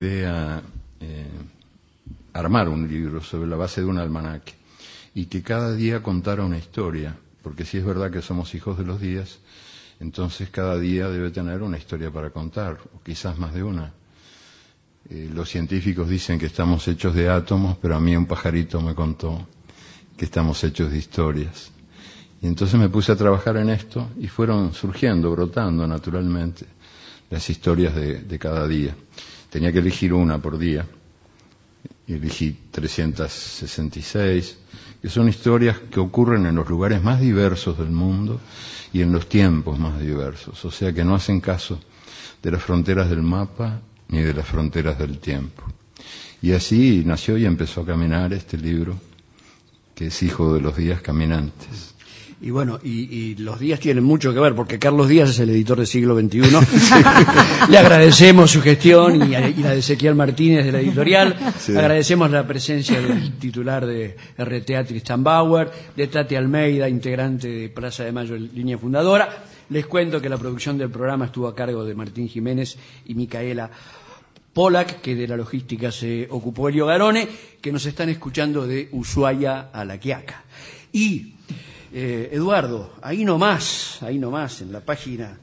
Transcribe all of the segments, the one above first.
idea armar un libro sobre la base de un almanaque y que cada día contara una historia, porque si es verdad que somos hijos de los días, entonces cada día debe tener una historia para contar, o quizás más de una. Los científicos dicen que estamos hechos de átomos, pero a mí un pajarito me contó que estamos hechos de historias. Y entonces me puse a trabajar en esto y fueron surgiendo, brotando naturalmente las historias de cada día. Tenía que elegir una por día. Y elegí 366, que son historias que ocurren en los lugares más diversos del mundo y en los tiempos más diversos. O sea que no hacen caso de las fronteras del mapa ni de las fronteras del tiempo. Y así nació y empezó a caminar este libro, que es hijo de los días caminantes. Y bueno, y los días tienen mucho que ver, porque Carlos Díaz es el editor de Siglo XXI. Le agradecemos su gestión y la de Ezequiel Martínez de la editorial. Sí. Agradecemos la presencia del titular de RTA, Tristan Bauer, de Tati Almeida, integrante de Plaza de Mayo, línea fundadora. Les cuento que la producción del programa estuvo a cargo de Martín Jiménez y Micaela Polak, que de la logística se ocupó Elio Garone, que nos están escuchando de Ushuaia a La Quiaca. Y Eduardo, ahí nomás, en la página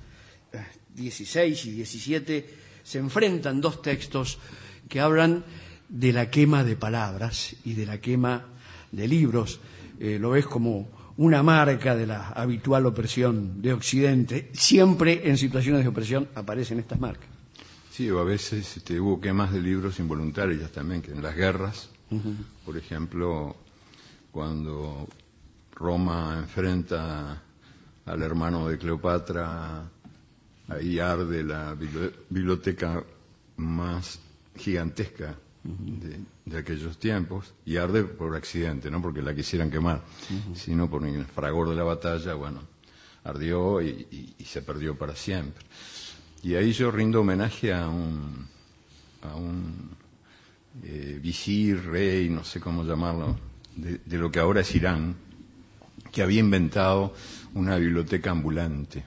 16 y 17, se enfrentan dos textos que hablan de la quema de palabras y de la quema de libros. Lo ves como una marca de la habitual opresión de Occidente. Siempre en situaciones de opresión aparecen estas marcas. Sí, o a veces hubo quemas de libros involuntarias también, que en las guerras, por ejemplo, cuando Roma enfrenta al hermano de Cleopatra, ahí arde la biblioteca más gigantesca de aquellos tiempos, y arde por accidente, no porque la quisieran quemar, sino por el fragor de la batalla, bueno, ardió y se perdió para siempre. Y ahí yo rindo homenaje a un visir, rey, no sé cómo llamarlo, de lo que ahora es Irán, que había inventado una biblioteca ambulante.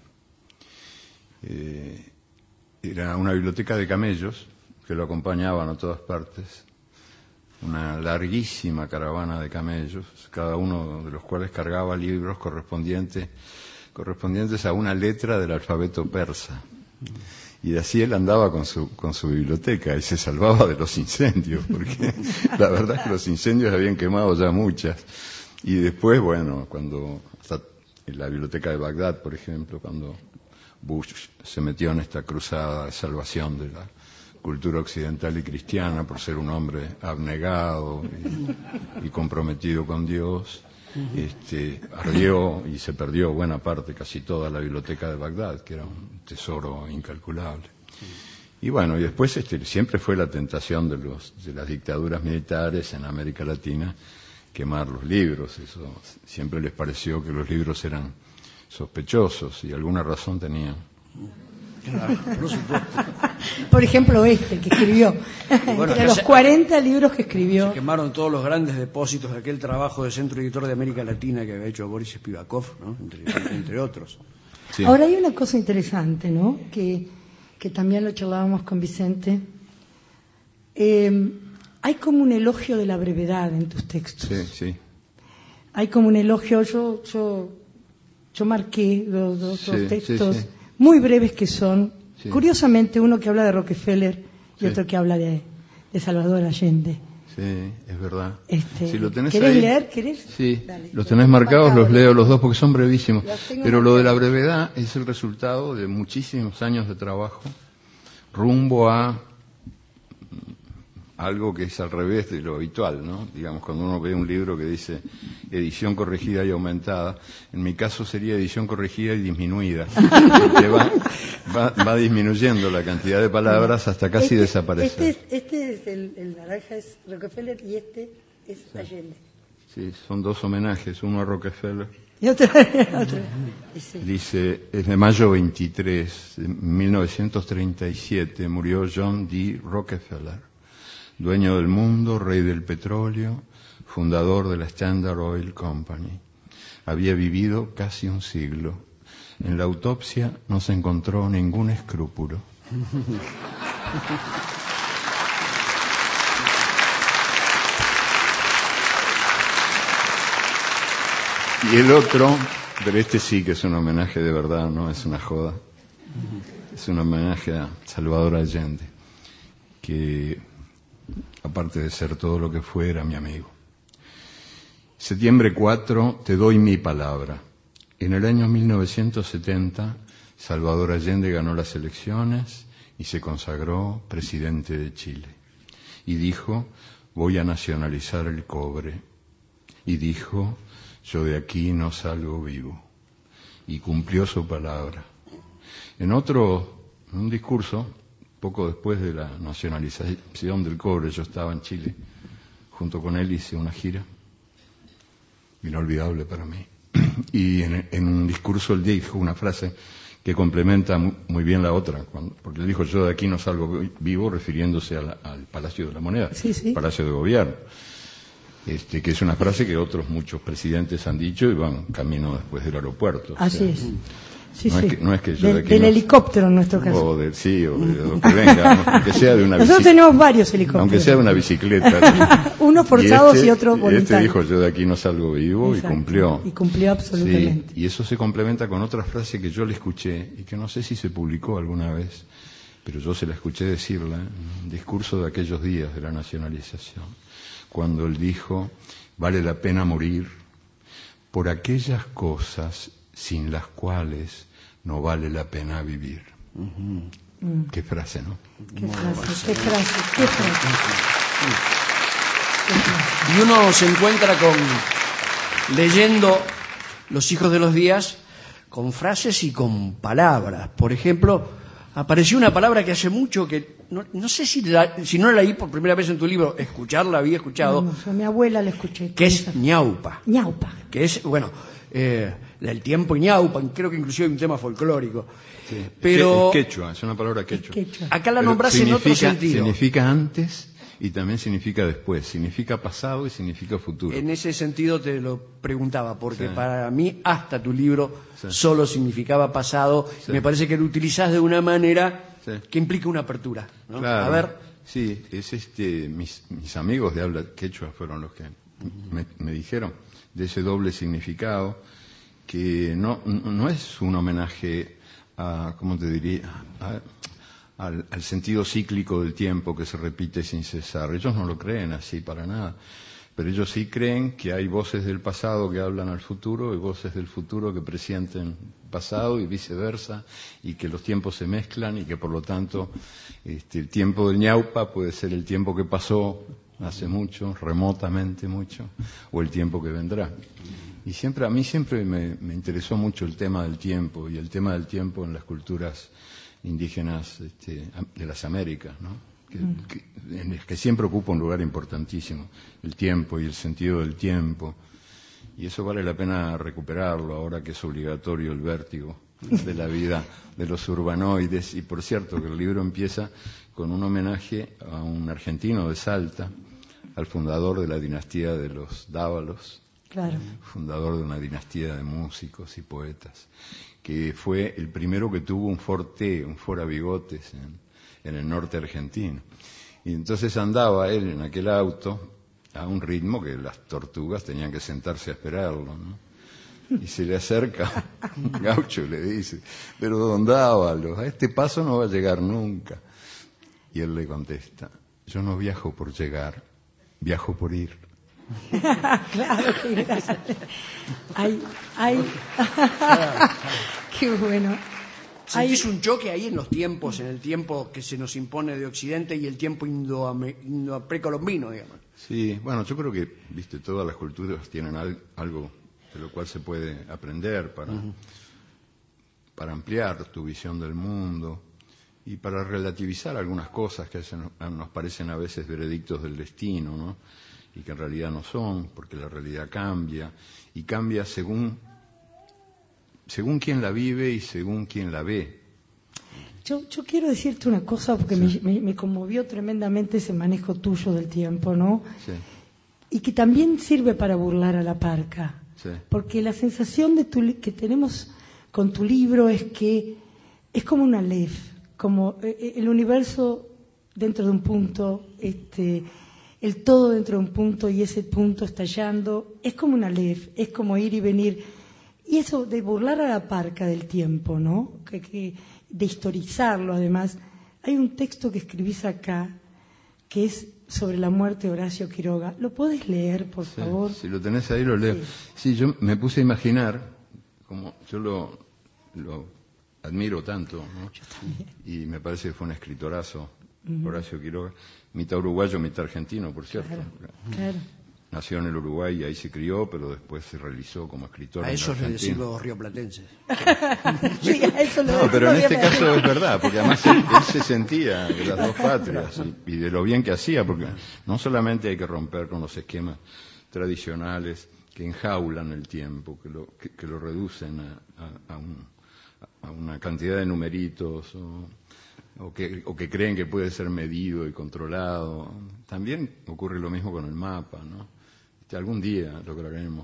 Era una biblioteca de camellos que lo acompañaban a todas partes, una larguísima caravana de camellos, cada uno de los cuales cargaba libros correspondientes a una letra del alfabeto persa. Y así él andaba con su biblioteca y se salvaba de los incendios, porque la verdad es que los incendios habían quemado ya muchas. Y después, bueno, cuando en la biblioteca de Bagdad, por ejemplo, cuando Bush se metió en esta cruzada de salvación de la cultura occidental y cristiana por ser un hombre abnegado y comprometido con Dios, ardió y se perdió buena parte, casi toda la biblioteca de Bagdad, que era un tesoro incalculable. Y bueno, y después siempre fue la tentación de las dictaduras militares en América Latina quemar los libros. Eso siempre les pareció que los libros eran sospechosos y alguna razón tenían. Claro, por supuesto. Por ejemplo, que escribió. Bueno, de los 40 libros que escribió. Se quemaron todos los grandes depósitos de aquel trabajo de centro editor de América Latina que había hecho Boris Spivakov, ¿no? entre otros. Sí. Ahora hay una cosa interesante, ¿no? Que también lo charlábamos con Vicente. Hay como un elogio de la brevedad en tus textos. Sí, sí. Hay como un elogio. Yo marqué dos textos. Sí. Muy breves que son, curiosamente uno que habla de Rockefeller y otro que habla de Salvador Allende. Sí, es verdad. Si lo tenés ¿Querés ahí, leer? ¿Querés? Sí, dale, los tenés marcados, los leo los dos porque son brevísimos. Pero lo de la brevedad es el resultado de muchísimos años de trabajo rumbo a algo que es al revés de lo habitual, ¿no? Digamos, cuando uno ve un libro que dice edición corregida y aumentada, en mi caso sería edición corregida y disminuida. Que va disminuyendo la cantidad de palabras hasta casi desaparecer. Este es el naranja es Rockefeller y este es Allende. Sí, son dos homenajes, uno a Rockefeller. Y otro. Dice, es de mayo 23 de 1937, murió John D. Rockefeller. Dueño del mundo, rey del petróleo, fundador de la Standard Oil Company. Había vivido casi un siglo. En la autopsia no se encontró ningún escrúpulo. Y el otro, pero este sí que es un homenaje de verdad, no es una joda. Es un homenaje a Salvador Allende, que aparte de ser todo lo que fue, era mi amigo. Septiembre 4, te doy mi palabra. En el año 1970, Salvador Allende ganó las elecciones y se consagró presidente de Chile. Y dijo, voy a nacionalizar el cobre. Y dijo, yo de aquí no salgo vivo. Y cumplió su palabra. En un discurso, poco después de la nacionalización del cobre, yo estaba en Chile, junto con él hice una gira, inolvidable para mí. Y en un discurso él dijo una frase que complementa muy bien la otra, porque él dijo, yo de aquí no salgo vivo, refiriéndose al Palacio de la Moneda, sí. Palacio de Gobierno. Que es una frase que muchos presidentes han dicho y van camino después del aeropuerto. Así es. Sí, no es que yo del helicóptero en nuestro caso. O de lo que venga, aunque sea de una bicicleta. Nosotros tenemos varios helicópteros. Aunque sea de una bicicleta. Unos forzados y otros voluntarios. Dijo, yo de aquí no salgo vivo. Exacto. Y cumplió. Y cumplió absolutamente. Sí, y eso se complementa con otra frase que yo le escuché y que no sé si se publicó alguna vez, pero yo se la escuché decirla en un discurso de aquellos días de la nacionalización, cuando él dijo, vale la pena morir por aquellas cosas sin las cuales no vale la pena vivir. Qué frase, ¿no? Qué frase. Y uno se encuentra leyendo Los hijos de los días con frases y con palabras. Por ejemplo, apareció una palabra que hace mucho que no sé si no la leí por primera vez en tu libro, escucharla había escuchado. No, a mi abuela la escuché. Que es ñaupa. Ñaupa. Que es, del tiempo ñaupa, creo que inclusive hay un tema folclórico. Sí. Pero es quechua, es una palabra quechua. Acá la nombrás en otro sentido. Significa antes y también significa después. Significa pasado y significa futuro. En ese sentido te lo preguntaba, porque para mí hasta tu libro solo significaba pasado. Sí. Me parece que lo utilizás de una manera que implica una apertura, ¿no? Claro. A ver. Sí, es mis amigos de habla quechua fueron los que me dijeron de ese doble significado, que no es un homenaje a, ¿cómo te diría?, al sentido cíclico del tiempo que se repite sin cesar. Ellos no lo creen así para nada, pero ellos sí creen que hay voces del pasado que hablan al futuro y voces del futuro que presienten pasado y viceversa, y que los tiempos se mezclan y que por lo tanto el tiempo del ñaupa puede ser el tiempo que pasó hace mucho, remotamente mucho, o el tiempo que vendrá. Y a mí siempre me interesó mucho el tema del tiempo, y el tema del tiempo en las culturas indígenas de las Américas, ¿no? Que siempre ocupa un lugar importantísimo, el tiempo y el sentido del tiempo. Y eso vale la pena recuperarlo ahora que es obligatorio el vértigo de la vida de los urbanoides. Y por cierto que el libro empieza con un homenaje a un argentino de Salta, al fundador de la dinastía de los Dávalos, claro, fundador de una dinastía de músicos y poetas, que fue el primero que tuvo un forte, un forabigotes en el norte argentino. Y entonces andaba él en aquel auto a un ritmo que las tortugas tenían que sentarse a esperarlo, ¿no? Y se le acerca un gaucho y le dice, pero don Dávalos, a este paso no va a llegar nunca. Y él le contesta, yo no viajo por llegar, viajo por ir. Claro, qué gracia. Qué bueno. ¿Sentís un choque ahí en los tiempos, en el tiempo que se nos impone de Occidente y el tiempo precolombino, digamos? Sí, bueno, yo creo que, viste, todas las culturas tienen algo de lo cual se puede aprender para ampliar tu visión del mundo y para relativizar algunas cosas que nos parecen a veces veredictos del destino, ¿no? Y que en realidad no son, porque la realidad cambia, y cambia según quien la vive y según quien la ve. Yo quiero decirte una cosa, porque me conmovió tremendamente ese manejo tuyo del tiempo, ¿no? Sí. Y que también sirve para burlar a la parca. Sí. Porque la sensación que tenemos con tu libro es que es como una ley, como el universo dentro de un punto, el todo dentro de un punto y ese punto estallando, es como una Aleph, es como ir y venir. Y eso de burlar a la parca del tiempo, ¿no? De historizarlo, además. Hay un texto que escribís acá, que es sobre la muerte de Horacio Quiroga. ¿Lo podés leer, por favor? Si lo tenés ahí, lo leo. Sí, yo me puse a imaginar, como yo lo admiro tanto, ¿no? Yo también. Y me parece que fue un escritorazo, Horacio Quiroga, mitad uruguayo, mitad argentino, por cierto. Claro. Nació en el Uruguay y ahí se crió, pero después se realizó como escritor. A eso le decimos rioplatenses. Sí, a eso No, pero en este caso es verdad, porque además él se sentía de las dos patrias y de lo bien que hacía, porque no solamente hay que romper con los esquemas tradicionales que enjaulan el tiempo, que lo reducen a una cantidad de numeritos o que creen que puede ser medido y controlado. También ocurre lo mismo con el mapa, ¿no? Algún día lograremos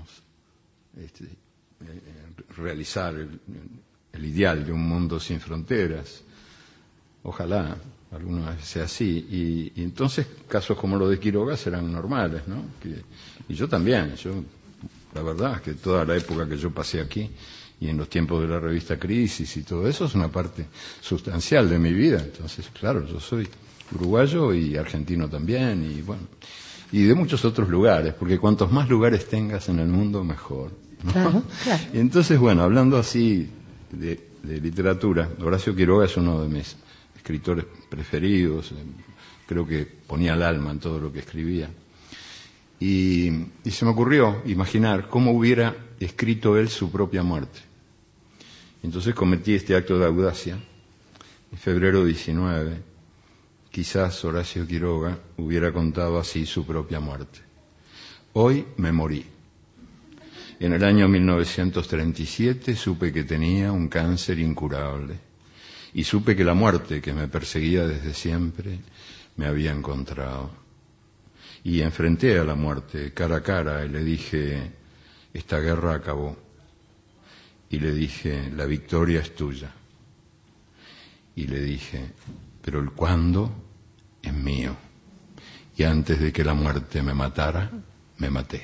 realizar el ideal de un mundo sin fronteras. Ojalá alguna vez sea así. Y entonces casos como los de Quiroga serán normales, ¿no? Y yo también. La verdad es que toda la época que yo pasé aquí y en los tiempos de la revista Crisis y todo eso es una parte sustancial de mi vida. Entonces, claro, yo soy uruguayo y argentino también, y bueno, y de muchos otros lugares, porque cuantos más lugares tengas en el mundo, mejor, ¿no? Claro. Y entonces, bueno, hablando así de literatura, Horacio Quiroga es uno de mis escritores preferidos. Creo que ponía el alma en todo lo que escribía. Y se me ocurrió imaginar cómo hubiera escrito él su propia muerte. Entonces cometí este acto de audacia. En febrero 19, quizás Horacio Quiroga hubiera contado así su propia muerte. Hoy me morí. En el año 1937 supe que tenía un cáncer incurable y supe que la muerte que me perseguía desde siempre me había encontrado. Y enfrenté a la muerte cara a cara y le dije, esta guerra acabó. Y le dije, la victoria es tuya. Y le dije, pero el cuándo es mío. Y antes de que la muerte me matara, me maté.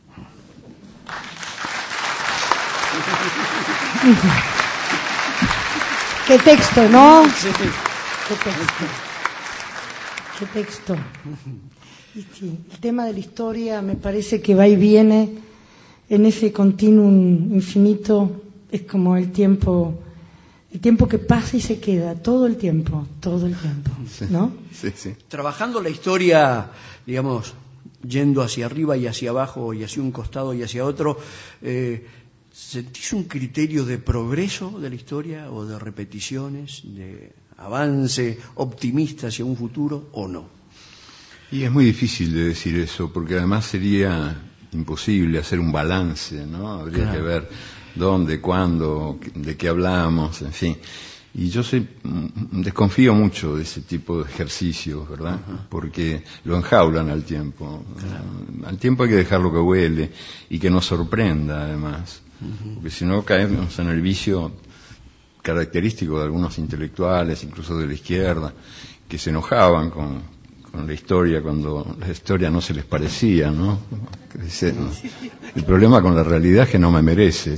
Qué texto, ¿no? Qué texto. Qué texto. Y sí, el tema de la historia me parece que va y viene en ese continuum infinito. Es como el tiempo que pasa y se queda todo el tiempo, ¿no? Sí, sí. Trabajando la historia, digamos, yendo hacia arriba y hacia abajo y hacia un costado y hacia otro, ¿sentís un criterio de progreso de la historia o de repeticiones, de avance optimista hacia un futuro o no? Y es muy difícil de decir eso, porque además sería imposible hacer un balance, ¿no? Habría que ver dónde, cuándo, de qué hablamos, en fin. Y yo desconfío mucho de ese tipo de ejercicios, ¿verdad? Porque lo enjaulan al tiempo. Al tiempo hay que dejarlo que huele y que nos sorprenda, además. Porque si no caemos en el vicio característico de algunos intelectuales, incluso de la izquierda, que se enojaban con la historia cuando la historia no se les parecía, ¿no? El problema con la realidad es que no me merece.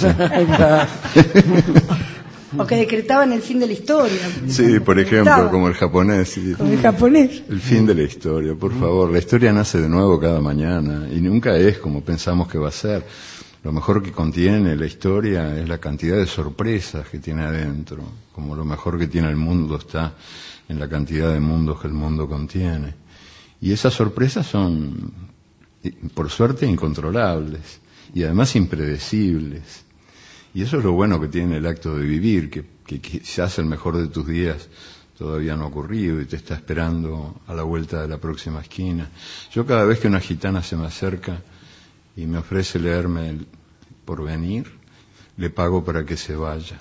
O que decretaban el fin de la historia. Sí, por ejemplo, como el japonés. Sí. Como el japonés. El fin de la historia, por favor. La historia nace de nuevo cada mañana y nunca es como pensamos que va a ser. Lo mejor que contiene la historia es la cantidad de sorpresas que tiene adentro, como lo mejor que tiene el mundo está en la cantidad de mundos que el mundo contiene. Y esas sorpresas son, por suerte, incontrolables y además impredecibles. Y eso es lo bueno que tiene el acto de vivir, que quizás el mejor de tus días todavía no ha ocurrido y te está esperando a la vuelta de la próxima esquina. Yo cada vez que una gitana se me acerca y me ofrece leerme el Porvenir, le pago para que se vaya.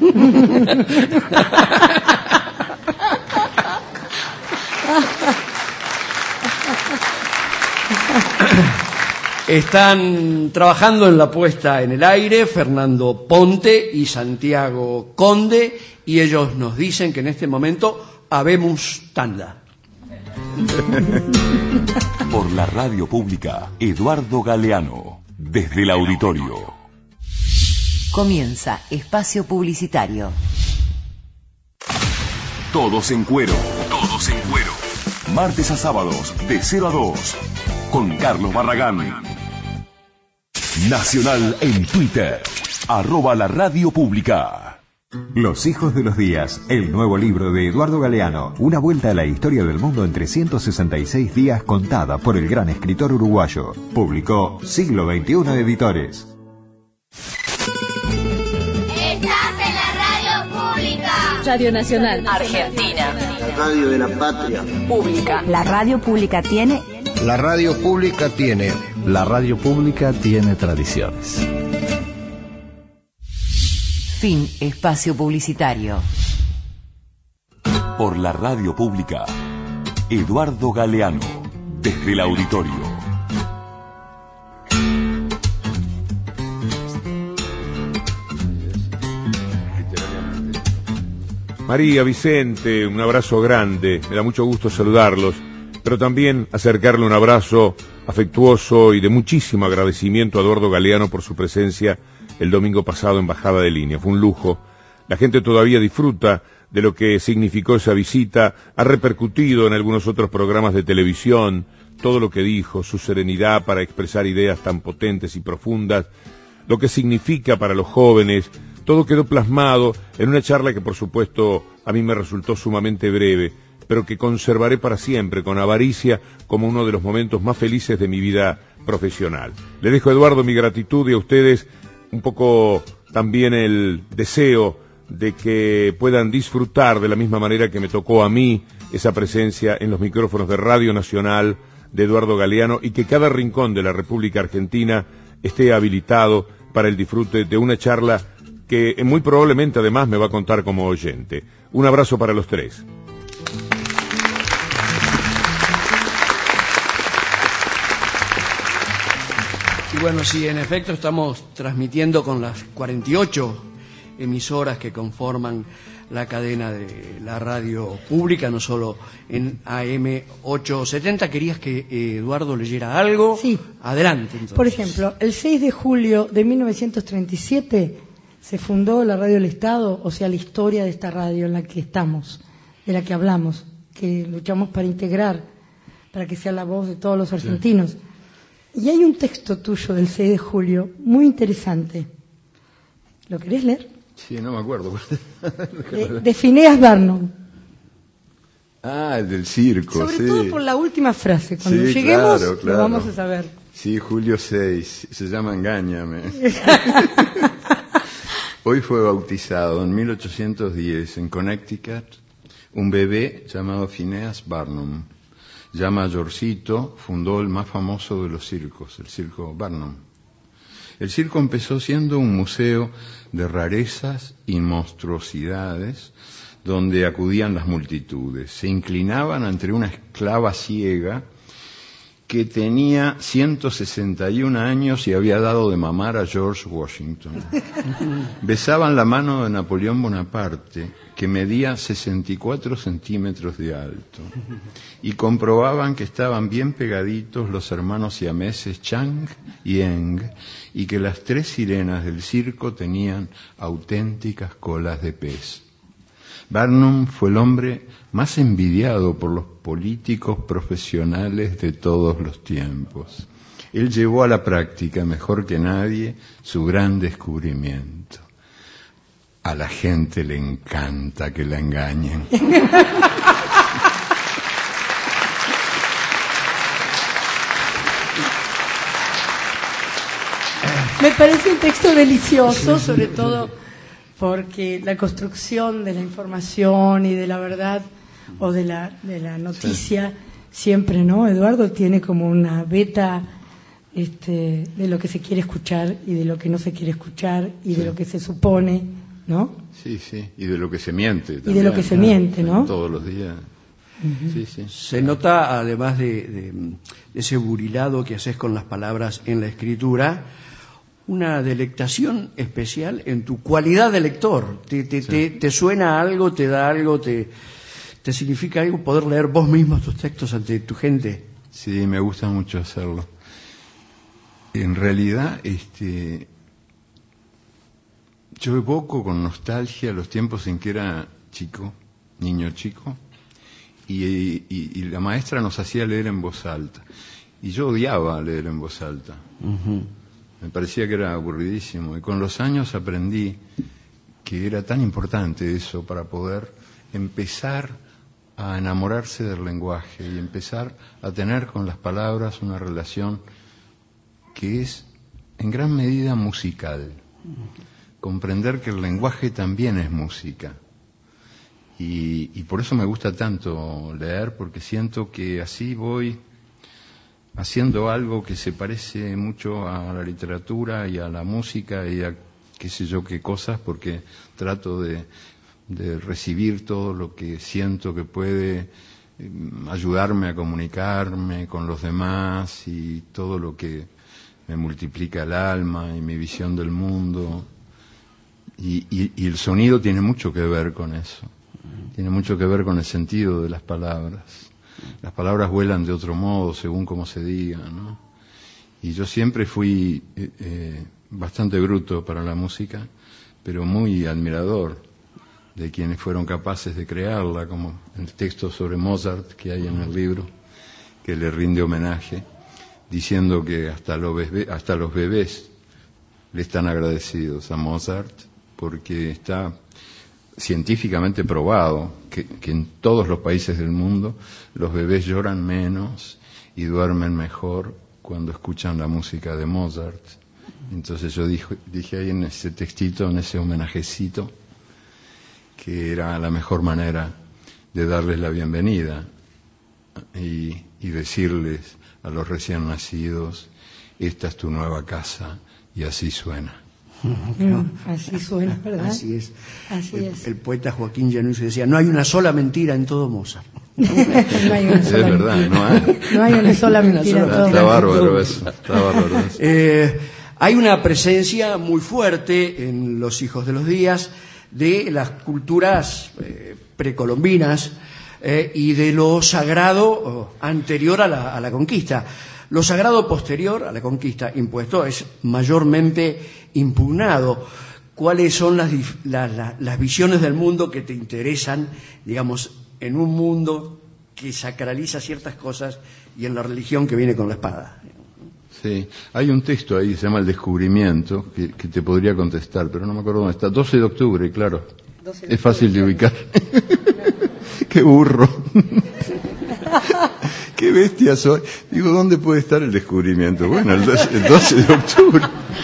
Están trabajando en la puesta en el aire Fernando Ponte y Santiago Conde, y ellos nos dicen que en este momento habemos tanda. Por la radio pública, Eduardo Galeano, desde el auditorio. Comienza Espacio Publicitario. Todos en cuero. Todos en cuero. Martes a sábados, de 0 a 2. Con Carlos Barragán. Nacional en Twitter. @la radio pública. Los hijos de los días, el nuevo libro de Eduardo Galeano, una vuelta a la historia del mundo en 366 días contada por el gran escritor uruguayo. Publicó Siglo XXI Editores. Estás en la radio pública. Radio Nacional Argentina. La radio de la patria. Pública. La radio pública tiene... La radio pública tiene. La radio pública tiene tradiciones. Fin Espacio Publicitario. Por la radio pública, Eduardo Galeano, desde el auditorio. María, Vicente, un abrazo grande, me da mucho gusto saludarlos, pero también acercarle un abrazo afectuoso y de muchísimo agradecimiento a Eduardo Galeano por su presencia el domingo pasado en Bajada de Línea. Fue un lujo. La gente todavía disfruta de lo que significó esa visita, ha repercutido en algunos otros programas de televisión, todo lo que dijo, su serenidad para expresar ideas tan potentes y profundas, lo que significa para los jóvenes, todo quedó plasmado en una charla que por supuesto a mí me resultó sumamente breve, pero que conservaré para siempre con avaricia como uno de los momentos más felices de mi vida profesional. Le dejo, Eduardo, mi gratitud y a ustedes un poco también el deseo de que puedan disfrutar de la misma manera que me tocó a mí esa presencia en los micrófonos de Radio Nacional de Eduardo Galeano y que cada rincón de la República Argentina esté habilitado para el disfrute de una charla que muy probablemente además me va a contar como oyente. Un abrazo para los tres. Y bueno, sí, en efecto estamos transmitiendo con las 48 emisoras que conforman la cadena de la radio pública, no solo en AM 870. ¿Querías que Eduardo leyera algo? Sí. Adelante, entonces. Por ejemplo, el 6 de julio de 1937 se fundó la Radio del Estado, o sea, la historia de esta radio en la que estamos, de la que hablamos, que luchamos para integrar, para que sea la voz de todos los argentinos. Sí. Y hay un texto tuyo del 6 de julio muy interesante. ¿Lo querés leer? Sí, no me acuerdo. De Phineas Barnum. Ah, el del circo. Sobre todo por la última frase. Cuando lleguemos, claro. Lo vamos a saber. Sí, julio 6. Se llama Engáñame. Hoy fue bautizado en 1810 en Connecticut un bebé llamado Phineas Barnum. Ya mayorcito, fundó el más famoso de los circos, el Circo Barnum. El circo empezó siendo un museo de rarezas y monstruosidades donde acudían las multitudes. Se inclinaban ante una esclava ciega que tenía 161 años y había dado de mamar a George Washington. Besaban la mano de Napoleón Bonaparte, que medía 64 centímetros de alto, y comprobaban que estaban bien pegaditos los hermanos siameses Chang y Eng, y que las tres sirenas del circo tenían auténticas colas de pez. Barnum fue el hombre más envidiado por los políticos profesionales de todos los tiempos. Él llevó a la práctica, mejor que nadie, su gran descubrimiento. A la gente le encanta que la engañen. Me parece un texto delicioso, sobre todo porque la construcción de la información y de la verdad o de la noticia siempre, ¿no? Eduardo tiene como una beta de lo que se quiere escuchar y de lo que no se quiere escuchar y de lo que se supone, ¿no? Sí, y de lo que se miente también. Y de lo que se miente, ¿no? Todos los días. Uh-huh. Sí. Se nota, además de ese burilado que haces con las palabras en la escritura, una delectación especial en tu cualidad de lector. Te suena algo, te da algo, te ¿Te significa algo poder leer vos mismo tus textos ante tu gente? Sí, me gusta mucho hacerlo. En realidad, yo evoco con nostalgia los tiempos en que era chico, niño chico, y la maestra nos hacía leer en voz alta. Y yo odiaba leer en voz alta. Uh-huh. Me parecía que era aburridísimo. Y con los años aprendí que era tan importante eso para poder empezar a enamorarse del lenguaje y empezar a tener con las palabras una relación que es en gran medida musical. Comprender que el lenguaje también es música. Y por eso me gusta tanto leer, porque siento que así voy haciendo algo que se parece mucho a la literatura y a la música y a qué sé yo qué cosas, porque trato de recibir todo lo que siento que puede ayudarme a comunicarme con los demás y todo lo que me multiplica el alma y mi visión del mundo. Y el sonido tiene mucho que ver con eso. Tiene mucho que ver con el sentido de las palabras. Las palabras vuelan de otro modo según cómo se diga, ¿no? Y yo siempre fui bastante bruto para la música, pero muy admirador de quienes fueron capaces de crearla, como el texto sobre Mozart que hay en el libro, que le rinde homenaje, diciendo que hasta los bebés le están agradecidos a Mozart, porque está científicamente probado que en todos los países del mundo los bebés lloran menos y duermen mejor cuando escuchan la música de Mozart. Entonces yo dije ahí en ese textito, en ese homenajecito, que era la mejor manera de darles la bienvenida y decirles a los recién nacidos: esta es tu nueva casa y así suena. Así suena, ¿verdad? Así es. Así es. El poeta Joaquín Janus decía: no hay una sola mentira en todo Mozart. No hay una sola es verdad, mentira. No hay una sola mentira en todo. Está bárbaro eso. Hay una presencia muy fuerte en Los Hijos de los Días de las culturas precolombinas y de lo sagrado anterior a la conquista. Lo sagrado posterior a la conquista impuesto es mayormente impugnado. ¿Cuáles son las visiones del mundo que te interesan, digamos, en un mundo que sacraliza ciertas cosas y en la religión que viene con la espada? Sí, hay un texto ahí que se llama El Descubrimiento, que te podría contestar, pero no me acuerdo dónde está. 12 de octubre, claro. Es fácil de ubicar. ¡Qué burro! ¡Qué bestia soy! Digo, ¿dónde puede estar el descubrimiento? Bueno, el 12 de octubre.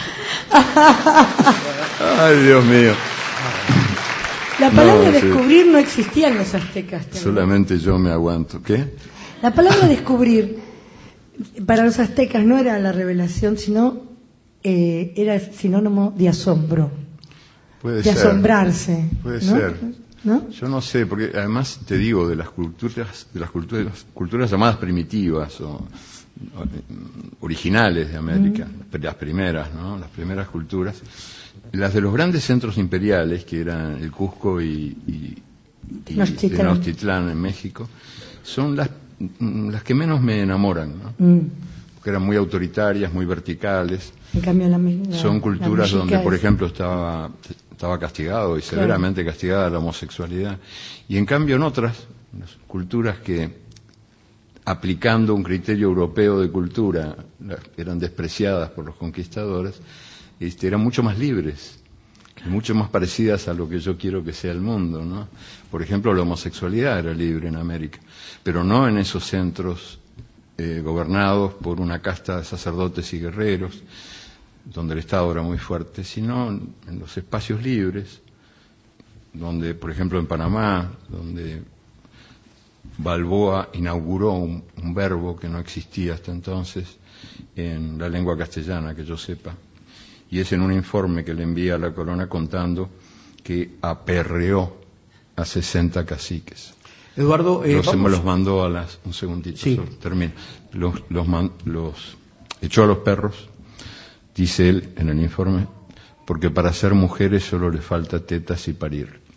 ¡Ay, Dios mío! La palabra descubrir no existía en los aztecas. ¿También? Solamente yo me aguanto. ¿Qué? La palabra descubrir para los aztecas no era la revelación, sino era sinónimo de asombro. Puede ser. De asombrarse. Puede ¿no? ser. ¿No? Yo no sé, porque además te digo, de las culturas llamadas primitivas o originales de América, las primeras, ¿no? Las primeras culturas, las de los grandes centros imperiales, que eran el Cusco y Tenochtitlán en México, son las que menos me enamoran, ¿no? Porque eran muy autoritarias, muy verticales. En cambio, son culturas donde, por ejemplo, estaba castigado y severamente castigada la homosexualidad. Y en cambio en otras culturas que, aplicando un criterio europeo de cultura, eran despreciadas por los conquistadores, eran mucho más libres, mucho más parecidas a lo que yo quiero que sea el mundo, ¿no? Por ejemplo, la homosexualidad era libre en América, pero no en esos centros gobernados por una casta de sacerdotes y guerreros, donde el Estado era muy fuerte, sino en los espacios libres, donde, por ejemplo, en Panamá, donde Balboa inauguró un verbo que no existía hasta entonces en la lengua castellana, que yo sepa, y es en un informe que le envía a la corona contando que aperreó a 60 caciques. Eduardo, me los mandó un segundito, sí. Termino. Los echó a los perros. Dice él en el informe, porque para ser mujeres solo les falta tetas y parir.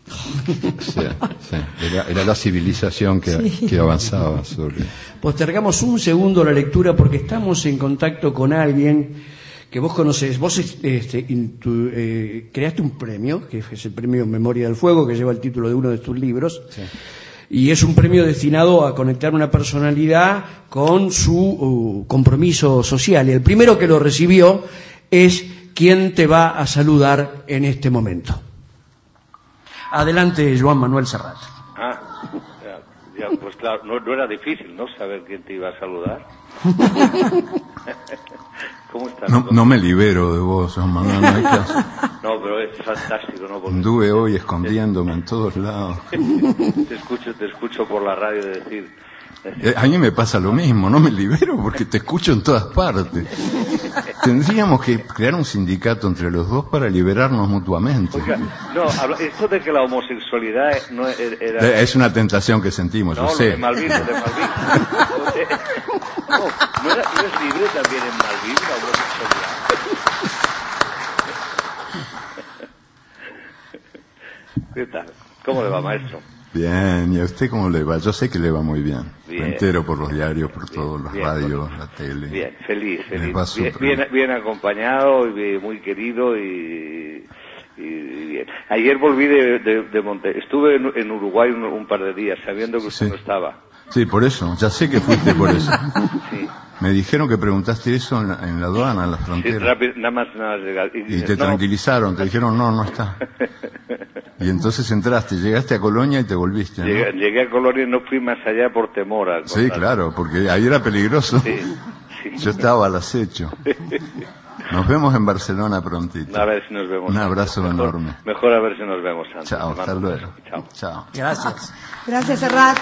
Sí. Era la civilización que avanzaba sobre... Postergamos un segundo la lectura porque estamos en contacto con alguien que vos conocés. Vos creaste un premio, que es el premio Memoria del Fuego, que lleva el título de uno de tus libros. Sí. Y es un premio destinado a conectar una personalidad con su compromiso social. Y el primero que lo recibió es quien te va a saludar en este momento. Adelante, Joan Manuel Serrat. Pues claro, no era difícil, ¿no? Saber quién te iba a saludar. ¿Cómo estás? No me libero de vos, Joan Manuel, no hay caso. No, pero es fantástico, ¿no? Porque anduve hoy escondiéndome en todos lados. Te escucho por la radio decir... A mí me pasa lo mismo, no me libero porque te escucho en todas partes. Tendríamos que crear un sindicato entre los dos para liberarnos mutuamente. Oiga, no, esto de que la homosexualidad no era... Es una tentación que sentimos, yo sé. De Malvin. No es libre también en Malvin la homosexualidad. ¿Qué tal? ¿Cómo le va, maestro? Bien, ¿y a usted cómo le va? Yo sé que le va muy bien. Me entero por los diarios, por todos los radios, la tele. Bien, feliz. Bien acompañado y muy querido y bien. Ayer volví de Monte. Estuve en Uruguay un par de días, sabiendo que usted no estaba. Sí, por eso. Ya sé que fuiste por eso. Sí. Me dijeron que preguntaste eso en la aduana, en la frontera. Sí, rápido, nada más llegar. Y te tranquilizaron, te dijeron no está. Y entonces entraste, llegaste a Colonia y te volviste, ¿no? Llegué a Colonia y no fui más allá por temor a Sí, claro, porque ahí era peligroso. Sí. Yo estaba al acecho. Nos vemos en Barcelona prontito. A ver si nos vemos. Un abrazo enorme. Mejor a ver si nos vemos antes. Chao, hasta luego. Chao. Gracias. Gracias, Serrat.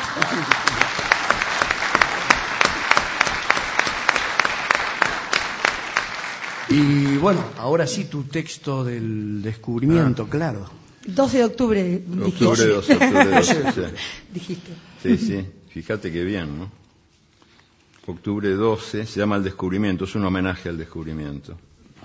Y bueno, ahora sí tu texto del descubrimiento, claro. 12 de octubre, dijiste. Octubre 12. Dijiste. Sí, fíjate qué bien, ¿no? Octubre 12, se llama El Descubrimiento, es un homenaje al descubrimiento.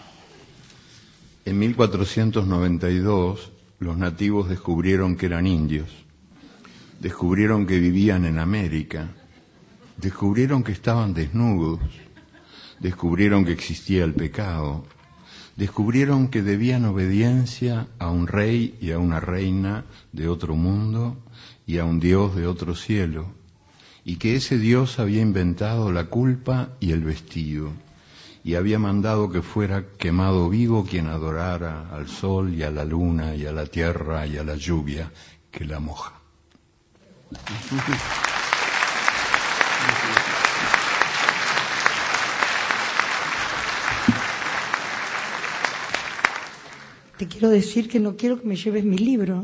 En 1492, los nativos descubrieron que eran indios, descubrieron que vivían en América, descubrieron que estaban desnudos, descubrieron que existía el pecado, descubrieron que debían obediencia a un rey y a una reina de otro mundo y a un Dios de otro cielo, y que ese Dios había inventado la culpa y el vestido, y había mandado que fuera quemado vivo quien adorara al sol y a la luna y a la tierra y a la lluvia que la moja. Te quiero decir que no quiero que me lleves mi libro.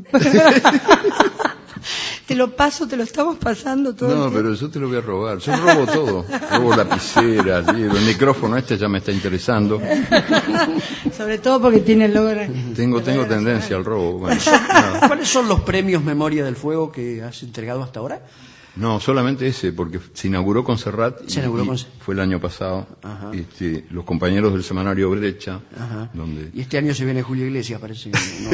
Te lo paso, te lo estamos pasando todo. No, pero yo te lo voy a robar. Yo robo todo. Robo lapiceras, el micrófono ya me está interesando. Sobre todo porque tiene el logo. Tengo tendencia al robo. Bueno, ¿Cuáles son los premios Memoria del Fuego que has entregado hasta ahora? No, solamente ese, porque se inauguró con Serrat. Fue el año pasado. Los compañeros del semanario Brecha. Donde... Y este año se viene Julio Iglesias, parece.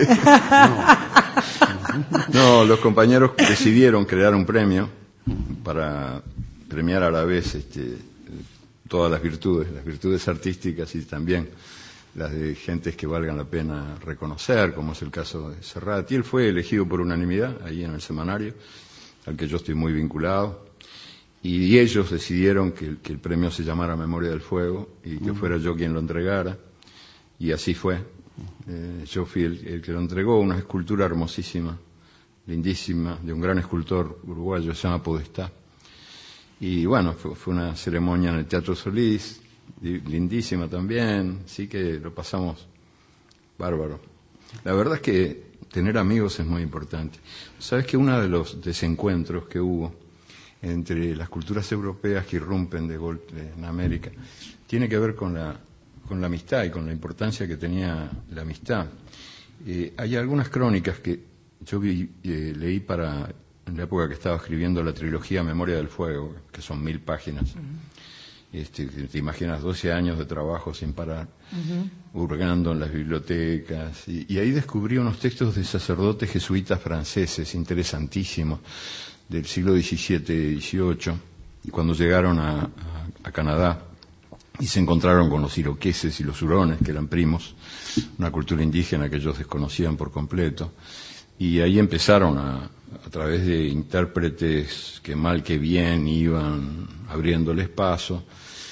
No, los compañeros decidieron crear un premio para premiar a la vez todas las virtudes artísticas y también las de gentes que valgan la pena reconocer, como es el caso de Serrat. Y él fue elegido por unanimidad ahí en el semanario, al que yo estoy muy vinculado, y ellos decidieron que el premio se llamara Memoria del Fuego y que fuera yo quien lo entregara, y así fue. Yo fui el que lo entregó, una escultura hermosísima, lindísima, de un gran escultor uruguayo, se llama Podestá. Y bueno, fue una ceremonia en el Teatro Solís, lindísima también, sí que lo pasamos bárbaro. La verdad es que tener amigos es muy importante. Sabes que uno de los desencuentros que hubo entre las culturas europeas que irrumpen de golpe en América tiene que ver con la amistad y con la importancia que tenía la amistad. Hay algunas crónicas que yo leí en la época que estaba escribiendo la trilogía Memoria del Fuego, que son 1000 páginas. te imaginas 12 años de trabajo sin parar, hurgando en las bibliotecas, y ahí descubrí unos textos de sacerdotes jesuitas franceses interesantísimos del siglo XVII y XVIII, y cuando llegaron a Canadá y se encontraron con los iroqueses y los hurones, que eran primos, una cultura indígena que ellos desconocían por completo, y ahí empezaron a través de intérpretes que mal que bien iban abriéndoles paso,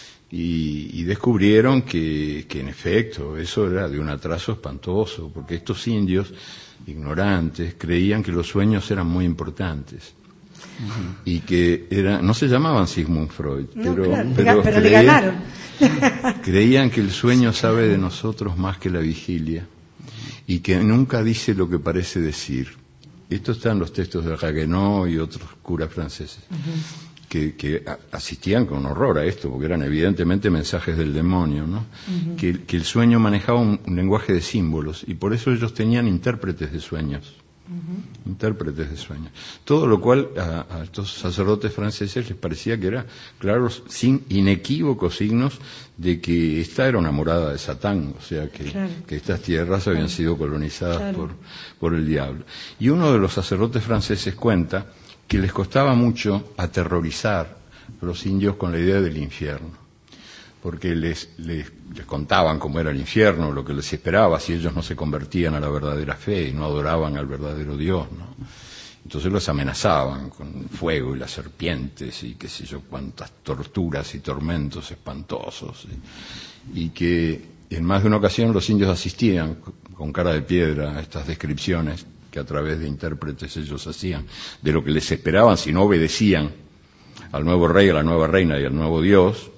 y descubrieron que en efecto eso era de un atraso espantoso, porque estos indios ignorantes creían que los sueños eran muy importantes. Y que no se llamaban Sigmund Freud, pero le ganaron. Creían que el sueño sabe de nosotros más que la vigilia y que nunca dice lo que parece decir. Esto está en los textos de Raguenot y otros curas franceses que asistían con horror a esto, porque eran evidentemente mensajes del demonio, ¿no? Que el sueño manejaba un lenguaje de símbolos, y por eso ellos tenían intérpretes de sueños. Intérpretes de sueños. Todo lo cual a estos sacerdotes franceses les parecía que era, claro, inequívocos signos de que esta era una morada de Satán, o sea que estas tierras habían sido colonizadas por el diablo. Y uno de los sacerdotes franceses cuenta que les costaba mucho aterrorizar a los indios con la idea del infierno, porque les contaban cómo era el infierno, lo que les esperaba si ellos no se convertían a la verdadera fe y no adoraban al verdadero Dios, ¿no? Entonces los amenazaban con fuego y las serpientes y qué sé yo cuántas torturas y tormentos espantosos, y que en más de una ocasión los indios asistían con cara de piedra a estas descripciones que a través de intérpretes ellos hacían de lo que les esperaban si no obedecían al nuevo rey, a la nueva reina y al nuevo Dios,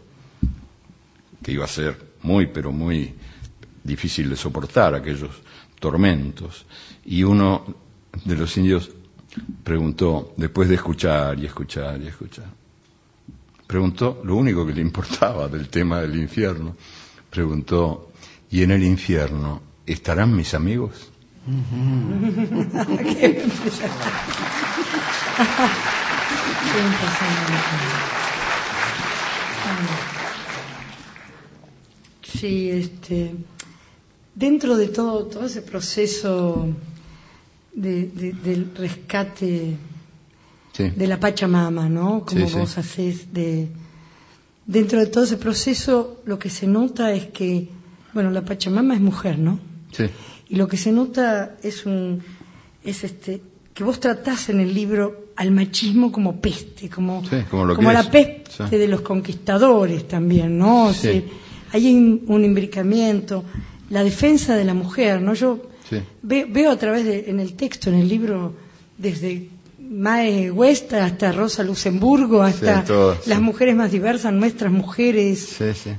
que iba a ser muy, pero muy difícil de soportar aquellos tormentos. Y uno de los indios preguntó, después de escuchar y escuchar y escuchar, preguntó lo único que le importaba del tema del infierno, preguntó: ¿y en el infierno estarán mis amigos? Sí, dentro de todo ese proceso del rescate de la Pachamama, ¿no? Como vos hacés, dentro de todo ese proceso, lo que se nota es que, bueno, la Pachamama es mujer, ¿no? Sí. Y lo que se nota es que vos tratás en el libro al machismo como peste, como la peste de los conquistadores también, ¿no? Sí. O sea, hay un imbricamiento, la defensa de la mujer, ¿no? Yo veo a través en el texto, en el libro, desde Mae West hasta Rosa Luxemburgo, hasta las mujeres más diversas, nuestras mujeres,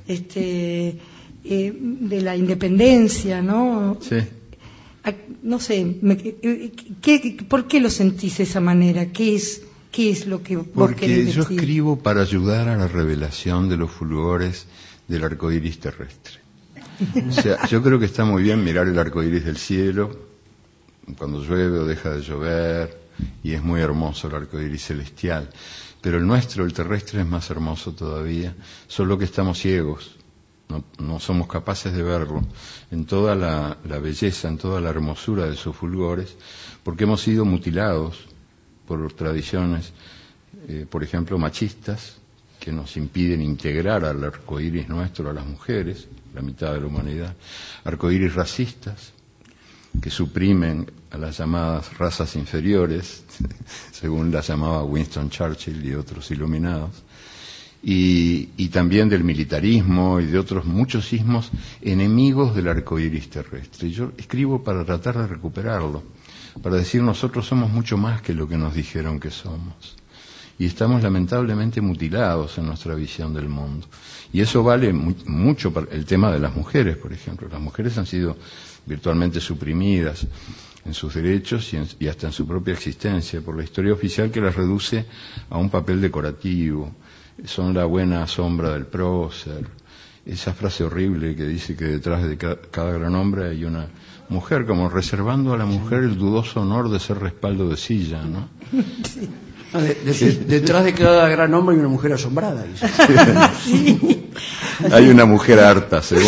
de la independencia, ¿no? Sí. No sé, ¿por qué lo sentís de esa manera? ¿Qué es lo que vos querés decir? Porque yo escribo para ayudar a la revelación de los fulgores del arco iris terrestre. O sea, yo creo que está muy bien mirar el arco iris del cielo cuando llueve o deja de llover, y es muy hermoso el arco iris celestial, pero el nuestro, el terrestre, es más hermoso todavía, solo que estamos ciegos. No somos capaces de verlo en toda la belleza, en toda la hermosura de sus fulgores, porque hemos sido mutilados por tradiciones, por ejemplo, machistas, que nos impiden integrar al arcoíris nuestro a las mujeres, la mitad de la humanidad, arcoíris racistas, que suprimen a las llamadas razas inferiores, según las llamaba Winston Churchill y otros iluminados, y también del militarismo y de otros muchos ismos enemigos del arcoíris terrestre. Y yo escribo para tratar de recuperarlo, para decir: nosotros somos mucho más que lo que nos dijeron que somos. Y estamos lamentablemente mutilados en nuestra visión del mundo. Y eso vale mucho para el tema de las mujeres, por ejemplo. Las mujeres han sido virtualmente suprimidas en sus derechos y hasta en su propia existencia por la historia oficial, que las reduce a un papel decorativo. Son la buena sombra del prócer. Esa frase horrible que dice que detrás de cada gran hombre hay una mujer, como reservando a la mujer el dudoso honor de ser respaldo de silla, ¿no? Sí. Detrás de cada gran hombre hay una mujer asombrada. Dice. Sí. Hay una mujer harta, según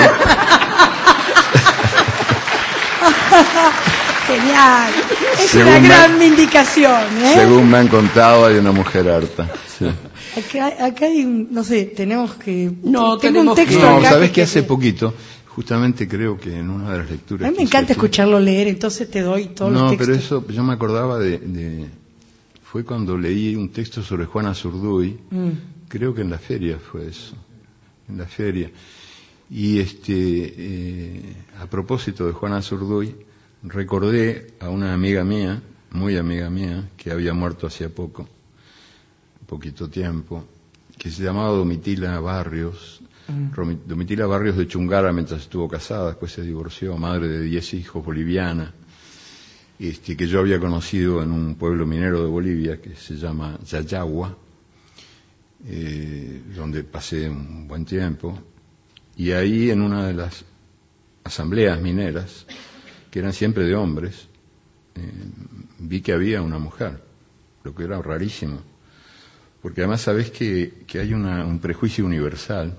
Genial. Es según una gran vindicación, ¿eh? Según me han contado, hay una mujer harta. Sí. Acá hay un, no sé, tenemos que... No, tengo un texto no, acá. ¿sabés que hace poquito? Justamente creo que en una de las lecturas... A mí me encanta escucharlo leer, entonces te doy todos los textos. No, pero eso, yo me acordaba fue cuando leí un texto sobre Juana Zurduy, creo que en la feria fue eso, en la feria. Y a propósito de Juana Zurduy, recordé a una amiga mía, muy amiga mía, que había muerto hacía poquito tiempo, que se llamaba Domitila Barrios. Domitila Barrios de Chungara mientras estuvo casada, después se divorció, madre de 10 hijos, boliviana, que yo había conocido en un pueblo minero de Bolivia que se llama Yayagua, donde pasé un buen tiempo, y ahí en una de las asambleas mineras, que eran siempre de hombres, vi que había una mujer, lo que era rarísimo, porque además sabés que hay un prejuicio universal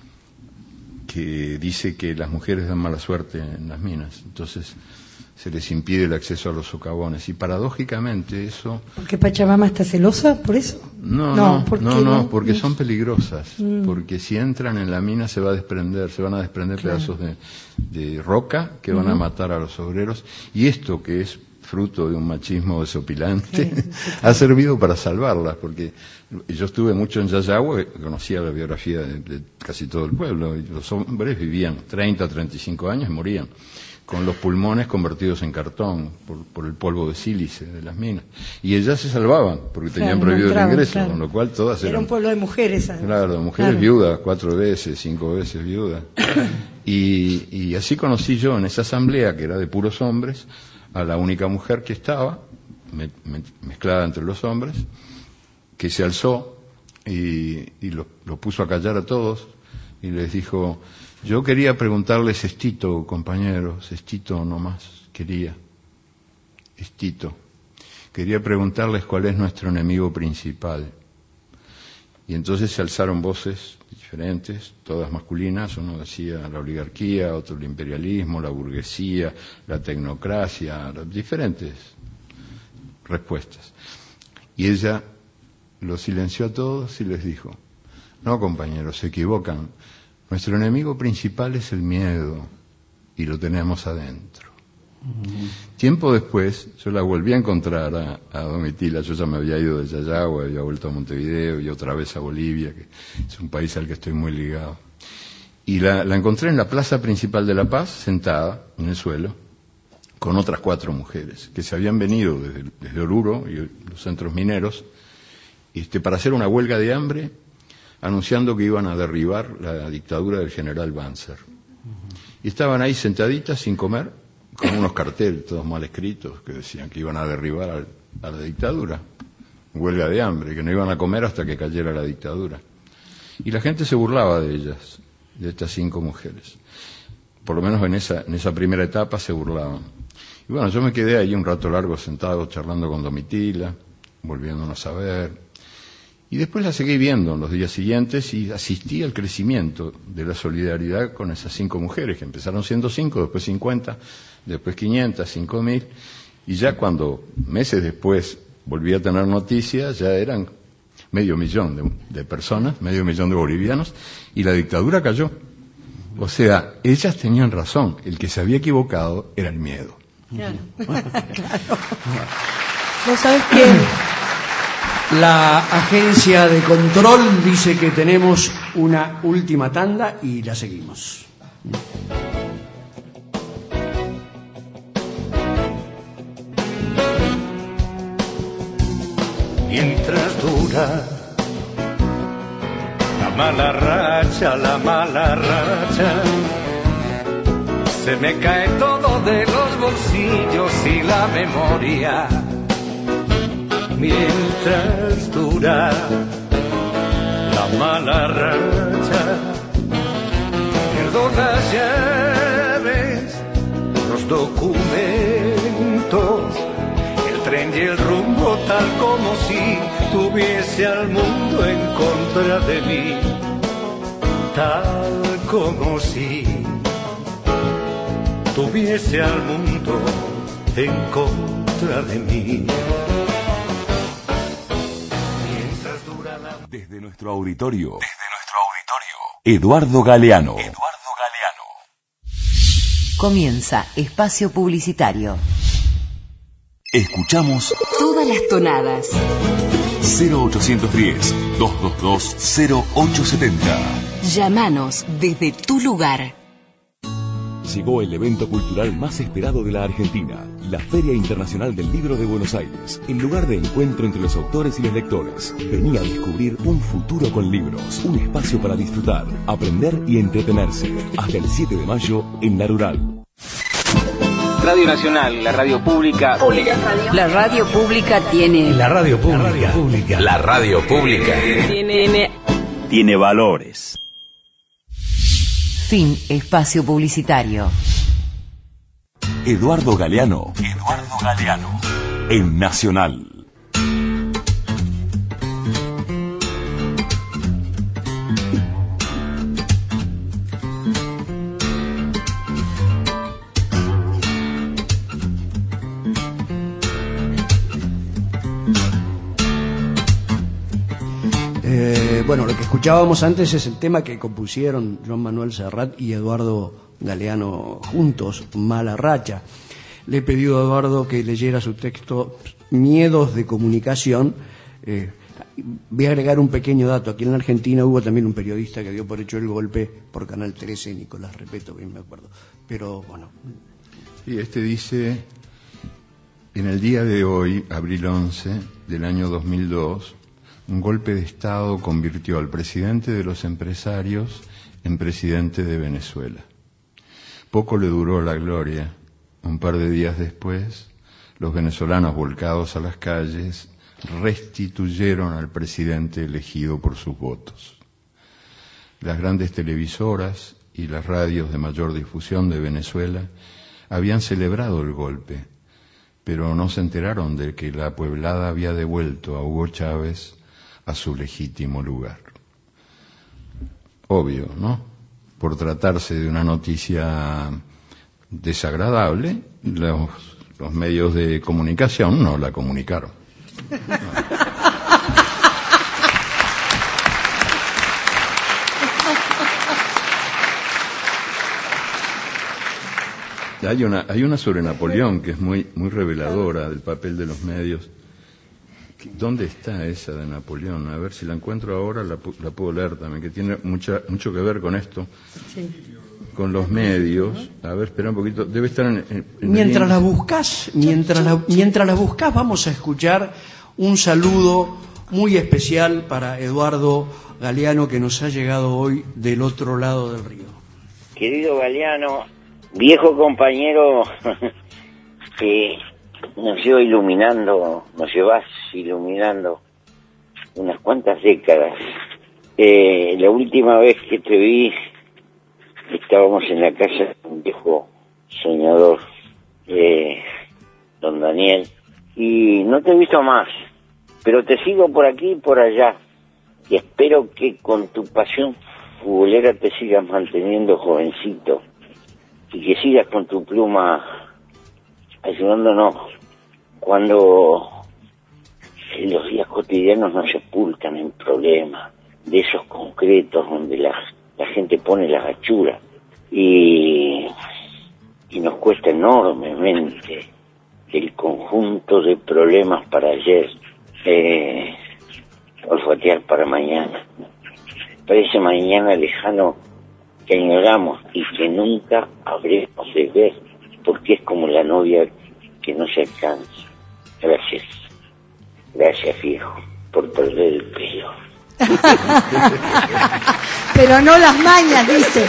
que dice que las mujeres dan mala suerte en las minas, entonces se les impide el acceso a los socavones, y paradójicamente eso... ¿Porque Pachamama está celosa por eso? No, porque son peligrosas, porque si entran en la mina se van a desprender pedazos de roca que van a matar a los obreros, y esto que es fruto de un machismo desopilante, ha servido para salvarlas, porque yo estuve mucho en Yayagua, conocía la biografía de casi todo el pueblo, y los hombres vivían 30, 35 años y morían, con los pulmones convertidos en cartón, por el polvo de sílice de las minas. Y ellas se salvaban, porque tenían prohibido el ingreso, con lo cual todas eran... Era un pueblo de mujeres. Claro, mujeres viudas, 4 veces, 5 veces viudas. Y así conocí yo en esa asamblea, que era de puros hombres, a la única mujer que estaba, mezclada entre los hombres, que se alzó y lo puso a callar a todos y les dijo: yo quería preguntarles Estito, compañeros, Estito nomás, quería preguntarles cuál es nuestro enemigo principal. Y entonces se alzaron voces diferentes, todas masculinas, uno decía la oligarquía, otro el imperialismo, la burguesía, la tecnocracia, diferentes respuestas. Y ella los silenció a todos y les dijo: no, compañeros, se equivocan. Nuestro enemigo principal es el miedo, y lo tenemos adentro. Tiempo después, yo la volví a encontrar a Domitila. Yo ya me había ido de Yayagua, había vuelto a Montevideo y otra vez a Bolivia, que es un país al que estoy muy ligado. Y la encontré en la plaza principal de La Paz, sentada en el suelo, con otras 4 mujeres, que se habían venido desde Oruro y los centros mineros, para hacer una huelga de hambre, anunciando que iban a derribar la dictadura del general Banzer. Y estaban ahí sentaditas sin comer, con unos carteles todos mal escritos que decían que iban a derribar a la dictadura, huelga de hambre, que no iban a comer hasta que cayera la dictadura. Y la gente se burlaba de ellas, de estas 5 mujeres. Por lo menos en esa primera etapa se burlaban. Y bueno, yo me quedé ahí un rato largo sentado charlando con Domitila, volviéndonos a ver. Y después la seguí viendo en los días siguientes y asistí al crecimiento de la solidaridad con esas 5 mujeres, que empezaron siendo 5, después 50, después 500, 5.000, y ya cuando meses después volví a tener noticias, ya eran 500.000 de personas, 500.000 de bolivianos, y la dictadura cayó. O sea, ellas tenían razón, el que se había equivocado era el miedo. Claro. Claro. ¿Vos sabés qué? La agencia de control dice que tenemos una última tanda y la seguimos. Mientras dura la mala racha, se me cae todo de los bolsillos y la memoria. Mientras dura la mala racha, pierdo las llaves, los documentos, el tren y el rumbo tal como si tuviese al mundo en contra de mí, tal como si tuviese al mundo en contra de mí. Desde nuestro auditorio, Eduardo Galeano. Comienza Espacio Publicitario. Escuchamos todas las tonadas. 0810-222-0870. Llámanos desde tu lugar. Llegó el evento cultural más esperado de la Argentina, la Feria Internacional del Libro de Buenos Aires, el lugar de encuentro entre los autores y los lectores. Vení a descubrir un futuro con libros, un espacio para disfrutar, aprender y entretenerse. Hasta el 7 de mayo en La Rural. Radio Nacional, la radio pública. La radio pública tiene... La radio pública. La radio pública. Tiene valores. Fin Espacio Publicitario. Eduardo Galeano. En Nacional. Bueno, lo que escuchábamos antes es el tema que compusieron Joan Manuel Serrat y Eduardo Galeano juntos, Mala Racha. Le he pedido a Eduardo que leyera su texto Miedos de Comunicación. Voy a agregar un pequeño dato. Aquí en la Argentina hubo también un periodista que dio por hecho el golpe por Canal 13, Nicolás Repeto, bien me acuerdo. Pero bueno. Sí, dice, en el día de hoy, abril 11 del año 2002, un golpe de Estado convirtió al presidente de los empresarios en presidente de Venezuela. Poco le duró la gloria. Un par de días después, los venezolanos volcados a las calles restituyeron al presidente elegido por sus votos. Las grandes televisoras y las radios de mayor difusión de Venezuela habían celebrado el golpe, pero no se enteraron de que la pueblada había devuelto a Hugo Chávez a su legítimo lugar. Obvio, ¿no? Por tratarse de una noticia desagradable, los medios de comunicación no la comunicaron. Hay una sobre Napoleón que es muy que del papel de los medios. ¿Dónde está esa de Napoleón? A ver si la encuentro ahora, la puedo leer también, que tiene mucho que ver con esto, sí, con los medios. A ver, espera un poquito, debe estar en mientras la buscas, mientras la buscas, vamos a escuchar un saludo muy especial para Eduardo Galeano, que nos ha llegado hoy del otro lado del río. Querido Galeano, viejo compañero que nos llevas iluminando unas cuantas décadas. La última vez que te vi, estábamos en la casa de un viejo soñador, don Daniel, y no te he visto más, pero te sigo por aquí y por allá, y espero que con tu pasión futbolera te sigas manteniendo jovencito, y que sigas con tu pluma ayudándonos cuando los días cotidianos nos sepultan en problemas de esos concretos donde la gente pone las gachuras y nos cuesta enormemente el conjunto de problemas para ayer olfatear para mañana, para ese mañana lejano que añoramos y que nunca habremos de ver, porque es como la novia que no se alcanza. Gracias viejo, por perder el pelo. Pero no las mañas, dice.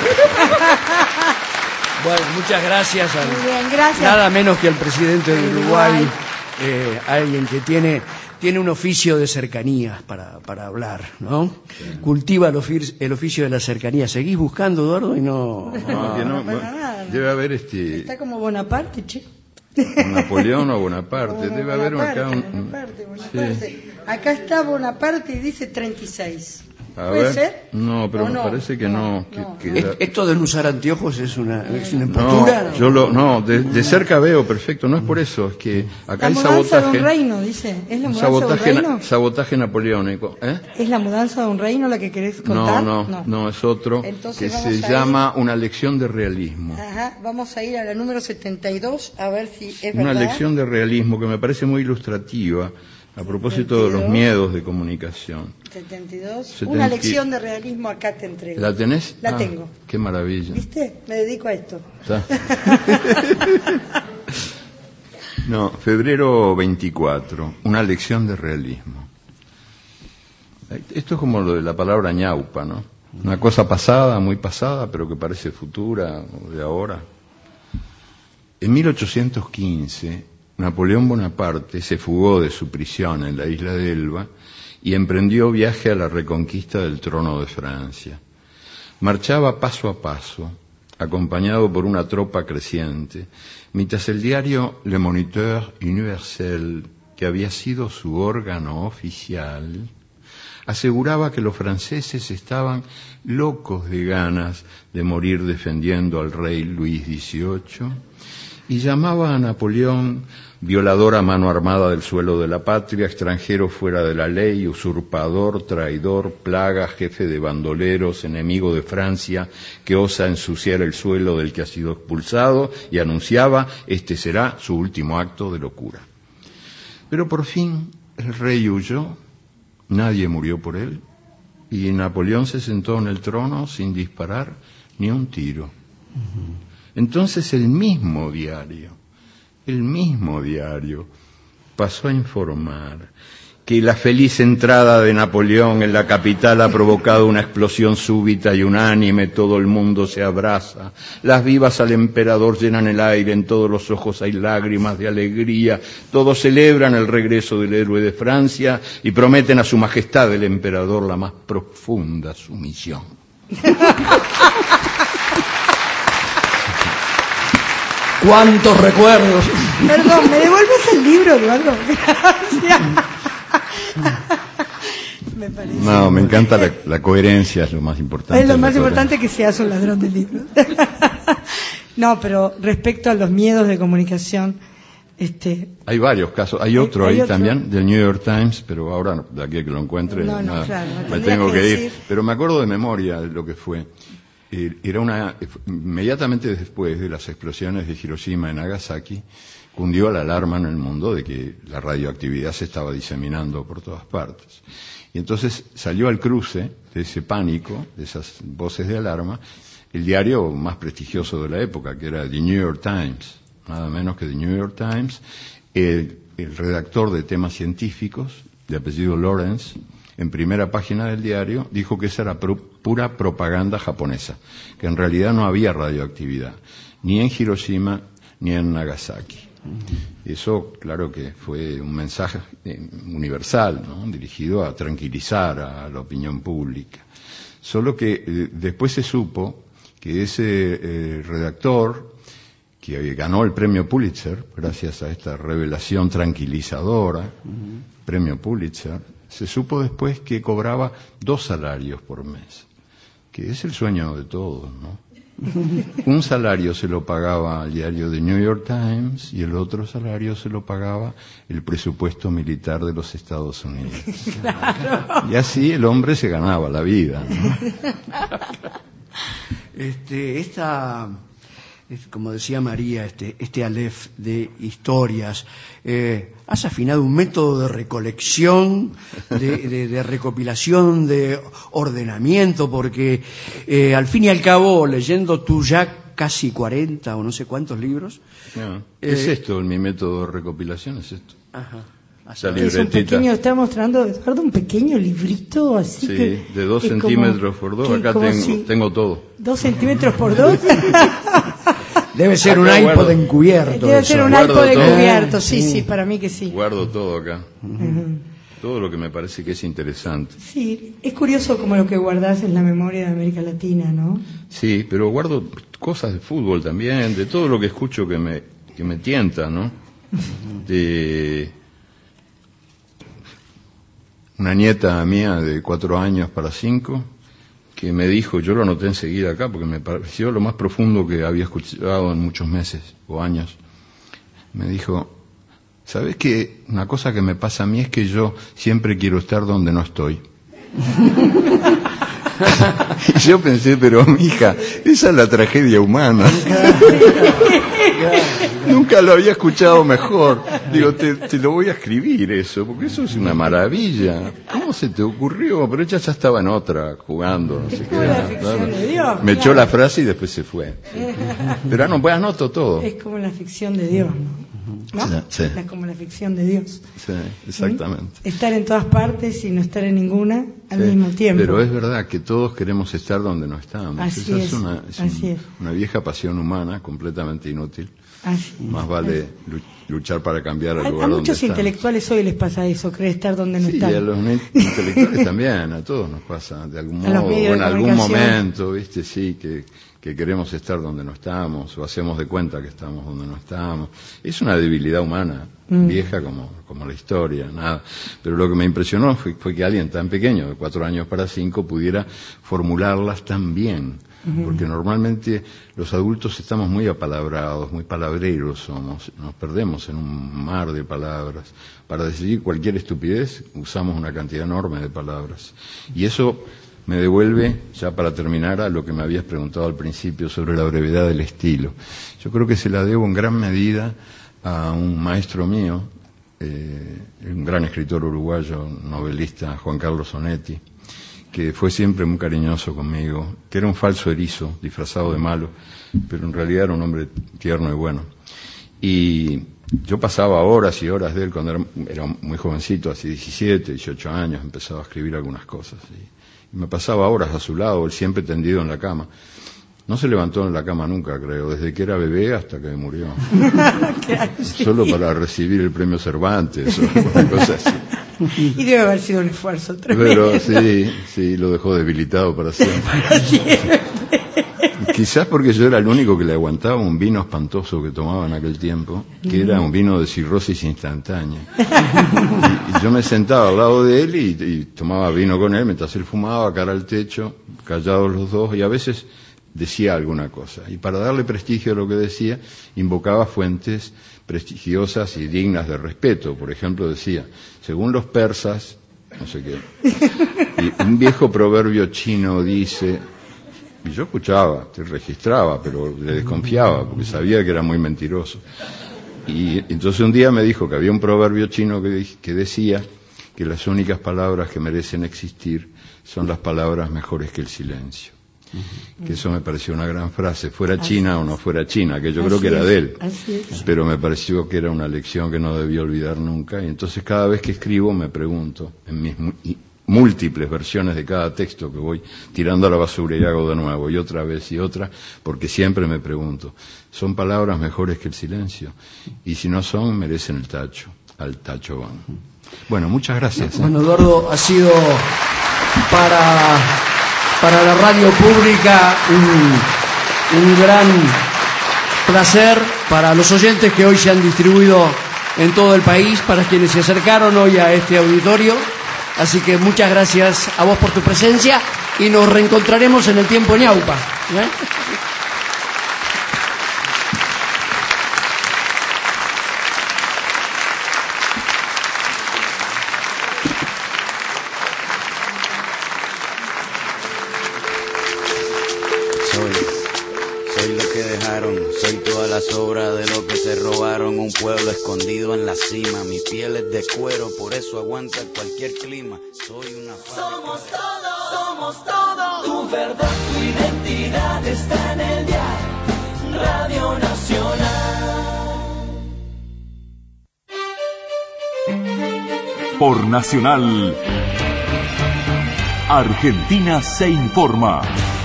Bueno, muchas gracias a muy bien, gracias. Nada menos que al presidente de Uruguay, alguien que tiene un oficio de cercanías para hablar, ¿no? Sí. Cultiva el oficio de la cercanía. ¿Seguís buscando, Eduardo? Y no debe haber Está como Bonaparte, che. Napoleón o Bonaparte. Debe haber acá Bonaparte. Sí. Acá está Bonaparte y dice 36. ¿Puede ser? No, pero me parece que no. Esto de no usar anteojos es una impostura. De cerca veo perfecto, no es por eso, es que acá hay sabotaje. La mudanza de un reino, dice. ¿Es la mudanza de un reino? Sabotaje napoleónico. ¿Es la mudanza de un reino la que querés contar? No, es otro. Entonces que se llama Una lección de realismo. Ajá, vamos a ir a la número 72 a ver si es verdad. Una lección de realismo que me parece muy ilustrativa. A propósito 72. De los miedos de comunicación. 72. Una lección de realismo acá te entrego. ¿La tenés? La tengo. Qué maravilla. ¿Viste? Me dedico a esto. No, febrero 24. Una lección de realismo. Esto es como lo de la palabra ñaupa, ¿no? Una cosa pasada, muy pasada, pero que parece futura o de ahora. En 1815... Napoleón Bonaparte se fugó de su prisión en la isla de Elba y emprendió viaje a la reconquista del trono de Francia. Marchaba paso a paso, acompañado por una tropa creciente, mientras el diario Le Moniteur Universel, que había sido su órgano oficial, aseguraba que los franceses estaban locos de ganas de morir defendiendo al rey Luis XVIII y llamaba a Napoleón violador a mano armada del suelo de la patria, extranjero fuera de la ley, usurpador, traidor, plaga, jefe de bandoleros, enemigo de Francia, que osa ensuciar el suelo del que ha sido expulsado, y anunciaba, este será su último acto de locura. Pero por fin el rey huyó, nadie murió por él, y Napoleón se sentó en el trono sin disparar ni un tiro. Entonces el mismo diario pasó a informar que la feliz entrada de Napoleón en la capital ha provocado una explosión súbita y unánime, todo el mundo se abraza, las vivas al emperador llenan el aire, en todos los ojos hay lágrimas de alegría, todos celebran el regreso del héroe de Francia y prometen a su majestad el emperador la más profunda sumisión. ¡Cuántos recuerdos! Perdón, ¿me devuelves el libro, Eduardo? Gracias. Me parece. No, me encanta la coherencia, es lo más importante. Es lo más importante que seas un ladrón de libros. No, pero respecto a los miedos de comunicación, hay varios casos. Hay otro ahí también, del New York Times, pero ahora, de aquí a que lo encuentre, claro, me tengo que ir. Pero me acuerdo de memoria de lo que fue. Era inmediatamente después de las explosiones de Hiroshima y Nagasaki, cundió la alarma en el mundo de que la radioactividad se estaba diseminando por todas partes. Y entonces salió al cruce de ese pánico, de esas voces de alarma, el diario más prestigioso de la época, que era The New York Times, nada menos que The New York Times, el redactor de temas científicos, de apellido Lawrence, en primera página del diario, dijo que esa era pura propaganda japonesa, que en realidad no había radioactividad, ni en Hiroshima ni en Nagasaki. Eso, claro que fue un mensaje universal, ¿no?, dirigido a tranquilizar a la opinión pública. Solo que después se supo que ese redactor, que ganó el premio Pulitzer, gracias a esta revelación tranquilizadora, premio Pulitzer, se supo después que cobraba 2 salarios por mes, que es el sueño de todos, ¿no? Un salario se lo pagaba al diario The New York Times y el otro salario se lo pagaba el presupuesto militar de los Estados Unidos. Claro. Y así el hombre se ganaba la vida, ¿no? Como decía María, este Aleph de historias, has afinado un método de recolección, de recopilación, de ordenamiento, porque al fin y al cabo, leyendo tú ya casi 40 o no sé cuántos libros. No, es esto, mi método de recopilación es esto. Ajá. Es un pequeño, está mostrando Eduardo un pequeño librito así, sí, que de 2 centímetros por 2, acá tengo todo. 2 centímetros por 2. Debe ser un iPod encubierto. Debe ser un iPod encubierto, sí, para mí que sí. Guardo todo acá. Todo lo que me parece que es interesante. Sí, es curioso como lo que guardás en la memoria de América Latina, ¿no? Sí, pero guardo cosas de fútbol también, de todo lo que escucho que me tienta, ¿no? una nieta mía de 4 años para 5, que me dijo, yo lo anoté enseguida acá, porque me pareció lo más profundo que había escuchado en muchos meses o años. Me dijo, ¿sabes qué? Una cosa que me pasa a mí es que yo siempre quiero estar donde no estoy. Y yo pensé, pero mija, esa es la tragedia humana. Nunca lo había escuchado mejor. Digo, te lo voy a escribir eso, porque eso es una maravilla. ¿Cómo se te ocurrió? Pero ella ya estaba en otra, jugando, no sé qué. Me echó la frase y después se fue. Pero no, pues anoto todo. Es como la ficción de Dios, ¿no? Sí. Es como la ficción de Dios. Sí, exactamente. Estar en todas partes y no estar en ninguna al mismo tiempo. Pero es verdad que todos queremos estar donde no estamos. Así Esa es una vieja pasión humana completamente inútil. Más vale luchar para cambiar el lugar donde estamos. A muchos intelectuales hoy les pasa eso, creer estar donde no están. Sí, a los intelectuales también, a todos nos pasa de algún modo, o en algún momento, ¿viste? Sí, que queremos estar donde no estamos, o hacemos de cuenta que estamos donde no estamos. Es una debilidad humana, vieja como la historia, nada. Pero lo que me impresionó fue que alguien tan pequeño, de 4 años para 5, pudiera formularlas tan bien. Porque normalmente los adultos estamos muy apalabrados, muy palabreros somos, nos perdemos en un mar de palabras. Para decir cualquier estupidez usamos una cantidad enorme de palabras. Y eso me devuelve, ya para terminar, a lo que me habías preguntado al principio sobre la brevedad del estilo. Yo creo que se la debo en gran medida a un maestro mío, un gran escritor uruguayo, novelista, Juan Carlos Onetti, que fue siempre muy cariñoso conmigo, que era un falso erizo, disfrazado de malo, pero en realidad era un hombre tierno y bueno. Y yo pasaba horas y horas de él cuando era muy jovencito, así 17, 18 años, empezaba a escribir algunas cosas. Y me pasaba horas a su lado, él siempre tendido en la cama. No se levantó en la cama nunca, creo, desde que era bebé hasta que murió. Solo para recibir el premio Cervantes o alguna cosa así. Y debe haber sido un esfuerzo tremendo. Pero sí, lo dejó debilitado para siempre. Quizás porque yo era el único que le aguantaba un vino espantoso que tomaba en aquel tiempo, que era un vino de cirrosis instantánea. Y yo me sentaba al lado de él y tomaba vino con él mientras él fumaba, cara al techo, callados los dos, y a veces decía alguna cosa. Y para darle prestigio a lo que decía, invocaba fuentes prestigiosas y dignas de respeto. Por ejemplo, decía, según los persas, no sé qué, y un viejo proverbio chino dice, y yo escuchaba, te registraba, pero le desconfiaba, porque sabía que era muy mentiroso. Y entonces un día me dijo que había un proverbio chino que decía que las únicas palabras que merecen existir son las palabras mejores que el silencio. Que eso me pareció una gran frase, fuera China o no fuera China, que yo creo que era de él, pero me pareció que era una lección que no debía olvidar nunca. Y entonces cada vez que escribo me pregunto, en mis múltiples versiones de cada texto que voy tirando a la basura y hago de nuevo y otra vez y otra, porque siempre me pregunto, ¿son palabras mejores que el silencio? Y si no son, merecen el tacho, al tacho van. Bueno, muchas gracias. Bueno, Eduardo, ha sido para la radio pública un gran placer, para los oyentes que hoy se han distribuido en todo el país, para quienes se acercaron hoy a este auditorio. Así que muchas gracias a vos por tu presencia y nos reencontraremos en el tiempo ñaupa. Soy lo que dejaron, soy todas las obras de lo que se robaron. Un pueblo escondido en la cima, mi piel es de cuero, por eso aguanta cualquier clima. Soy una Somos todo, tu verdad, tu identidad está en el dial, Radio Nacional. Por Nacional, Argentina se informa.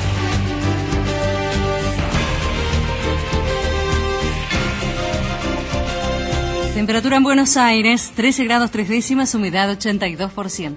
Temperatura en Buenos Aires, 13 grados 3 décimas, humedad 82%.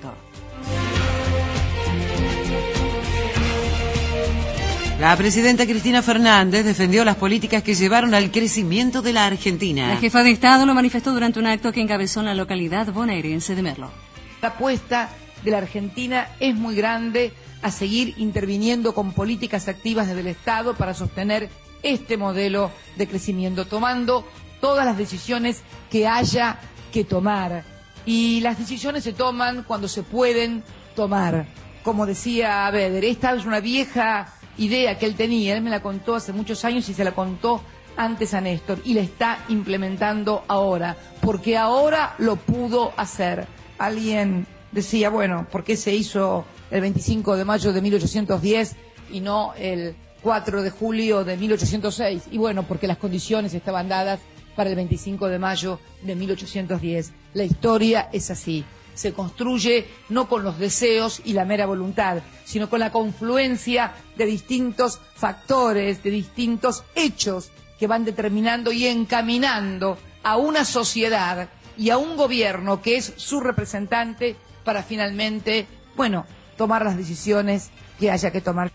La presidenta Cristina Fernández defendió las políticas que llevaron al crecimiento de la Argentina. La jefa de Estado lo manifestó durante un acto que encabezó en la localidad bonaerense de Merlo. La apuesta de la Argentina es muy grande a seguir interviniendo con políticas activas desde el Estado para sostener este modelo de crecimiento, tomando todas las decisiones que haya que tomar. Y las decisiones se toman cuando se pueden tomar. Como decía Beder, esta es una vieja idea que él tenía, él me la contó hace muchos años y se la contó antes a Néstor, y la está implementando ahora, porque ahora lo pudo hacer. Alguien decía, bueno, ¿por qué se hizo el 25 de mayo de 1810 y no el 4 de julio de 1806? Y bueno, porque las condiciones estaban dadas para el 25 de mayo de 1810. La historia es así. Se construye no con los deseos y la mera voluntad, sino con la confluencia de distintos factores, de distintos hechos que van determinando y encaminando a una sociedad y a un gobierno que es su representante para finalmente, bueno, tomar las decisiones que haya que tomar.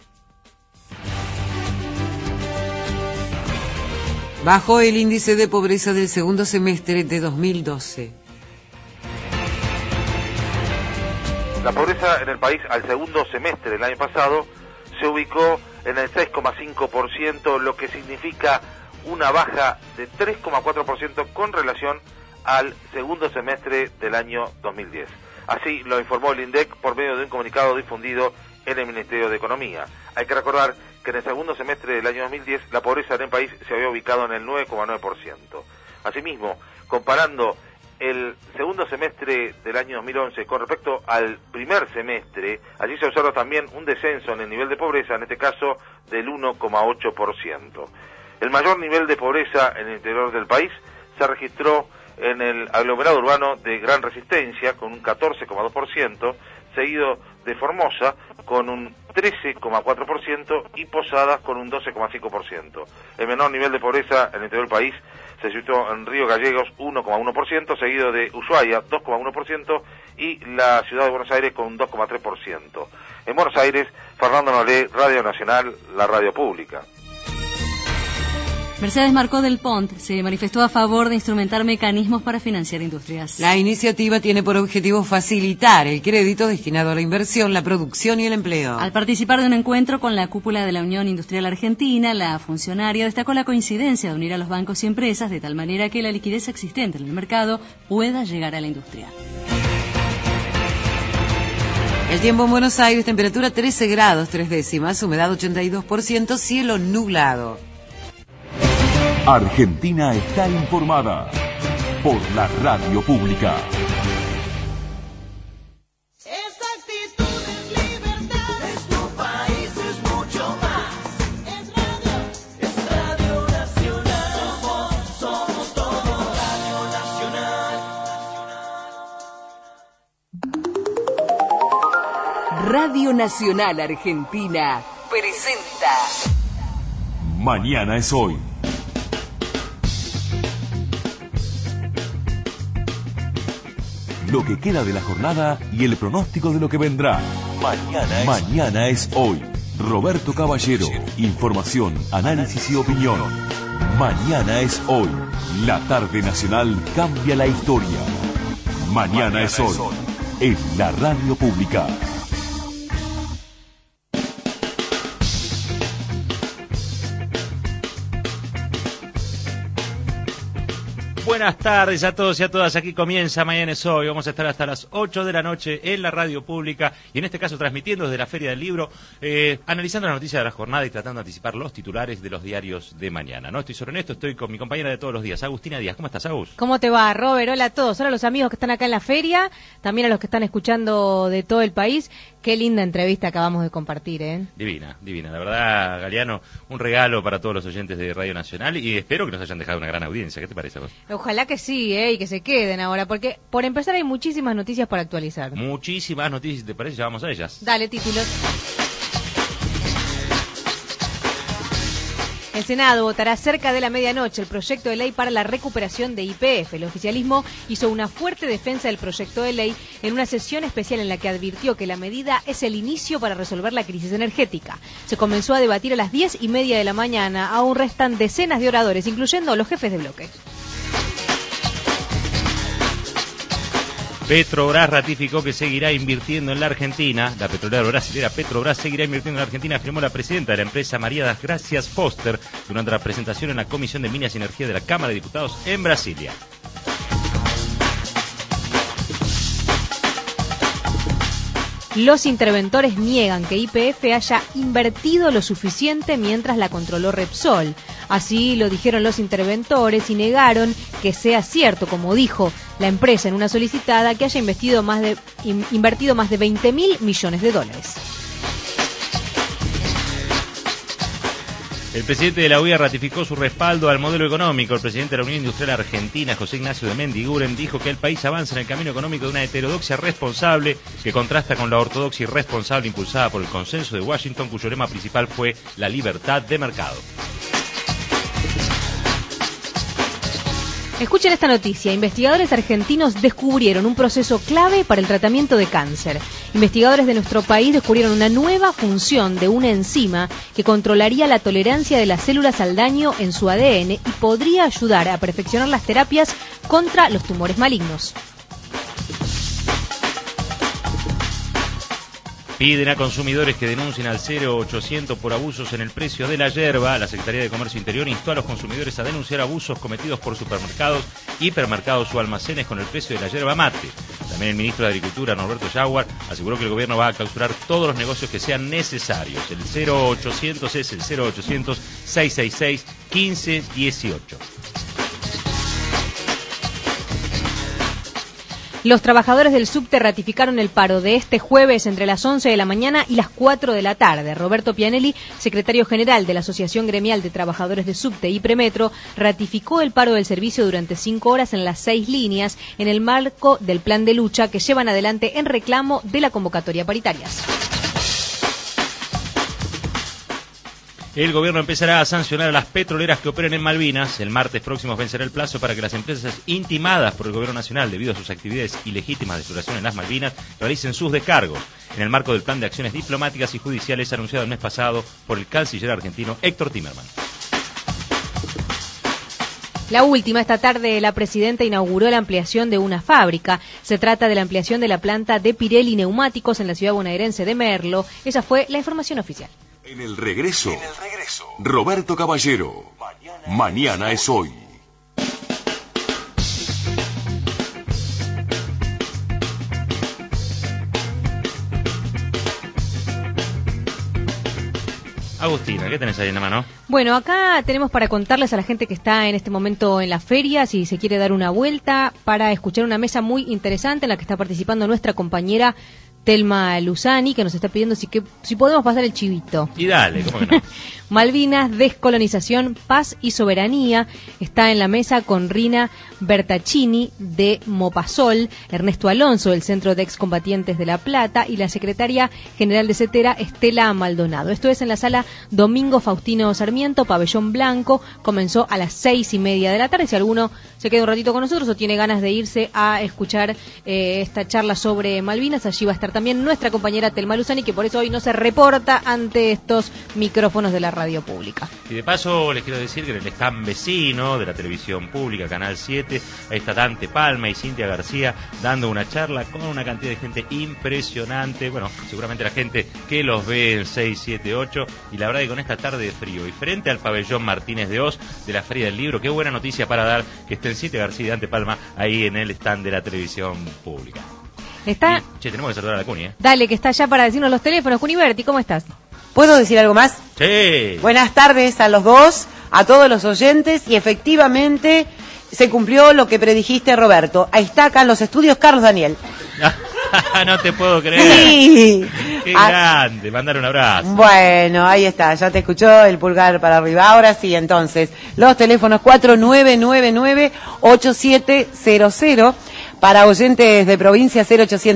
Bajó el índice de pobreza del segundo semestre de 2012. La pobreza en el país al segundo semestre del año pasado se ubicó en el 6,5%, lo que significa una baja de 3,4% con relación al segundo semestre del año 2010. Así lo informó el INDEC por medio de un comunicado difundido en el Ministerio de Economía. Hay que recordar que en el segundo semestre del año 2010 la pobreza en el país se había ubicado en el 9,9%. Asimismo, comparando el segundo semestre del año 2011 con respecto al primer semestre, allí se observa también un descenso en el nivel de pobreza, en este caso del 1,8%. El mayor nivel de pobreza en el interior del país se registró en el aglomerado urbano de Gran Resistencia, con un 14,2%, seguido de Formosa, con un 13,4%, y Posadas, con un 12,5%. El menor nivel de pobreza en el interior del país se situó en Río Gallegos, 1,1%, seguido de Ushuaia, 2,1%, y la ciudad de Buenos Aires con un 2,3%. En Buenos Aires, Fernando Nolé, Radio Nacional, la radio pública. Mercedes Marcó del Pont se manifestó a favor de instrumentar mecanismos para financiar industrias. La iniciativa tiene por objetivo facilitar el crédito destinado a la inversión, la producción y el empleo. Al participar de un encuentro con la cúpula de la Unión Industrial Argentina, la funcionaria destacó la coincidencia de unir a los bancos y empresas de tal manera que la liquidez existente en el mercado pueda llegar a la industria. El tiempo en Buenos Aires, temperatura 13 grados 3 décimas, humedad 82%, cielo nublado. Argentina está informada por la radio pública. Esa actitud es libertad, es tu país, es mucho más. Es Radio Nacional. Somos todo Radio Nacional. Radio Nacional Argentina presenta Mañana es hoy. Lo que queda de la jornada y el pronóstico de lo que vendrá. Mañana es hoy. Roberto Caballero. Información, análisis y opinión. Mañana es hoy. La tarde nacional cambia la historia. Mañana es hoy. En la radio pública. Buenas tardes a todos y a todas, aquí comienza Mañana es Hoy, vamos a estar hasta las 8 de la noche en la radio pública y en este caso transmitiendo desde la Feria del Libro, analizando las noticias de la jornada y tratando de anticipar los titulares de los diarios de mañana. No estoy solo en esto, estoy con mi compañera de todos los días, Agustina Díaz. ¿Cómo estás, Agus? ¿Cómo te va, Robert? Hola a todos, hola a los amigos que están acá en la feria, también a los que están escuchando de todo el país. Qué linda entrevista acabamos de compartir, ¿eh? Divina, divina. La verdad, Galeano, un regalo para todos los oyentes de Radio Nacional y espero que nos hayan dejado una gran audiencia. ¿Qué te parece, vos? Ojalá que sí, y que se queden ahora, porque por empezar hay muchísimas noticias por actualizar. Muchísimas noticias, ¿te parece? Ya vamos a ellas. Dale, títulos. El Senado votará cerca de la medianoche el proyecto de ley para la recuperación de YPF. El oficialismo hizo una fuerte defensa del proyecto de ley en una sesión especial en la que advirtió que la medida es el inicio para resolver la crisis energética. Se comenzó a debatir a las 10:30 de la mañana. Aún restan decenas de oradores, incluyendo los jefes de bloque. Petrobras ratificó que seguirá invirtiendo en la Argentina. La petrolera brasilera Petrobras seguirá invirtiendo en la Argentina, afirmó la presidenta de la empresa, María das Gracias Foster, durante la presentación en la Comisión de Minas y Energía de la Cámara de Diputados en Brasilia. Los interventores niegan que YPF haya invertido lo suficiente mientras la controló Repsol. Así lo dijeron los interventores y negaron que sea cierto, como dijo la empresa en una solicitada, que haya invertido más de 20.000 millones de dólares. El presidente de la UIA ratificó su respaldo al modelo económico. El presidente de la Unión Industrial Argentina, José Ignacio de Mendiguren, dijo que el país avanza en el camino económico de una heterodoxia responsable que contrasta con la ortodoxia irresponsable impulsada por el consenso de Washington, cuyo lema principal fue la libertad de mercado. Escuchen esta noticia. Investigadores argentinos descubrieron un proceso clave para el tratamiento de cáncer. Investigadores de nuestro país descubrieron una nueva función de una enzima que controlaría la tolerancia de las células al daño en su ADN y podría ayudar a perfeccionar las terapias contra los tumores malignos. Piden a consumidores que denuncien al 0800 por abusos en el precio de la yerba. La Secretaría de Comercio Interior instó a los consumidores a denunciar abusos cometidos por supermercados, hipermercados o almacenes con el precio de la yerba mate. También el ministro de Agricultura, Norberto Jaguar, aseguró que el gobierno va a clausurar todos los negocios que sean necesarios. El 0800 es el 0800 666 1518. Los trabajadores del subte ratificaron el paro de este jueves entre las 11 de la mañana y las 4 de la tarde. Roberto Pianelli, secretario general de la Asociación Gremial de Trabajadores de Subte y Premetro, ratificó el paro del servicio durante 5 horas en las 6 líneas en el marco del plan de lucha que llevan adelante en reclamo de la convocatoria paritarias. El gobierno empezará a sancionar a las petroleras que operen en Malvinas. El martes próximo vencerá el plazo para que las empresas intimadas por el gobierno nacional debido a sus actividades ilegítimas de exploración en las Malvinas realicen sus descargos, en el marco del plan de acciones diplomáticas y judiciales anunciado el mes pasado por el canciller argentino Héctor Timerman. La última, esta tarde la presidenta inauguró la ampliación de una fábrica. Se trata de la ampliación de la planta de Pirelli Neumáticos en la ciudad bonaerense de Merlo. Esa fue la información oficial. En el regreso, Roberto Caballero. Mañana es hoy. Agustina, ¿qué tenés ahí en la mano? Bueno, acá tenemos para contarles a la gente que está en este momento en la feria, si se quiere dar una vuelta, para escuchar una mesa muy interesante en la que está participando nuestra compañera Telma Luzani, que nos está pidiendo si podemos pasar el chivito. Y dale, ¿cómo que no? Malvinas, descolonización, paz y soberanía. Está en la mesa con Rina Bertaccini de Mopasol, Ernesto Alonso del Centro de Excombatientes de La Plata y la secretaria general de CETERA, Estela Maldonado. Esto es en la sala Domingo Faustino Sarmiento, Pabellón Blanco. Comenzó a las 6:30 de la tarde. Si alguno se queda un ratito con nosotros o tiene ganas de irse a escuchar esta charla sobre Malvinas, allí va a estar también nuestra compañera Telma Luzani, que por eso hoy no se reporta ante estos micrófonos de la radio pública. Y de paso les quiero decir que en el stand vecino de la televisión pública, Canal 7, ahí está Dante Palma y Cintia García dando una charla con una cantidad de gente impresionante. Bueno, seguramente la gente que los ve en 6, 7, 8, y la verdad que con esta tarde de frío y frente al pabellón Martínez de Oz de la Feria del Libro, qué buena noticia para dar que estén Cintia García y Dante Palma ahí en el stand de la televisión pública. Está. Tenemos que saludar a la Cuni, Dale, que está allá para decirnos los teléfonos. Cuniberti, ¿cómo estás? ¿Puedo decir algo más? Sí. Buenas tardes a los dos, a todos los oyentes, y efectivamente se cumplió lo que predijiste, Roberto. Ahí está acá en los estudios Carlos Daniel. No te puedo creer. Sí. Qué grande, mandar un abrazo. Bueno, ahí está, ya te escuchó el pulgar para arriba. Ahora sí, entonces, los teléfonos 4999-8700, para oyentes de provincia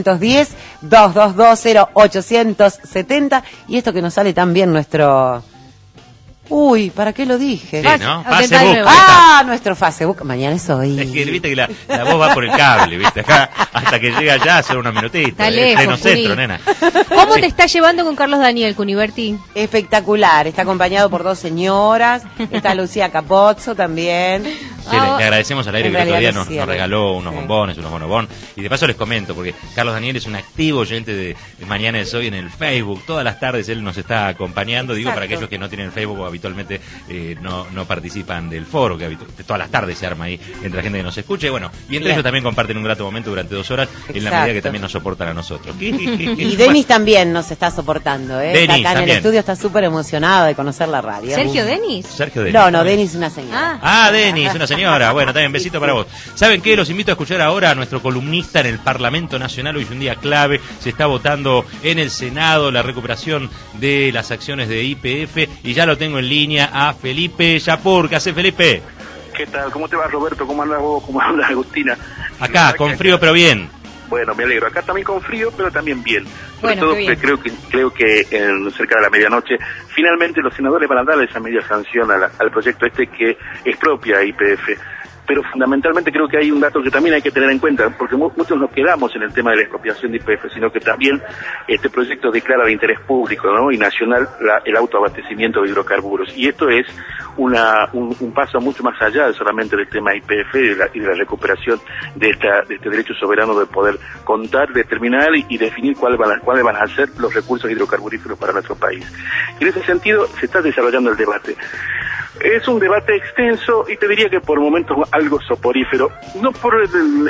0810-222-0870, y esto que nos sale también nuestro... Uy, ¿para qué lo dije? Sí, ¿no? Facebook. Nuestro Facebook. Mañana es hoy. Es que viste que la voz va por el cable, viste, acá, hasta que llega allá, son unos minutitos. Está lejos, pleno centro, nena. ¿Cómo te está llevando con Carlos Daniel, Cuniberti? Espectacular, está acompañado por dos señoras, está Lucía Capozzo también. Sí, le agradecemos al aire En que el otro día realidad nos regaló unos bombones, unos bonobón. Y de paso les comento, porque Carlos Daniel es un activo oyente de Mañana es Hoy en el Facebook. Todas las tardes él nos está acompañando. Digo, para aquellos que no tienen Facebook o habitualmente no participan del foro, que todas las tardes se arma ahí entre la gente que nos escucha. Y bueno, y entre ellos también comparten un grato momento durante 2 horas, en la medida que también nos soportan a nosotros. Y Denis también nos está soportando, ¿eh? Denis, está acá en el estudio, está súper emocionado de conocer la radio. ¿Sergio Denis? Sergio Denis. No, Denis una señora. Denis, una señora. Bueno, también besito para vos. ¿Saben qué? Los invito a escuchar ahora a nuestro columnista en el Parlamento Nacional. Hoy es un día clave. Se está votando en el Senado la recuperación de las acciones de YPF. Y ya lo tengo en línea a Felipe Yapur. ¿Qué hace, Felipe? ¿Qué tal? ¿Cómo te va, Roberto? ¿Cómo andas vos? ¿Cómo andas, Agustina? Acá, con frío pero bien. Bueno, me alegro. Acá también con frío, pero también bien. Sobre Bueno, todo qué bien. creo que cerca de la medianoche, finalmente los senadores van a dar esa media sanción al proyecto que expropia a YPF. Pero fundamentalmente creo que hay un dato que también hay que tener en cuenta, porque muchos nos quedamos en el tema de la expropiación de YPF, sino que también este proyecto declara de interés público, ¿no?, y nacional el autoabastecimiento de hidrocarburos. Y esto es un paso mucho más allá de solamente del tema YPF y de la recuperación de este derecho soberano de poder contar, determinar y definir cuáles van a ser los recursos hidrocarburíferos para nuestro país. En ese sentido se está desarrollando el debate. Es un debate extenso y te diría que por momentos algo soporífero, no en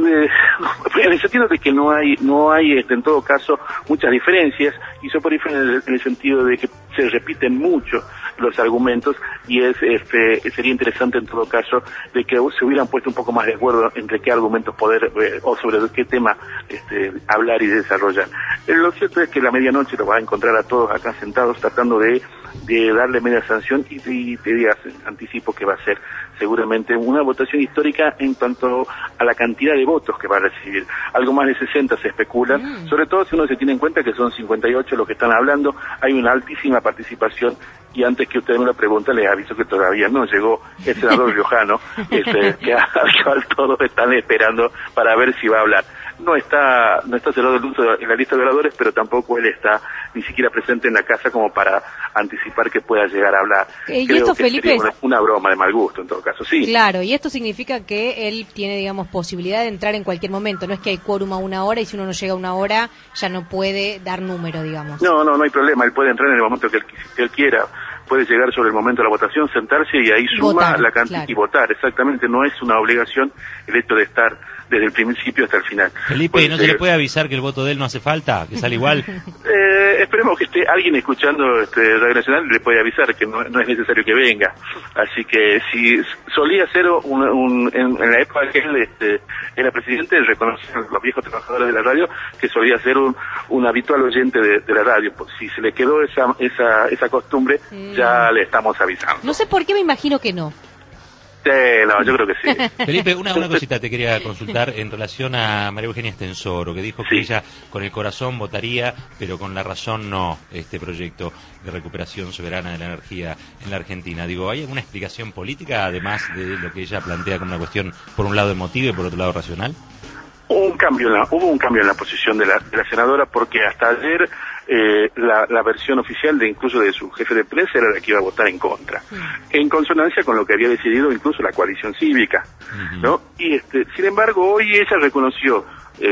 el sentido de que no hay en todo caso muchas diferencias, y soporífero en el sentido de que se repiten mucho los argumentos, y sería interesante en todo caso de que se hubieran puesto un poco más de acuerdo entre qué argumentos poder o sobre qué tema hablar y desarrollar. Lo cierto es que la medianoche lo va a encontrar a todos acá sentados tratando de darle media sanción, y te anticipo que va a ser seguramente una votación histórica en cuanto a la cantidad de votos que va a recibir. Algo más de 60 se especula, sobre todo si uno se tiene en cuenta que son 58 los que están hablando. Hay una altísima participación, y antes que usted me lo pregunte, les aviso que todavía no llegó el senador riojano, al cual todos están esperando para ver si va a hablar. No está cerrado el uso en la lista de oradores, pero tampoco él está ni siquiera presente en la casa como para anticipar que pueda llegar a hablar. Y Creo esto, que Felipe, sería una broma de mal gusto en todo caso, sí. Claro, y esto significa que él tiene, digamos, posibilidad de entrar en cualquier momento. No es que hay quórum a 1 hora y si uno no llega a 1 hora ya no puede dar número, digamos. No hay problema, él puede entrar en el momento que él quiera. Puede llegar sobre el momento de la votación, sentarse y ahí suma Votar, la cantidad, claro. y votar. Exactamente, no es una obligación el hecho de estar desde el principio hasta el final. Felipe, ¿y no se le puede avisar que el voto de él no hace falta, que sale igual? Esperemos que esté alguien escuchando Radio Nacional, le puede avisar que no es necesario que venga. Así que si solía ser en la época que él era presidente, reconocen los viejos trabajadores de la radio que solía ser un habitual oyente de la radio. Pues, si se le quedó esa costumbre, ya le estamos avisando. No sé por qué, me imagino que no. No, yo creo que sí. Felipe, una cosita te quería consultar en relación a María Eugenia Estensoro, que dijo que ella con el corazón votaría, pero con la razón no, este proyecto de recuperación soberana de la energía en la Argentina. Digo, ¿hay alguna explicación política, además de lo que ella plantea como una cuestión, por un lado emotiva y por otro lado racional? Hubo un cambio en la posición de la senadora, porque hasta ayer la versión oficial incluso de su jefe de prensa era la que iba a votar en contra, en consonancia con lo que había decidido incluso la coalición cívica, ¿no? Y sin embargo hoy ella reconoció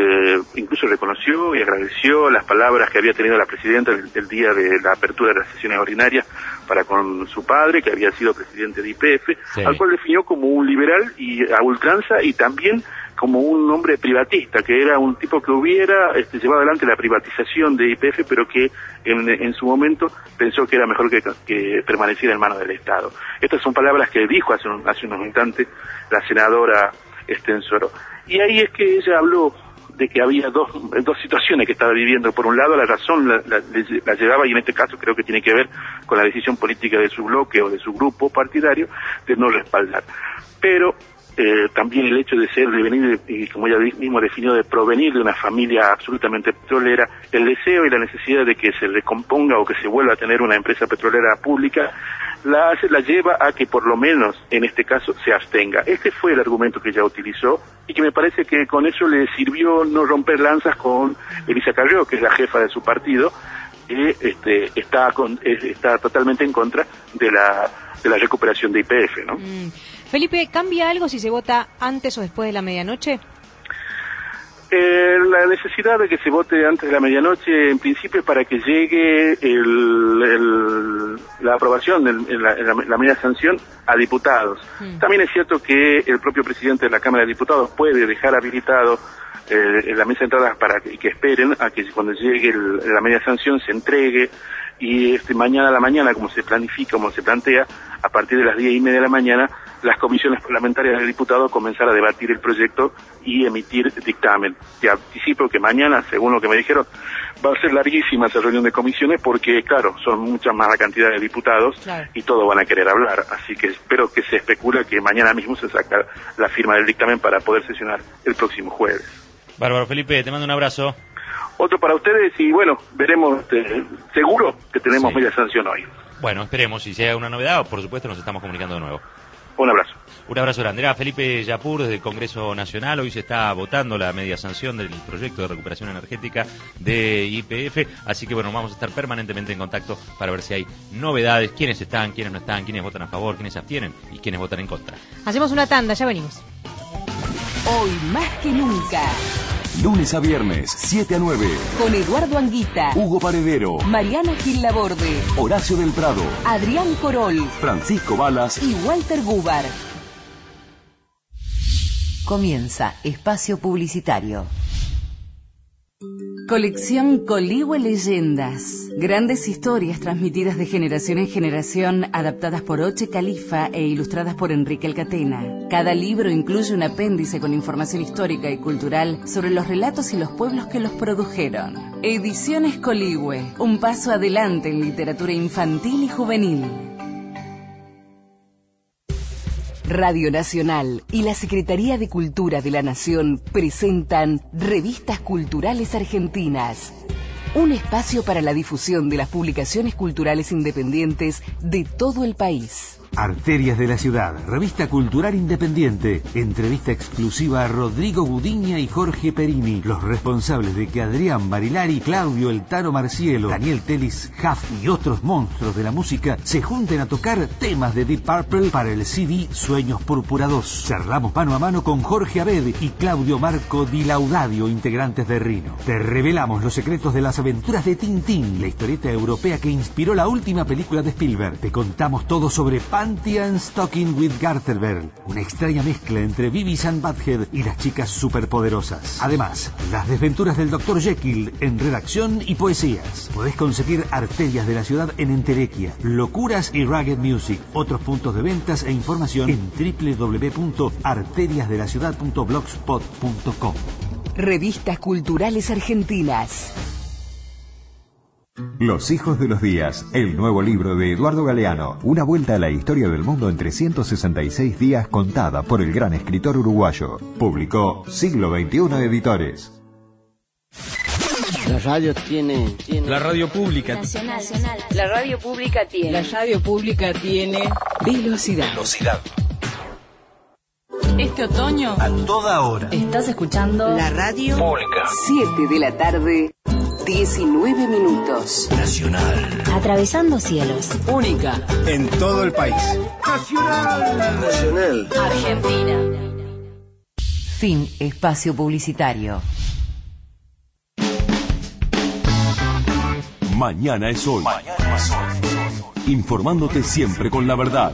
y agradeció las palabras que había tenido la presidenta el día de la apertura de las sesiones ordinarias para con su padre, que había sido presidente de YPF, al cual definió como un liberal y a ultranza, y también como un hombre privatista, que era un tipo que hubiera llevado adelante la privatización de YPF, pero que en su momento pensó que era mejor que permaneciera en manos del Estado. Estas son palabras que dijo hace unos instantes la senadora Estensoro. Y ahí es que ella habló de que había dos situaciones que estaba viviendo. Por un lado, la razón la llevaba, y en este caso creo que tiene que ver con la decisión política de su bloque o de su grupo partidario de no respaldar. Pero también el hecho de venir, y como ella mismo definió, de provenir de una familia absolutamente petrolera, el deseo y la necesidad de que se recomponga o que se vuelva a tener una empresa petrolera pública, la lleva a que por lo menos en este caso se abstenga. Este fue el argumento que ella utilizó, y que me parece que con eso le sirvió no romper lanzas con Elisa Carrió, que es la jefa de su partido, que está totalmente en contra de la recuperación de YPF, ¿no? Felipe, ¿cambia algo si se vota antes o después de la medianoche? La necesidad de que se vote antes de la medianoche, en principio, es para que llegue la aprobación, la media sanción a diputados. También es cierto que el propio presidente de la Cámara de Diputados puede dejar habilitado la mesa de entradas para que esperen a que cuando llegue la media sanción se entregue, y mañana a la mañana, como se planifica, como se plantea, a partir de las 10:30 de la mañana, las comisiones parlamentarias del diputado comenzar a debatir el proyecto y emitir dictamen. Te anticipo que mañana, según lo que me dijeron, va a ser larguísima esa reunión de comisiones porque, claro, son muchas más la cantidad de diputados, claro, y todos van a querer hablar. Así que espero que se especula que mañana mismo se saca la firma del dictamen para poder sesionar el próximo jueves. Bárbaro, Felipe, te mando un abrazo. Otro para ustedes y bueno, veremos, seguro que tenemos media sanción hoy. Bueno, esperemos, y si hay una novedad, por supuesto nos estamos comunicando de nuevo. Un abrazo. Un abrazo grande. Era Felipe Yapur desde el Congreso Nacional. Hoy se está votando la media sanción del proyecto de recuperación energética de YPF, así que bueno, vamos a estar permanentemente en contacto para ver si hay novedades, quiénes están, quiénes no están, quiénes votan a favor, quiénes se abstienen y quiénes votan en contra. Hacemos una tanda, ya venimos. Hoy más que nunca. Lunes a viernes, 7 a 9. Con Eduardo Anguita, Hugo Paredero, Mariana Gil Laborde, Horacio del Prado, Adrián Corol, Francisco Balas y Walter Gubar. Comienza Espacio Publicitario. Colección Coligüe Leyendas. Grandes historias transmitidas de generación en generación, adaptadas por Oche Califa e ilustradas por Enrique Alcatena. Cada libro incluye un apéndice con información histórica y cultural sobre los relatos y los pueblos que los produjeron. Ediciones Coligüe, un paso adelante en literatura infantil y juvenil. Radio Nacional y la Secretaría de Cultura de la Nación presentan Revistas Culturales Argentinas, un espacio para la difusión de las publicaciones culturales independientes de todo el país. Arterias de la Ciudad, revista cultural independiente. Entrevista exclusiva a Rodrigo Gudiña y Jorge Perini, los responsables de que Adrián Barilari, Claudio El Tano Marcielo, Daniel Telis, Huff y otros monstruos de la música se junten a tocar temas de Deep Purple para el CD Sueños Púrpura 2. Charlamos mano a mano con Jorge Abed y Claudio Marco Di Laudadio, integrantes de Rino. Te revelamos los secretos de las aventuras de Tintín, la historieta europea que inspiró la última película de Spielberg. Te contamos todo sobre Panty and Stocking with Garterberg, una extraña mezcla entre Beavis and Butthead y las chicas superpoderosas. Además, las desventuras del Dr. Jekyll en redacción y poesías. Podés conseguir Arterias de la Ciudad en Enterequia, Locuras y Ragged Music. Otros puntos de ventas e información en www.arteriasdelaciudad.blogspot.com. Revistas Culturales Argentinas. Los hijos de los días, el nuevo libro de Eduardo Galeano, una vuelta a la historia del mundo en 366 días contada por el gran escritor uruguayo. Publicó Siglo XXI Editores. La radio tiene... La radio pública. Nacional. La radio pública tiene. La radio pública tiene... Velocidad. Este otoño, A toda hora. estás escuchando La radio Pública. 7 de la tarde, 19 minutos. Nacional. Atravesando cielos. Única. En todo el país. Nacional. Argentina. Fin Espacio Publicitario. Mañana es hoy. Informándote siempre con la verdad.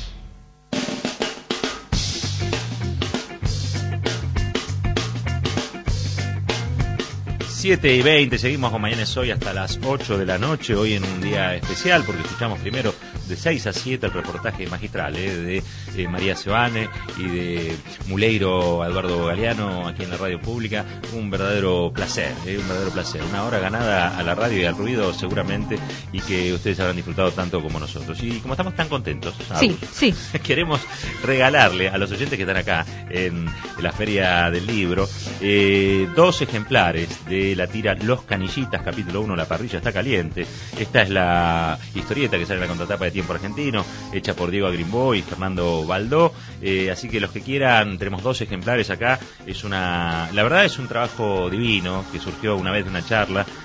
7:20, seguimos con Mañana es Hoy hasta las 8 de la noche, hoy en un día especial porque escuchamos primero de 6 a 7 el reportaje magistral de María Sebane y de Muleiro Eduardo Galeano aquí en la radio pública. Un verdadero placer, una hora ganada a la radio y al ruido seguramente, y que ustedes habrán disfrutado tanto como nosotros. Y como estamos tan contentos, Sí. queremos regalarle a los oyentes que están acá en la Feria del Libro 2 ejemplares de la tira Los Canillitas, capítulo 1, La parrilla está caliente. Esta es la historieta que sale en la contratapa de Tiempo Argentino, hecha por Diego Agrimbo y Fernando Baldó. Así que los que quieran, tenemos 2 ejemplares acá. La verdad es un trabajo divino que surgió una vez de una charla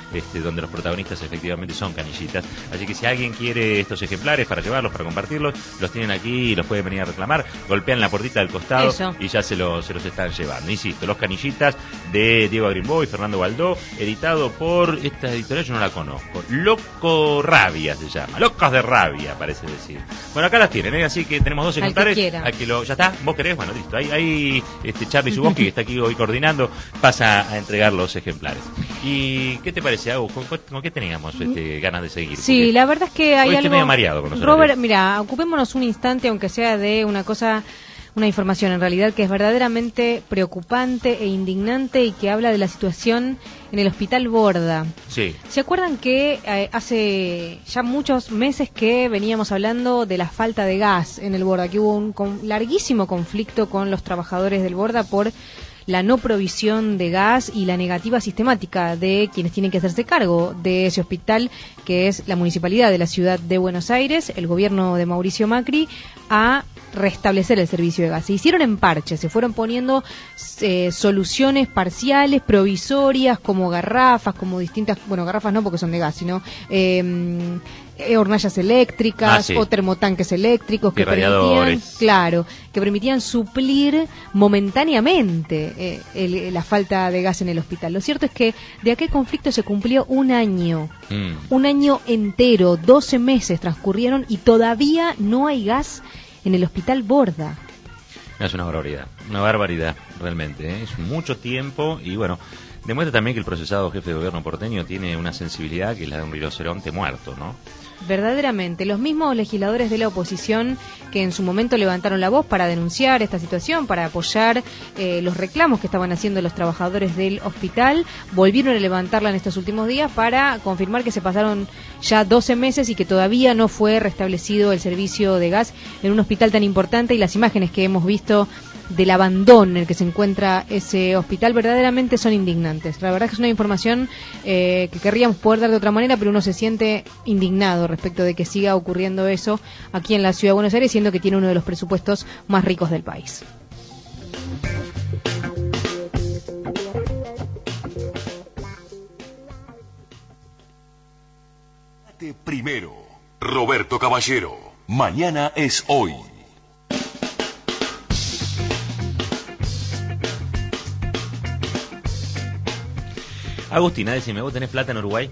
donde los protagonistas efectivamente son canillitas. Así que si alguien quiere estos ejemplares para llevarlos, para compartirlos, los tienen aquí y los pueden venir a reclamar, golpean la puertita del costado y ya se los están llevando. Insisto, Los Canillitas de Diego Agrimboy y Fernando Baldó, editado por esta editorial, yo no la conozco, Loco Rabia se llama, Locos de Rabia parece decir. Bueno, acá las tienen, así que tenemos 2 ejemplares. ¿Ya está? ¿Vos querés? Bueno, listo. Ahí Charlie Zuboski, que está aquí hoy coordinando, pasa a entregar los ejemplares. ¿Y qué te parece, Agus? ¿Con qué teníamos ganas de seguir? Sí, porque la verdad es que hay hoy algo... estoy medio mareado con nosotros. Robert, mira, ocupémonos un instante, aunque sea de una información en realidad que es verdaderamente preocupante e indignante y que habla de la situación en el Hospital Borda. Sí. ¿Se acuerdan que hace ya muchos meses que veníamos hablando de la falta de gas en el Borda, que hubo un larguísimo conflicto con los trabajadores del Borda por la no provisión de gas y la negativa sistemática de quienes tienen que hacerse cargo de ese hospital, que es la municipalidad de la ciudad de Buenos Aires, el gobierno de Mauricio Macri, a restablecer el servicio de gas? Se hicieron en parche, se fueron poniendo soluciones parciales, provisorias, como garrafas, como distintas, bueno, garrafas no porque son de gas, sino hornallas eléctricas o termotanques eléctricos que permitían suplir momentáneamente la falta de gas en el hospital. Lo cierto es que de aquel conflicto se cumplió un año entero, 12 meses transcurrieron y todavía no hay gas en el Hospital Borda. Es una barbaridad realmente, es mucho tiempo y bueno, demuestra también que el procesado jefe de gobierno porteño tiene una sensibilidad que es la de un rinoceronte muerto, ¿no? Verdaderamente, los mismos legisladores de la oposición que en su momento levantaron la voz para denunciar esta situación, para apoyar los reclamos que estaban haciendo los trabajadores del hospital, volvieron a levantarla en estos últimos días para confirmar que se pasaron ya 12 meses y que todavía no fue restablecido el servicio de gas en un hospital tan importante, y las imágenes que hemos visto del abandono en el que se encuentra ese hospital verdaderamente son indignantes. La verdad es que es una información que querríamos poder dar de otra manera, pero uno se siente indignado respecto de que siga ocurriendo eso aquí en la ciudad de Buenos Aires, siendo que tiene uno de los presupuestos más ricos del país. Primero, Roberto Caballero. Mañana es hoy. Agustina, decime, ¿vos tenés plata en Uruguay?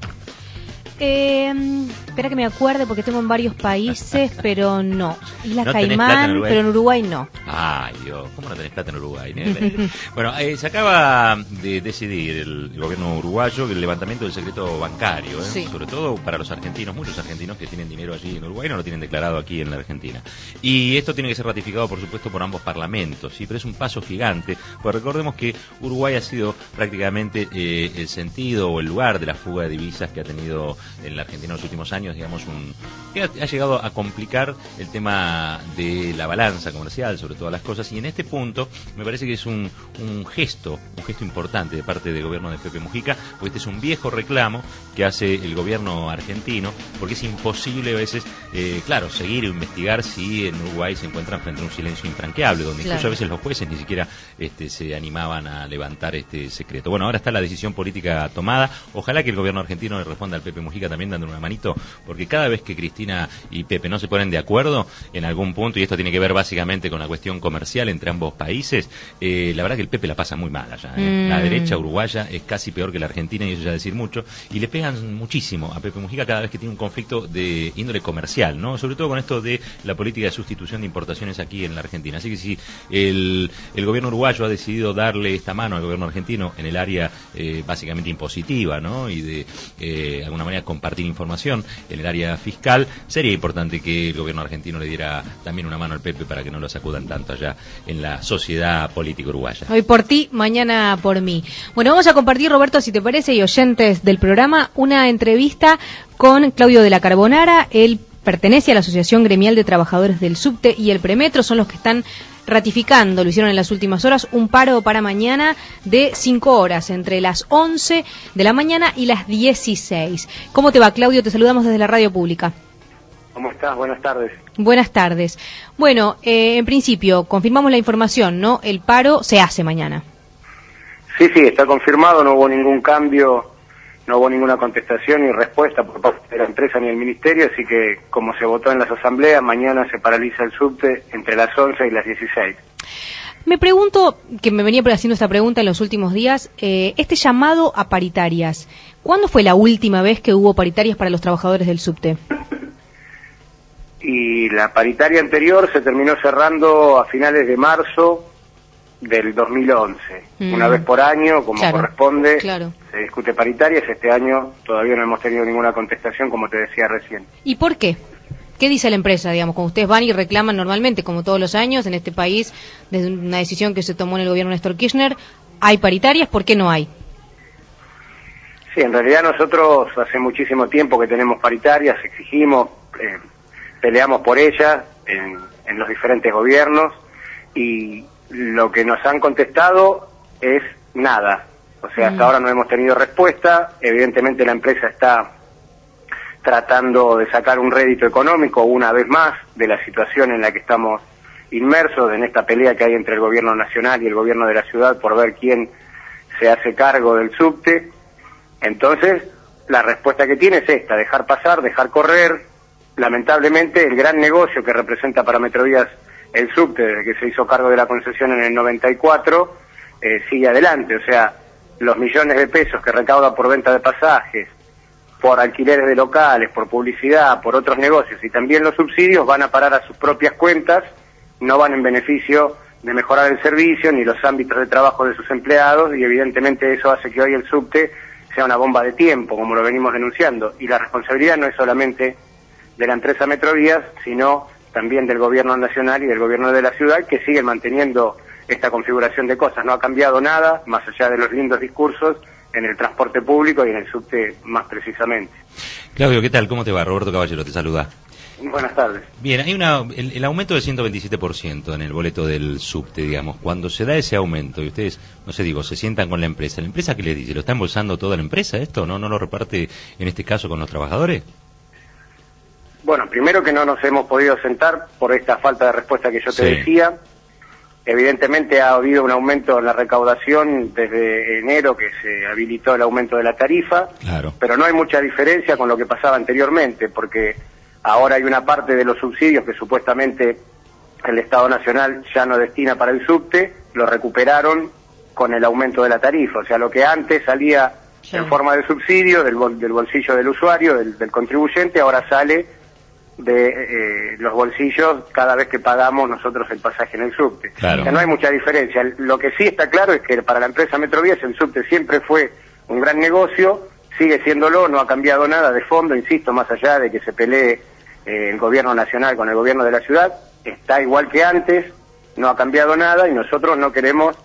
Espera que me acuerde porque tengo en varios países, pero no. Islas ¿No tenés plata Caimán, en Uruguay? pero en Uruguay no. Ay, Dios, ¿cómo no tenés plata en Uruguay? Bueno, se acaba de decidir el gobierno uruguayo el levantamiento del secreto bancario, Sí. sobre todo para los argentinos, muchos argentinos que tienen dinero allí en Uruguay no lo tienen declarado aquí en la Argentina. Y esto tiene que ser ratificado, por supuesto, por ambos parlamentos, ¿sí? Pero es un paso gigante, pues recordemos que Uruguay ha sido prácticamente el sentido o el lugar de la fuga de divisas que ha tenido en la Argentina en los últimos años, digamos, que ha llegado a complicar el tema de la balanza comercial sobre todas las cosas, y en este punto me parece que es un gesto importante de parte del gobierno de Pepe Mujica, porque este es un viejo reclamo que hace el gobierno argentino, porque es imposible a veces, seguir o investigar si en Uruguay se encuentran frente a un silencio infranqueable, donde incluso a veces los jueces ni siquiera se animaban a levantar este secreto. Bueno, ahora está la decisión política tomada, ojalá que el gobierno argentino le responda al Pepe Mujica también dándole una manito, porque cada vez que Cristina y Pepe no se ponen de acuerdo en algún punto, y esto tiene que ver básicamente con la cuestión comercial entre ambos países, la verdad que el Pepe la pasa muy mal allá. La derecha uruguaya es casi peor que la Argentina, y eso ya decir mucho, y le pegan muchísimo a Pepe Mujica cada vez que tiene un conflicto de índole comercial, ¿no? Sobre todo con esto de la política de sustitución de importaciones aquí en la Argentina. Así que si el gobierno uruguayo ha decidido darle esta mano al gobierno argentino en el área básicamente impositiva, ¿no? Y de alguna manera compartir información en el área fiscal, sería importante que el gobierno argentino le diera también una mano al Pepe para que no lo sacudan tanto allá en la sociedad política uruguaya. Hoy por ti, mañana por mí. Bueno, vamos a compartir, Roberto, si te parece, y oyentes del programa, una entrevista con Claudio de la Carbonara. Él pertenece a la Asociación Gremial de Trabajadores del Subte y el Premetro, son los que están ratificando, lo hicieron en las últimas horas, un paro para mañana de 5 horas, entre las 11 de la mañana y las 16. ¿Cómo te va, Claudio? Te saludamos desde la radio pública. ¿Cómo estás? Buenas tardes. Buenas tardes. Bueno, en principio, confirmamos la información, ¿no? El paro se hace mañana. Sí, está confirmado, no hubo ningún cambio no hubo ninguna contestación ni respuesta por parte de la empresa ni del ministerio, así que como se votó en las asambleas, mañana se paraliza el subte entre las 11 y las 16. Me pregunto, que me venía haciendo esta pregunta en los últimos días, este llamado a paritarias, ¿cuándo fue la última vez que hubo paritarias para los trabajadores del subte? Y la paritaria anterior se terminó cerrando a finales de marzo del 2011. Una vez por año, como corresponde, se discute paritarias. Este año todavía no hemos tenido ninguna contestación, como te decía recién. ¿Y por qué? ¿Qué dice la empresa, digamos, cuando ustedes van y reclaman normalmente, como todos los años, en este país, desde una decisión que se tomó en el gobierno de Néstor Kirchner, hay paritarias? ¿Por qué no hay? Sí, en realidad nosotros hace muchísimo tiempo que tenemos paritarias, exigimos, peleamos por ellas en los diferentes gobiernos, y lo que nos han contestado es nada. O sea, hasta ahora no hemos tenido respuesta. Evidentemente la empresa está tratando de sacar un rédito económico una vez más de la situación en la que estamos inmersos, en esta pelea que hay entre el gobierno nacional y el gobierno de la ciudad por ver quién se hace cargo del subte. Entonces, la respuesta que tiene es esta: dejar pasar, dejar correr. Lamentablemente, el gran negocio que representa para Metrovías el subte, desde que se hizo cargo de la concesión en el 94, sigue adelante. O sea, los millones de pesos que recauda por venta de pasajes, por alquileres de locales, por publicidad, por otros negocios, y también los subsidios van a parar a sus propias cuentas, no van en beneficio de mejorar el servicio ni los ámbitos de trabajo de sus empleados, y evidentemente eso hace que hoy el subte sea una bomba de tiempo, como lo venimos denunciando. Y la responsabilidad no es solamente de la empresa Metrovías, sino también del gobierno nacional y del gobierno de la ciudad, que siguen manteniendo esta configuración de cosas. No ha cambiado nada, más allá de los lindos discursos, en el transporte público y en el subte más precisamente. Claudio, ¿qué tal? ¿Cómo te va? Roberto Caballero te saluda. Buenas tardes. Bien, hay el aumento del 127% en el boleto del subte, digamos. Cuando se da ese aumento y ustedes, no sé, se sientan con la empresa qué les dice? ¿Lo está embolsando toda la empresa esto? ¿No lo reparte en este caso con los trabajadores? Bueno, primero que no nos hemos podido sentar por esta falta de respuesta que yo te decía. Evidentemente ha habido un aumento en la recaudación desde enero, que se habilitó el aumento de la tarifa, pero no hay mucha diferencia con lo que pasaba anteriormente, porque ahora hay una parte de los subsidios que supuestamente el Estado Nacional ya no destina para el subte, lo recuperaron con el aumento de la tarifa. O sea, lo que antes salía en forma de subsidio del bolsillo del usuario, del contribuyente, ahora sale de los bolsillos cada vez que pagamos nosotros el pasaje en el subte. O sea, no hay mucha diferencia. Lo que sí está claro es que para la empresa Metrovías el subte siempre fue un gran negocio, sigue siéndolo, no ha cambiado nada de fondo, insisto, más allá de que se pelee el gobierno nacional con el gobierno de la ciudad, está igual que antes, no ha cambiado nada, y nosotros no queremos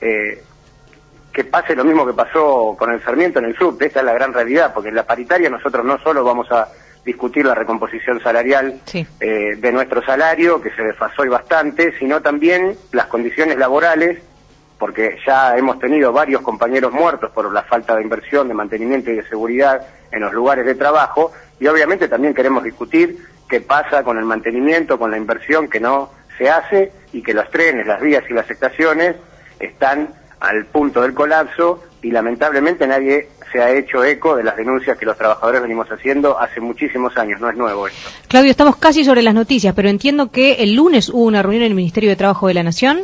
que pase lo mismo que pasó con el Sarmiento en el subte. Esta es la gran realidad, porque en la paritaria nosotros no solo vamos a discutir la recomposición salarial de nuestro salario, que se desfasó y bastante, sino también las condiciones laborales, porque ya hemos tenido varios compañeros muertos por la falta de inversión, de mantenimiento y de seguridad en los lugares de trabajo, y obviamente también queremos discutir qué pasa con el mantenimiento, con la inversión que no se hace, y que los trenes, las vías y las estaciones están al punto del colapso, y lamentablemente nadie se ha hecho eco de las denuncias que los trabajadores venimos haciendo hace muchísimos años. No es nuevo esto. Claudio, estamos casi sobre las noticias, pero entiendo que el lunes hubo una reunión en el Ministerio de Trabajo de la Nación.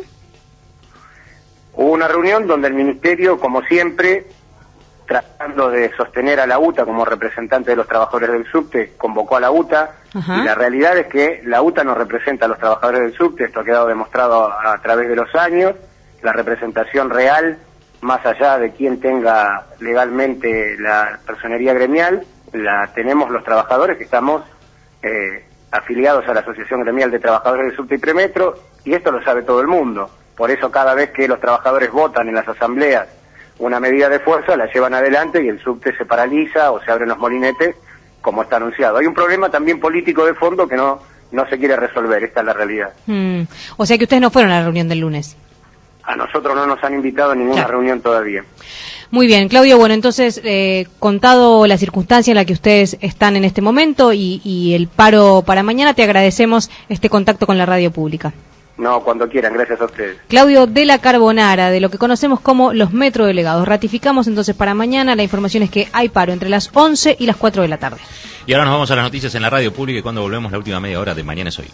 Hubo una reunión donde el Ministerio, como siempre, tratando de sostener a la UTA como representante de los trabajadores del subte, convocó a la UTA, y la realidad es que la UTA no representa a los trabajadores del subte. Esto ha quedado demostrado a través de los años. La representación real, más allá de quien tenga legalmente la personería gremial, la tenemos los trabajadores que estamos afiliados a la Asociación Gremial de Trabajadores del Subte y Premetro, y esto lo sabe todo el mundo. Por eso cada vez que los trabajadores votan en las asambleas una medida de fuerza, la llevan adelante y el subte se paraliza o se abren los molinetes, como está anunciado. Hay un problema también político de fondo que no se quiere resolver. Esta es la realidad. O sea que ustedes no fueron a la reunión del lunes. A nosotros no nos han invitado a ninguna reunión todavía. Muy bien, Claudio, bueno, entonces, contado la circunstancia en la que ustedes están en este momento y el paro para mañana, te agradecemos este contacto con la radio pública. No, cuando quieran, gracias a ustedes. Claudio de la Carbonara, de lo que conocemos como los metrodelegados. Ratificamos entonces para mañana. La información es que hay paro entre las 11 y las 4 de la tarde. Y ahora nos vamos a las noticias en la radio pública y cuando volvemos la última media hora de Mañana es Hoy.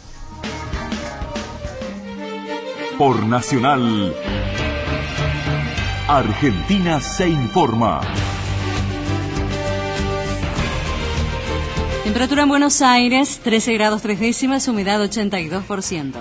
Por Nacional, Argentina se informa. Temperatura en Buenos Aires, 13 grados 3 décimas, humedad 82%.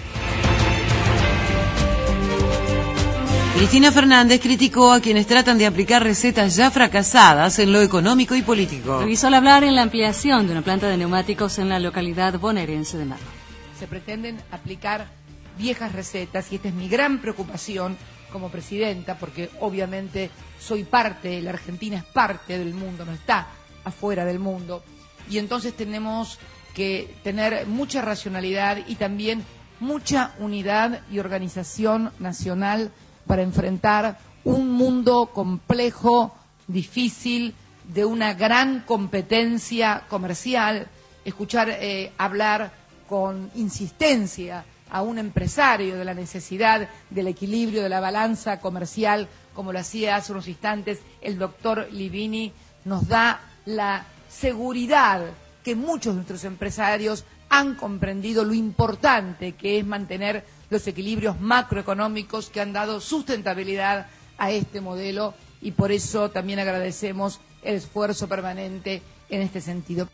Cristina Fernández criticó a quienes tratan de aplicar recetas ya fracasadas en lo económico y político. Revisó al hablar en la ampliación de una planta de neumáticos en la localidad bonaerense de Merlo. Se pretenden aplicar viejas recetas y esta es mi gran preocupación como presidenta, porque obviamente soy parte, la Argentina es parte del mundo, no está afuera del mundo. Y entonces tenemos que tener mucha racionalidad y también mucha unidad y organización nacional para enfrentar un mundo complejo, difícil, de una gran competencia comercial. Escuchar hablar con insistencia a un empresario de la necesidad del equilibrio de la balanza comercial, como lo hacía hace unos instantes el doctor Livini, nos da la seguridad que muchos de nuestros empresarios han comprendido lo importante que es mantener los equilibrios macroeconómicos que han dado sustentabilidad a este modelo y por eso también agradecemos el esfuerzo permanente en este sentido.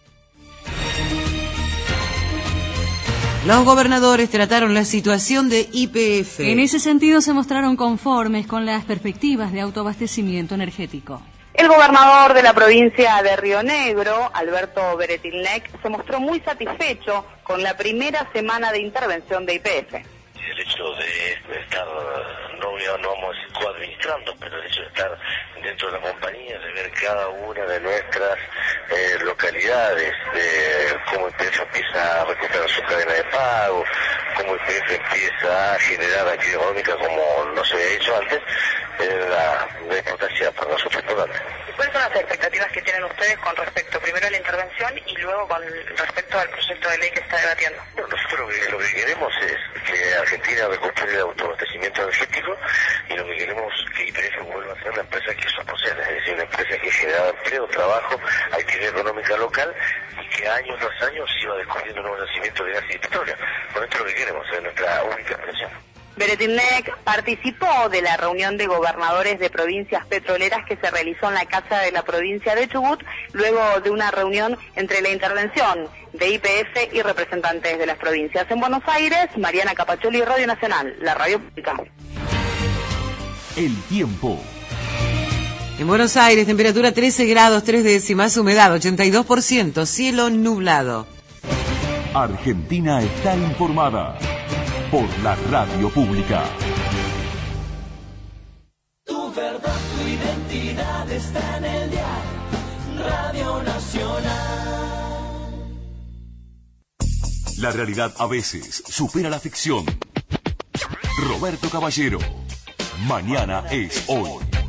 Los gobernadores trataron la situación de YPF. En ese sentido se mostraron conformes con las perspectivas de autoabastecimiento energético. El gobernador de la provincia de Río Negro, Alberto Beretilnec, se mostró muy satisfecho con la primera semana de intervención de YPF. El hecho de estar, no vamos a decir coadministrando, pero el hecho de estar dentro de la compañía, de ver cada una de nuestras localidades, de cómo YPF empieza a recuperar su cadena de pago, cómo YPF empieza a generar actividad económica como no se había hecho antes, la importancia para nosotros importante. ¿Cuáles son las expectativas que tienen ustedes con respecto primero a la intervención y luego con respecto al proyecto de ley que está debatiendo? Bueno, nosotros lo que queremos es que Argentina recupere el autoabastecimiento energético y lo que queremos es que YPF vuelva a ser una empresa que es social, es decir, una empresa que genera empleo, trabajo, actividad económica local y que año tras año se iba descubriendo nuevos nacimientos de gas y petróleo. Con esto es lo que queremos, es nuestra única expresión. Beretilnec participó de la reunión de gobernadores de provincias petroleras que se realizó en la Casa de la Provincia de Chubut, luego de una reunión entre la intervención de YPF y representantes de las provincias. En Buenos Aires, Mariana Capacholi, Radio Nacional, la radio pública. El tiempo. En Buenos Aires, temperatura 13 grados 3 décimas, humedad 82%, cielo nublado. Argentina está informada por la radio pública. Tu verdad, tu identidad está en el dial Radio Nacional. La realidad a veces supera la ficción. Roberto Caballero. Mañana es hoy.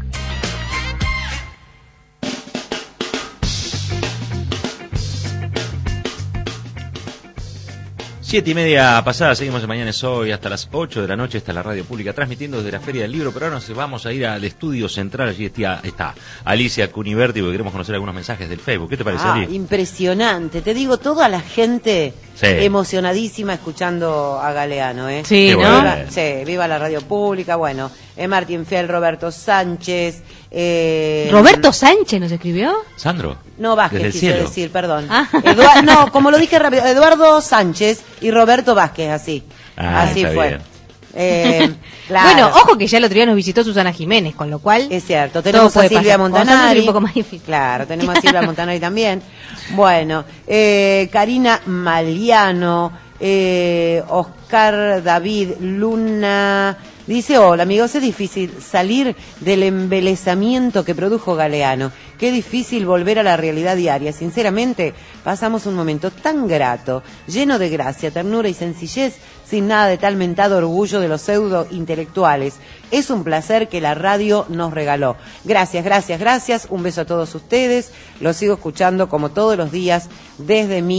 7:30 pasada, seguimos en Mañana es Hoy hasta las 8 de la noche, está la radio pública transmitiendo desde la Feria del Libro, pero ahora nos vamos a ir al estudio central, allí está Alicia Cuniverti, porque queremos conocer algunos mensajes del Facebook. ¿Qué te parece, Ali? Impresionante, te digo, toda la gente Sí. emocionadísima escuchando a Galeano, ¿eh? Sí, Qué ¿no? bueno. Sí, viva la radio pública, bueno, Martín Fiel, Roberto Sánchez, ¿Roberto Sánchez nos escribió? Sandro. No, Vázquez Desde el quise cielo. decir, perdón. Ah. No, como lo dije rápido, Eduardo Sánchez y Roberto Vázquez, así. Ah, así está fue. bien. Claro. Bueno, ojo que ya el otro día nos visitó Susana Jiménez, con lo cual... Es cierto, tenemos a puede Silvia pasar. Con Sandra Montanari. es un poco más difícil. Claro, tenemos a Silvia Montanari también. Bueno, Karina Maliano, Oscar David Luna... Dice, hola amigos, es difícil salir del embelezamiento que produjo Galeano. Qué difícil volver a la realidad diaria. Sinceramente, pasamos un momento tan grato, lleno de gracia, ternura y sencillez, sin nada de tal mentado orgullo de los pseudo intelectuales. Es un placer que la radio nos regaló. Gracias, gracias, gracias. Un beso a todos ustedes. Los sigo escuchando como todos los días desde mi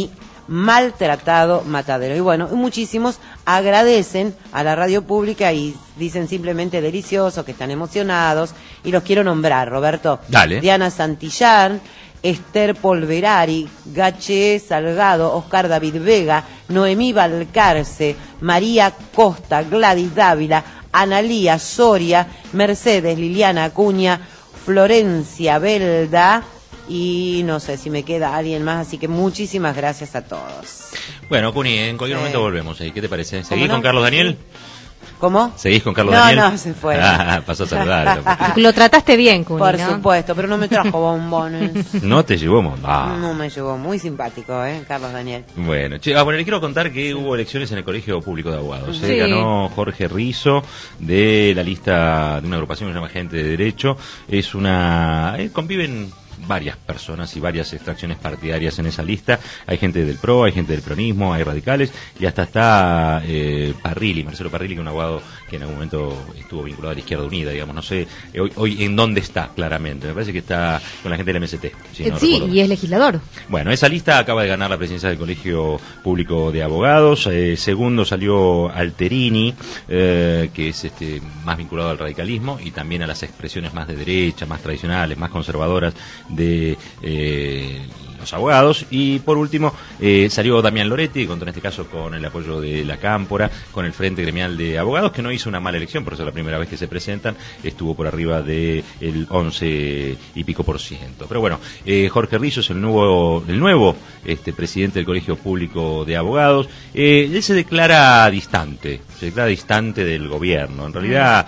maltratado matadero. Y bueno, muchísimos agradecen a la radio pública y dicen simplemente delicioso, que están emocionados, y los quiero nombrar, Roberto. Dale. Diana Santillán, Esther Polverari, Gaché Salgado, Oscar David Vega, Noemí Valcarce, María Costa, Gladys Dávila, Analía Soria, Mercedes Liliana Acuña, Florencia Belda, y no sé si me queda alguien más, así que muchísimas gracias a todos. Bueno, Cuni, en cualquier momento volvemos ahí. ¿Qué te parece? ¿Seguís con Carlos Daniel? ¿Cómo? ¿Seguís con Carlos Daniel? No, se fue. Pasó a saludar. Lo trataste bien, Cuni, Por ¿no? supuesto, pero no me trajo bombones. No te llevó No me llevó, muy simpático, Carlos Daniel. Bueno, bueno, le quiero contar que hubo elecciones en el Colegio Público de Abogados. Sí. Ganó Jorge Rizo de la lista de una agrupación que se llama Gente de Derecho. Es una... conviven varias personas y varias extracciones partidarias en esa lista. Hay gente del PRO, hay gente del peronismo, hay radicales, y hasta está Parrilli, Marcelo Parrilli, que es un abogado que en algún momento estuvo vinculado a la Izquierda Unida, digamos. No sé hoy en dónde está claramente. Me parece que está con la gente del MST. Si no Sí, recuerdo. y es legislador. Bueno, esa lista acaba de ganar la presidencia del Colegio Público de Abogados. Segundo salió Alterini, que es más vinculado al radicalismo y también a las expresiones más de derecha, más tradicionales, más conservadoras de los abogados. Y por último salió Damián Loretti, contó en este caso con el apoyo de la Cámpora, con el Frente Gremial de Abogados, que no hizo una mala elección, por eso es la primera vez que se presentan, estuvo por arriba del 11 y pico %. Pero bueno, Jorge Rizo es el nuevo presidente del Colegio Público de Abogados. Él se declara distante del gobierno. En realidad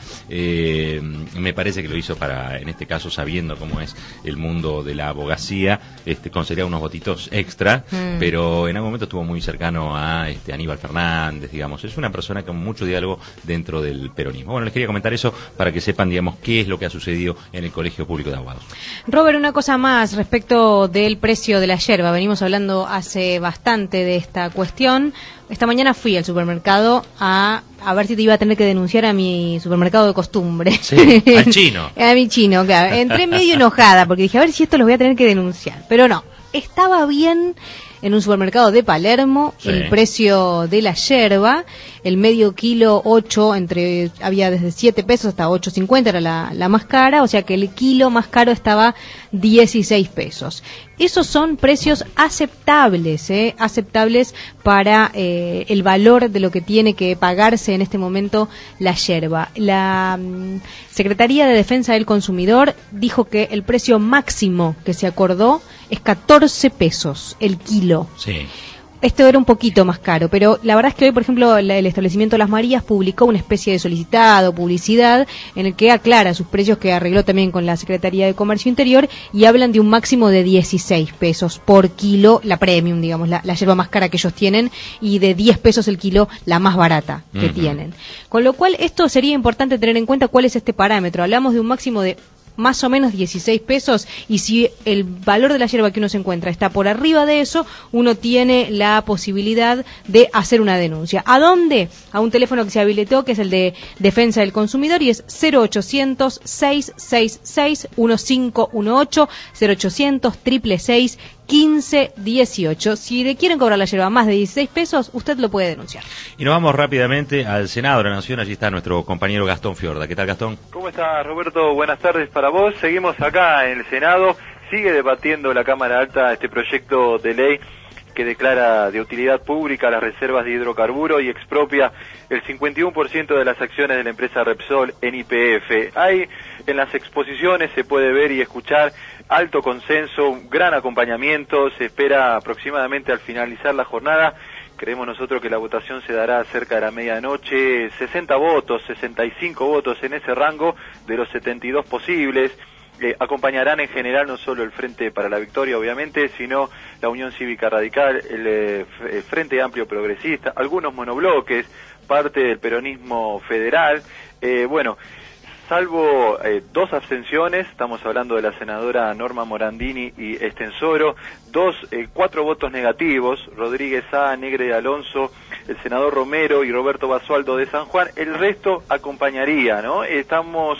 me parece que lo hizo en este caso, sabiendo cómo es el mundo de la abogacía, conseguiría unos votitos extra, pero en algún momento estuvo muy cercano a Aníbal Fernández, digamos. Es una persona con mucho diálogo dentro del peronismo. Bueno, les quería comentar eso para que sepan, digamos, qué es lo que ha sucedido en el Colegio Público de Abogados. Robert, una cosa más respecto del precio de la yerba. Venimos hablando hace bastante de esta cuestión. Esta mañana fui al supermercado a ver si te iba a tener que denunciar a mi supermercado de costumbre. Sí, al chino. A mi chino, claro. Entré medio enojada porque dije, a ver si esto los voy a tener que denunciar. Pero no, estaba bien en un supermercado de Palermo, sí, el precio de la yerba, el medio kilo 8, había desde 7 pesos hasta 8.50, era la más cara, o sea que el kilo más caro estaba 16 pesos. Esos son precios aceptables, aceptables para el valor de lo que tiene que pagarse en este momento la yerba. La Secretaría de Defensa del Consumidor dijo que el precio máximo que se acordó es 14 pesos el kilo. Sí. Esto era un poquito más caro, pero la verdad es que hoy, por ejemplo, el establecimiento Las Marías publicó una especie de solicitado, publicidad, en el que aclara sus precios, que arregló también con la Secretaría de Comercio Interior, y hablan de un máximo de 16 pesos por kilo, la premium, digamos, la yerba más cara que ellos tienen, y de 10 pesos el kilo, la más barata que tienen. Con lo cual, esto sería importante tener en cuenta cuál es este parámetro. Hablamos de un máximo de más o menos 16 pesos, y si el valor de la yerba que uno se encuentra está por arriba de eso, uno tiene la posibilidad de hacer una denuncia. ¿A dónde? A un teléfono que se habilitó, que es el de Defensa del Consumidor, y es 0800-666-1518, 0800-666-1518. Si le quieren cobrar la yerba más de 16 pesos, usted lo puede denunciar. Y nos vamos rápidamente al Senado de la Nación. Allí está nuestro compañero Gastón Fiorda. ¿Qué tal, Gastón? ¿Cómo está, Roberto? Buenas tardes para vos. Seguimos acá en el Senado. Sigue debatiendo la Cámara Alta este proyecto de ley que declara de utilidad pública las reservas de hidrocarburos y expropia el 51% de las acciones de la empresa Repsol en YPF. Hay en las exposiciones, se puede ver y escuchar, alto consenso, un gran acompañamiento. Se espera aproximadamente al finalizar la jornada. Creemos nosotros que la votación se dará cerca de la medianoche, 60 votos, 65 votos en ese rango de los 72 posibles. Acompañarán en general no solo el Frente para la Victoria, obviamente, sino la Unión Cívica Radical, el Frente Amplio Progresista, algunos monobloques, parte del peronismo federal. Salvo 2 abstenciones, estamos hablando de la senadora Norma Morandini y Estensoro, 4 votos negativos, Rodríguez A, Negre Alonso, el senador Romero y Roberto Basualdo de San Juan. El resto acompañaría, ¿no? Estamos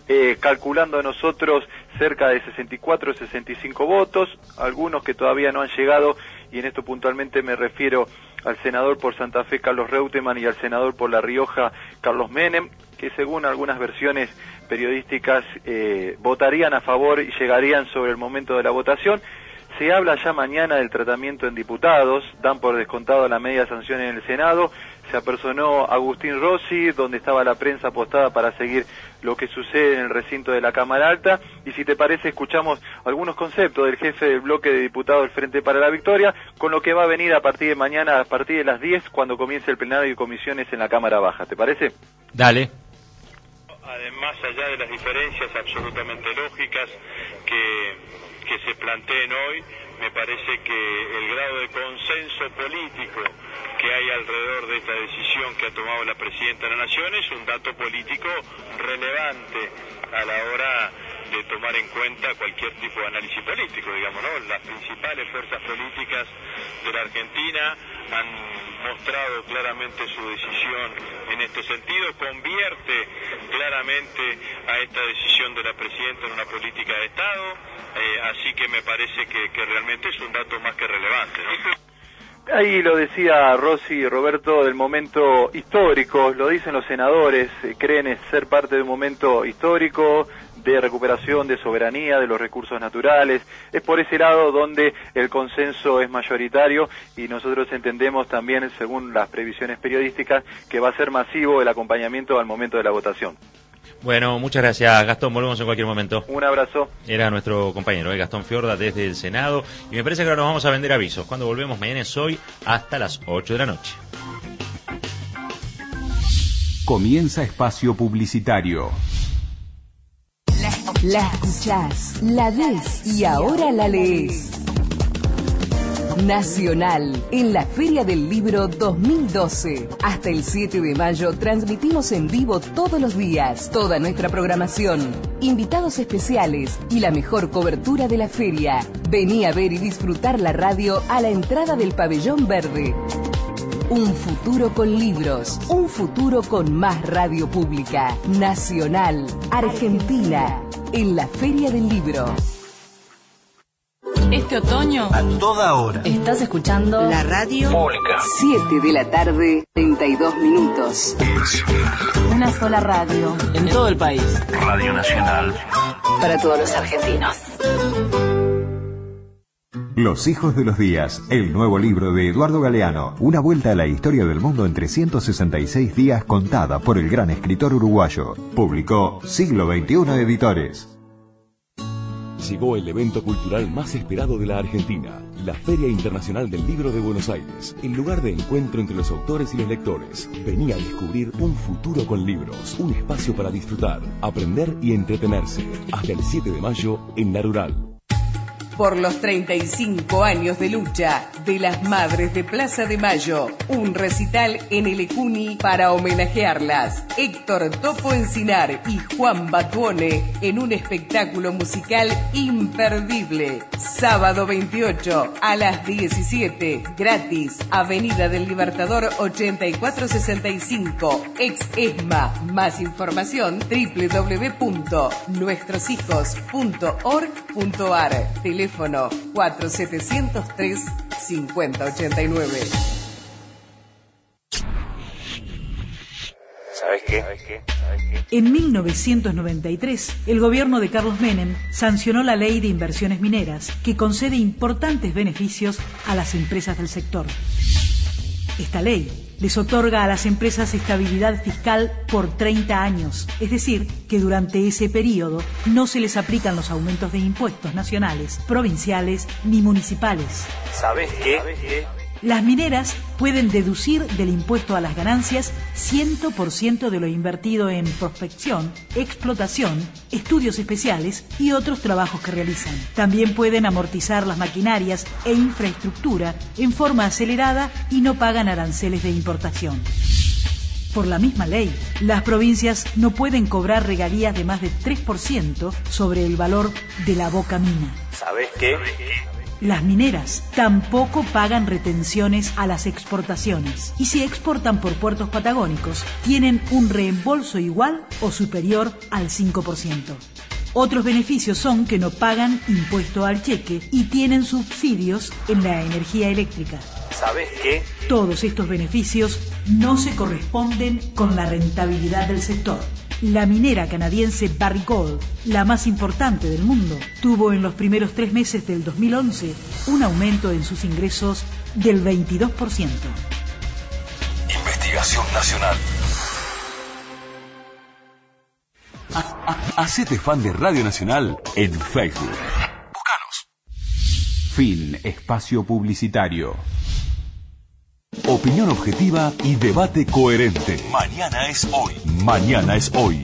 calculando nosotros cerca de 64 o 65 votos, algunos que todavía no han llegado, y en esto puntualmente me refiero al senador por Santa Fe, Carlos Reutemann, y al senador por La Rioja, Carlos Menem, que según algunas versiones periodísticas votarían a favor y llegarían sobre el momento de la votación. Se habla ya mañana del tratamiento en diputados, dan por descontado la media sanción en el Senado. Se apersonó Agustín Rossi, donde estaba la prensa apostada para seguir lo que sucede en el recinto de la Cámara Alta. Y si te parece, escuchamos algunos conceptos del jefe del bloque de diputados del Frente para la Victoria, con lo que va a venir a partir de mañana, a partir de las 10, cuando comience el plenario de comisiones en la Cámara Baja. ¿Te parece? Dale. Además, allá de las diferencias absolutamente lógicas que se planteen hoy, me parece que el grado de consenso político que hay alrededor de esta decisión que ha tomado la Presidenta de la Nación es un dato político relevante a la hora de tomar en cuenta cualquier tipo de análisis político, digamos, ¿no? Las principales fuerzas políticas de la Argentina han mostrado claramente su decisión en este sentido, convierte claramente a esta decisión de la Presidenta en una política de Estado, así que me parece que realmente es un dato más que relevante, ¿no? Ahí lo decía Rossi y Roberto del momento histórico, lo dicen los senadores, creen ser parte de un momento histórico, de recuperación de soberanía, de los recursos naturales. Es por ese lado donde el consenso es mayoritario y nosotros entendemos también, según las previsiones periodísticas, que va a ser masivo el acompañamiento al momento de la votación. Bueno, muchas gracias, Gastón. Volvemos en cualquier momento. Un abrazo. Era nuestro compañero, Gastón Fiorda, desde el Senado. Y me parece que ahora nos vamos a vender avisos. Cuando volvemos mañana es hoy hasta las 8 de la noche. Comienza espacio publicitario. La escuchás, la ves y ahora la lees. Nacional, en la Feria del Libro 2012. Hasta el 7 de mayo transmitimos en vivo todos los días, toda nuestra programación, invitados especiales y la mejor cobertura de la feria. Vení a ver y disfrutar la radio a la entrada del Pabellón Verde. Un futuro con libros, un futuro con más radio pública. Nacional, Argentina, en la Feria del Libro. Este otoño, a toda hora, estás escuchando la radio pública. 7 de la tarde, 32 minutos. Una sola radio. En todo el país. Radio Nacional. Para todos los argentinos. Los hijos de los días, el nuevo libro de Eduardo Galeano. Una vuelta a la historia del mundo en 366 días contada por el gran escritor uruguayo. Publicó Siglo XXI Editores. Llegó el evento cultural más esperado de la Argentina, la Feria Internacional del Libro de Buenos Aires, el lugar de encuentro entre los autores y los lectores. Vení a descubrir un futuro con libros, un espacio para disfrutar, aprender y entretenerse. Hasta el 7 de mayo en La Rural. Por los 35 años de lucha de las Madres de Plaza de Mayo, un recital en el Ecuni para homenajearlas. Héctor Topo Encinar y Juan Batuone en un espectáculo musical imperdible. Sábado 28 a las 17, gratis, Avenida del Libertador 8465, ex ESMA. Más información www.nuestroshijos.org.ar. Teléfono 4703-5089. ¿Sabes qué? En 1993, el gobierno de Carlos Menem sancionó la Ley de Inversiones Mineras, que concede importantes beneficios a las empresas del sector. Esta ley les otorga a las empresas estabilidad fiscal por 30 años, es decir, que durante ese periodo no se les aplican los aumentos de impuestos nacionales, provinciales ni municipales. ¿Sabes qué? Las mineras pueden deducir del impuesto a las ganancias 100% de lo invertido en prospección, explotación, estudios especiales y otros trabajos que realizan. También pueden amortizar las maquinarias e infraestructura en forma acelerada y no pagan aranceles de importación. Por la misma ley, las provincias no pueden cobrar regalías de más de 3% sobre el valor de la boca mina. ¿Sabes qué? Las mineras tampoco pagan retenciones a las exportaciones y si exportan por puertos patagónicos tienen un reembolso igual o superior al 5%. Otros beneficios son que no pagan impuesto al cheque y tienen subsidios en la energía eléctrica. ¿Sabes qué? Todos estos beneficios no se corresponden con la rentabilidad del sector. La minera canadiense Barrick Gold, la más importante del mundo, tuvo en los primeros 3 meses del 2011 un aumento en sus ingresos del 22%. Investigación Nacional. Hacete fan de Radio Nacional en Facebook. Búscanos. Fin espacio publicitario. Opinión objetiva y debate coherente. Mañana es hoy. Mañana es hoy.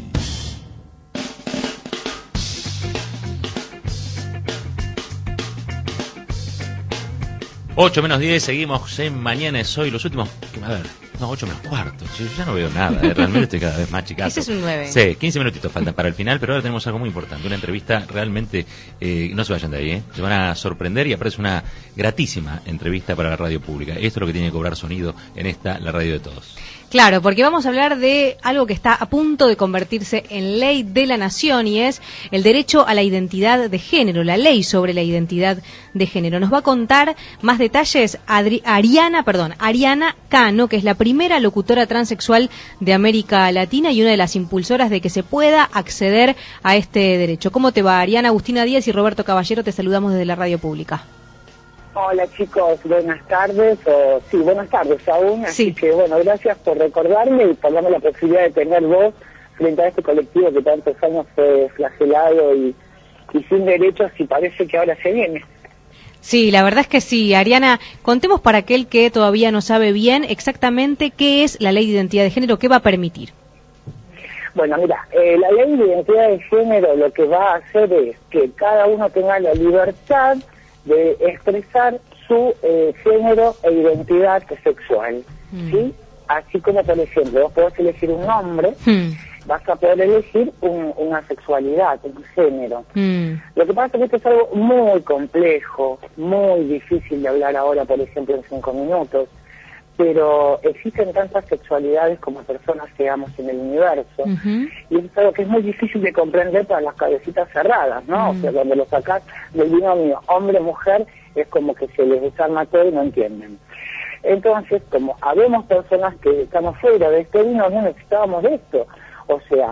Ocho menos 10, seguimos en Mañana es Hoy. Los últimos, a ver, no, 8 menos cuarto. Yo ya no veo nada, realmente estoy cada vez más chicazo. Ese es un 9. Sí, 15 minutitos faltan para el final, pero ahora tenemos algo muy importante. Una entrevista realmente, no se vayan de ahí, se van a sorprender y aparece una gratísima entrevista para la radio pública. Esto es lo que tiene que cobrar sonido en esta, la radio de todos. Claro, porque vamos a hablar de algo que está a punto de convertirse en ley de la nación y es el derecho a la identidad de género, la ley sobre la identidad de género. Nos va a contar más detalles Ariana Cano, que es la primera locutora transexual de América Latina y una de las impulsoras de que se pueda acceder a este derecho. ¿Cómo te va, Ariana? Agustina Díaz y Roberto Caballero, te saludamos desde la radio pública. Hola chicos, buenas tardes, buenas tardes aún, así que bueno, gracias por recordarme y por darme la posibilidad de tener voz frente a este colectivo que tantos años fue flagelado y sin derechos y parece que ahora se viene. Sí, la verdad es que sí. Ariana, contemos para aquel que todavía no sabe bien exactamente qué es la ley de identidad de género, qué va a permitir. Bueno, mira, la ley de identidad de género lo que va a hacer es que cada uno tenga la libertad de expresar su género e identidad sexual, ¿sí? Así como, por ejemplo, vos podés elegir un nombre, vas a poder elegir una sexualidad, un género. Lo que pasa es que esto es algo muy complejo, muy difícil de hablar ahora, por ejemplo, en 5 minutos, pero existen tantas sexualidades como personas que digamos en el universo, y eso es algo que es muy difícil de comprender para las cabecitas cerradas, ¿no? O sea, cuando lo sacás del binomio hombre-mujer, es como que se les desarma todo y no entienden. Entonces, como habemos personas que estamos fuera de este binomio, necesitábamos de esto. O sea,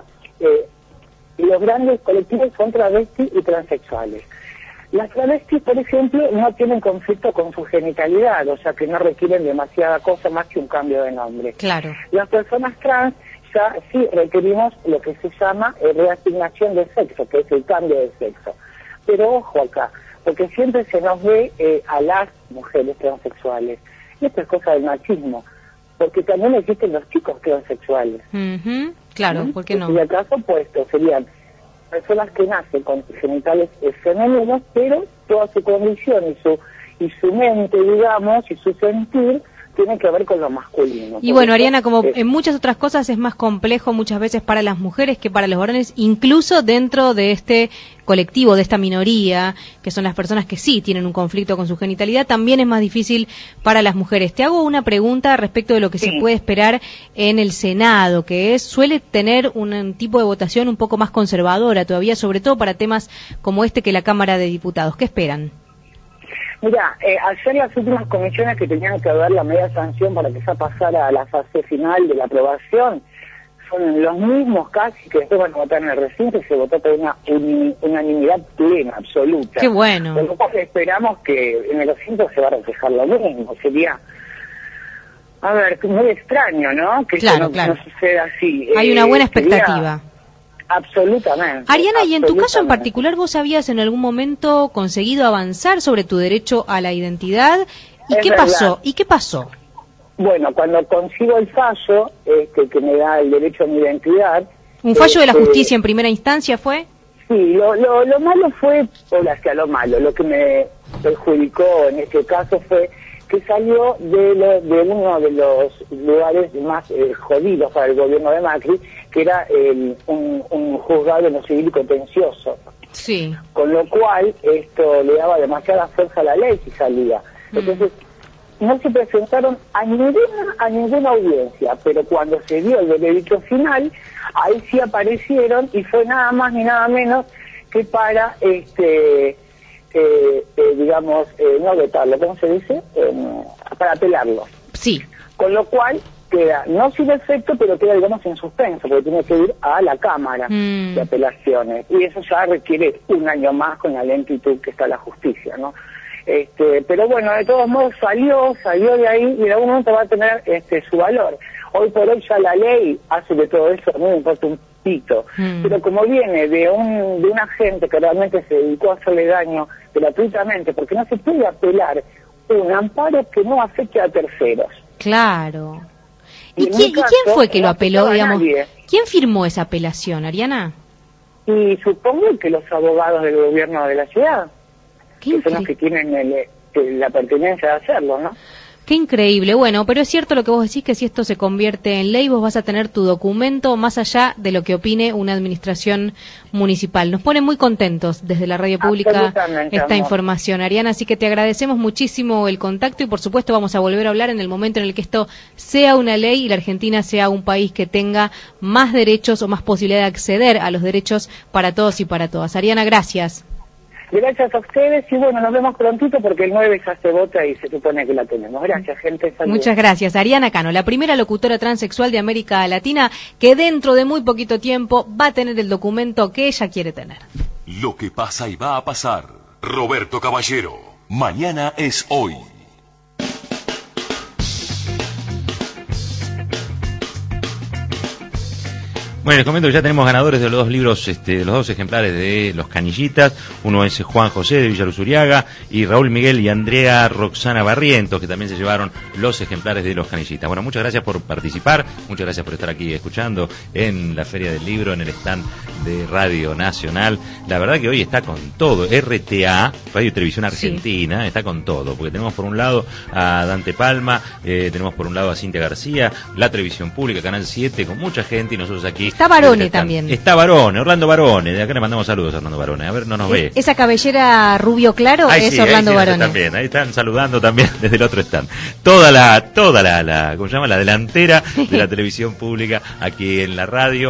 los grandes colectivos son travestis y transexuales. Las travestis, por ejemplo, no tienen conflicto con su genitalidad, o sea que no requieren demasiada cosa más que un cambio de nombre. Claro. Las personas trans ya sí requerimos lo que se llama reasignación de sexo, que es el cambio de sexo. Pero ojo acá, porque siempre se nos ve a las mujeres transexuales. Y esto es cosa del machismo, porque también existen los chicos transexuales. Claro, ¿por qué no? Y el caso opuesto serían personas que nacen con genitales femeninos, pero toda su condición y su mente, digamos, y su sentir tiene que ver con lo masculino. Y bueno, Ariana, como en muchas otras cosas es más complejo muchas veces para las mujeres que para los varones, incluso dentro de este colectivo, de esta minoría, que son las personas que sí tienen un conflicto con su genitalidad, también es más difícil para las mujeres. Te hago una pregunta respecto de lo que se puede esperar en el Senado, que suele tener un tipo de votación un poco más conservadora todavía, sobre todo para temas como este que la Cámara de Diputados. ¿Qué esperan? Mira, ayer las últimas comisiones que tenían que dar la media sanción para que ya pasara a la fase final de la aprobación son los mismos casi que después van a votar en el recinto y se votó por una unanimidad plena, absoluta. ¡Qué bueno! Lo que esperamos que en el recinto se va a reflejar lo mismo, sería, a ver, muy extraño, ¿no? Que claro, no suceda así. Hay una buena expectativa. Absolutamente. Ariana, y en tu caso en particular, ¿vos habías en algún momento conseguido avanzar sobre tu derecho a la identidad? ¿Y qué pasó? ¿Y qué pasó? Bueno, cuando consigo el fallo que me da el derecho a mi identidad... ¿Un fallo de la justicia en primera instancia fue? Sí, lo malo fue, lo que me perjudicó en este caso fue que salió de uno de los lugares más jodidos para el gobierno de Macri, que era un juzgado no civil contencioso. Sí. Con lo cual, esto le daba demasiada fuerza a la ley si salía. Entonces, no se presentaron a ninguna audiencia, pero cuando se dio el veredicto final, ahí sí aparecieron y fue nada más ni nada menos que para, digamos, no vetarlo, ¿cómo se dice? Para apelarlo. Sí. Con lo cual queda, no sin efecto, pero queda, digamos, en suspenso, porque tiene que ir a la Cámara de Apelaciones, y eso ya requiere un año más con la lentitud que está la justicia, ¿no? Pero bueno, de todos modos salió de ahí y en algún momento va a tener su valor. Hoy por hoy ya la ley hace de todo eso, no me importa un pito, pero como viene de una gente que realmente se dedicó a hacerle daño gratuitamente, porque no se puede apelar un amparo que no afecte a terceros. Claro. ¿Y quién fue que lo apeló, digamos? ¿Quién firmó esa apelación, Ariana? Y supongo que los abogados del gobierno de la ciudad, que son los que tienen la pertinencia de hacerlo, ¿no? Qué increíble. Bueno, pero es cierto lo que vos decís, que si esto se convierte en ley, vos vas a tener tu documento más allá de lo que opine una administración municipal. Nos pone muy contentos desde la radio pública esta información, Ariana, así que te agradecemos muchísimo el contacto y por supuesto vamos a volver a hablar en el momento en el que esto sea una ley y la Argentina sea un país que tenga más derechos o más posibilidad de acceder a los derechos para todos y para todas. Ariana, gracias. Gracias a ustedes y bueno, nos vemos prontito porque el 9 ya se vota y se supone que la tenemos. Gracias, gente. Saludos. Muchas gracias. Ariana Cano, la primera locutora transexual de América Latina que dentro de muy poquito tiempo va a tener el documento que ella quiere tener. Lo que pasa y va a pasar. Roberto Caballero. Mañana es hoy. Bueno, les comento que ya tenemos ganadores de los dos libros, los dos ejemplares de Los Canillitas. Uno es Juan José de Villa Luz Uriaga y Raúl Miguel y Andrea Roxana Barrientos, que también se llevaron los ejemplares de Los Canillitas. Bueno, muchas gracias por participar, muchas gracias por estar aquí escuchando en la Feria del Libro, en el stand de Radio Nacional. La verdad que hoy está con todo. RTA, Radio y Televisión Argentina, está con todo, porque tenemos por un lado a Dante Palma, tenemos por un lado a Cintia García, la televisión pública, Canal 7, con mucha gente y nosotros aquí. Está Barone también. Está Barone, Orlando Barone. De acá le mandamos saludos a Orlando Barone. A ver, no nos ve. Esa cabellera rubio claro es Orlando Barone. También, ahí están saludando también desde el otro stand. Toda la, ¿cómo se llama? La delantera de la televisión pública aquí en la radio.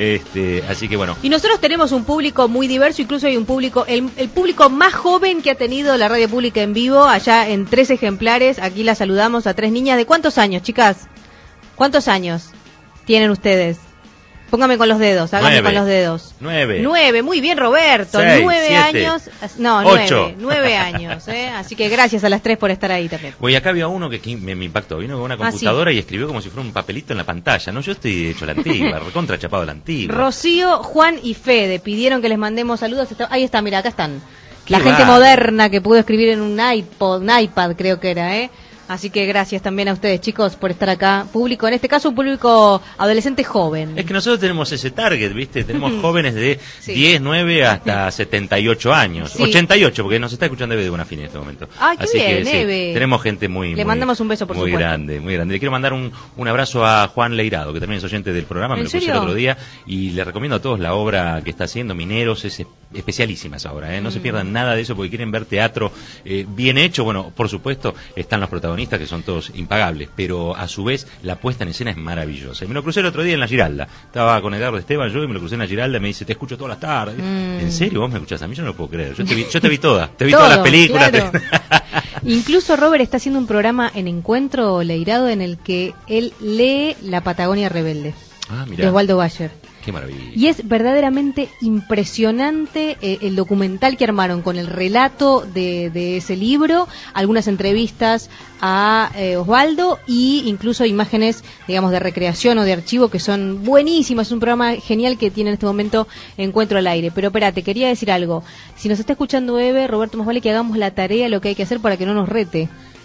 Así que bueno. Y nosotros tenemos un público muy diverso, incluso hay un público, el público más joven que ha tenido la radio pública en vivo, allá en 3 ejemplares. Aquí la saludamos a 3 niñas. ¿De cuántos años, chicas? ¿Cuántos años tienen ustedes? Póngame con los dedos, hágame con los dedos. 9, muy bien, Roberto. 6, 9 7, años. No, 8. 9 años, Así que gracias a las 3 por estar ahí también. Oye, acá había uno que me impactó. Vino con una computadora y escribió como si fuera un papelito en la pantalla. No, yo estoy hecho la antigua, recontra chapado la antigua. Rocío, Juan y Fede pidieron que les mandemos saludos. Ahí está, mira, acá están. La gente moderna que pudo escribir en un iPad creo que era, Así que gracias también a ustedes, chicos, por estar acá. Público, en este caso, un público adolescente joven. Es que nosotros tenemos ese target, ¿viste? Tenemos jóvenes de 10, 9 hasta 78 años. 88, porque nos está escuchando Eve de Bonafini en este momento. Ah, qué así bien, que Eve. tenemos gente muy... Le mandamos un beso, por muy supuesto. grande, muy grande. Le quiero mandar un abrazo a Juan Leirado, que también es oyente del programa, me lo puso el otro día. Y le recomiendo a todos la obra que está haciendo, Mineros, es especialísima esa obra, No se pierdan nada de eso, porque quieren ver teatro bien hecho. Bueno, por supuesto, están los protagonistas, que son todos impagables, pero a su vez la puesta en escena es maravillosa. Y me lo crucé el otro día en la Giralda. Estaba con Edgardo Esteban yo y me lo crucé en la Giralda y me dice, te escucho todas las tardes. ¿En serio vos me escuchás a mí? Yo no lo puedo creer. Yo te vi todas. Te vi todas las películas. Claro. Incluso Robert está haciendo un programa en Encuentro Leirado en el que él lee La Patagonia Rebelde, de Osvaldo Bayer. Qué maravilla. Y es verdaderamente impresionante el documental que armaron con el relato de ese libro, algunas entrevistas a Osvaldo y incluso imágenes, digamos, de recreación o de archivo que son buenísimas. Es un programa genial que tiene en este momento Encuentro al Aire. Pero espérate, quería decir algo. Si nos está escuchando Eve, Roberto, más vale que hagamos la tarea, lo que hay que hacer para que no nos rete.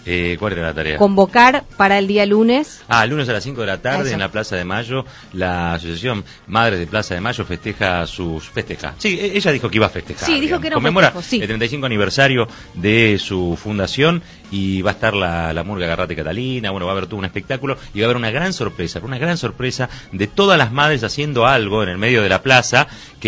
¿Cuál era la tarea? Convocar para el día lunes. El lunes a las 5 de la tarde Eso. en la Plaza de Mayo, la Asociación Madres de Plaza de Mayo festeja. Sí, ella dijo que iba a festejar. Sí, dijo que era un conmemora festejo, sí. el 35 aniversario de su fundación y va a estar la Murga Garrate Catalina, bueno, va a haber todo un espectáculo y va a haber una gran sorpresa de todas las madres haciendo algo en el medio de la plaza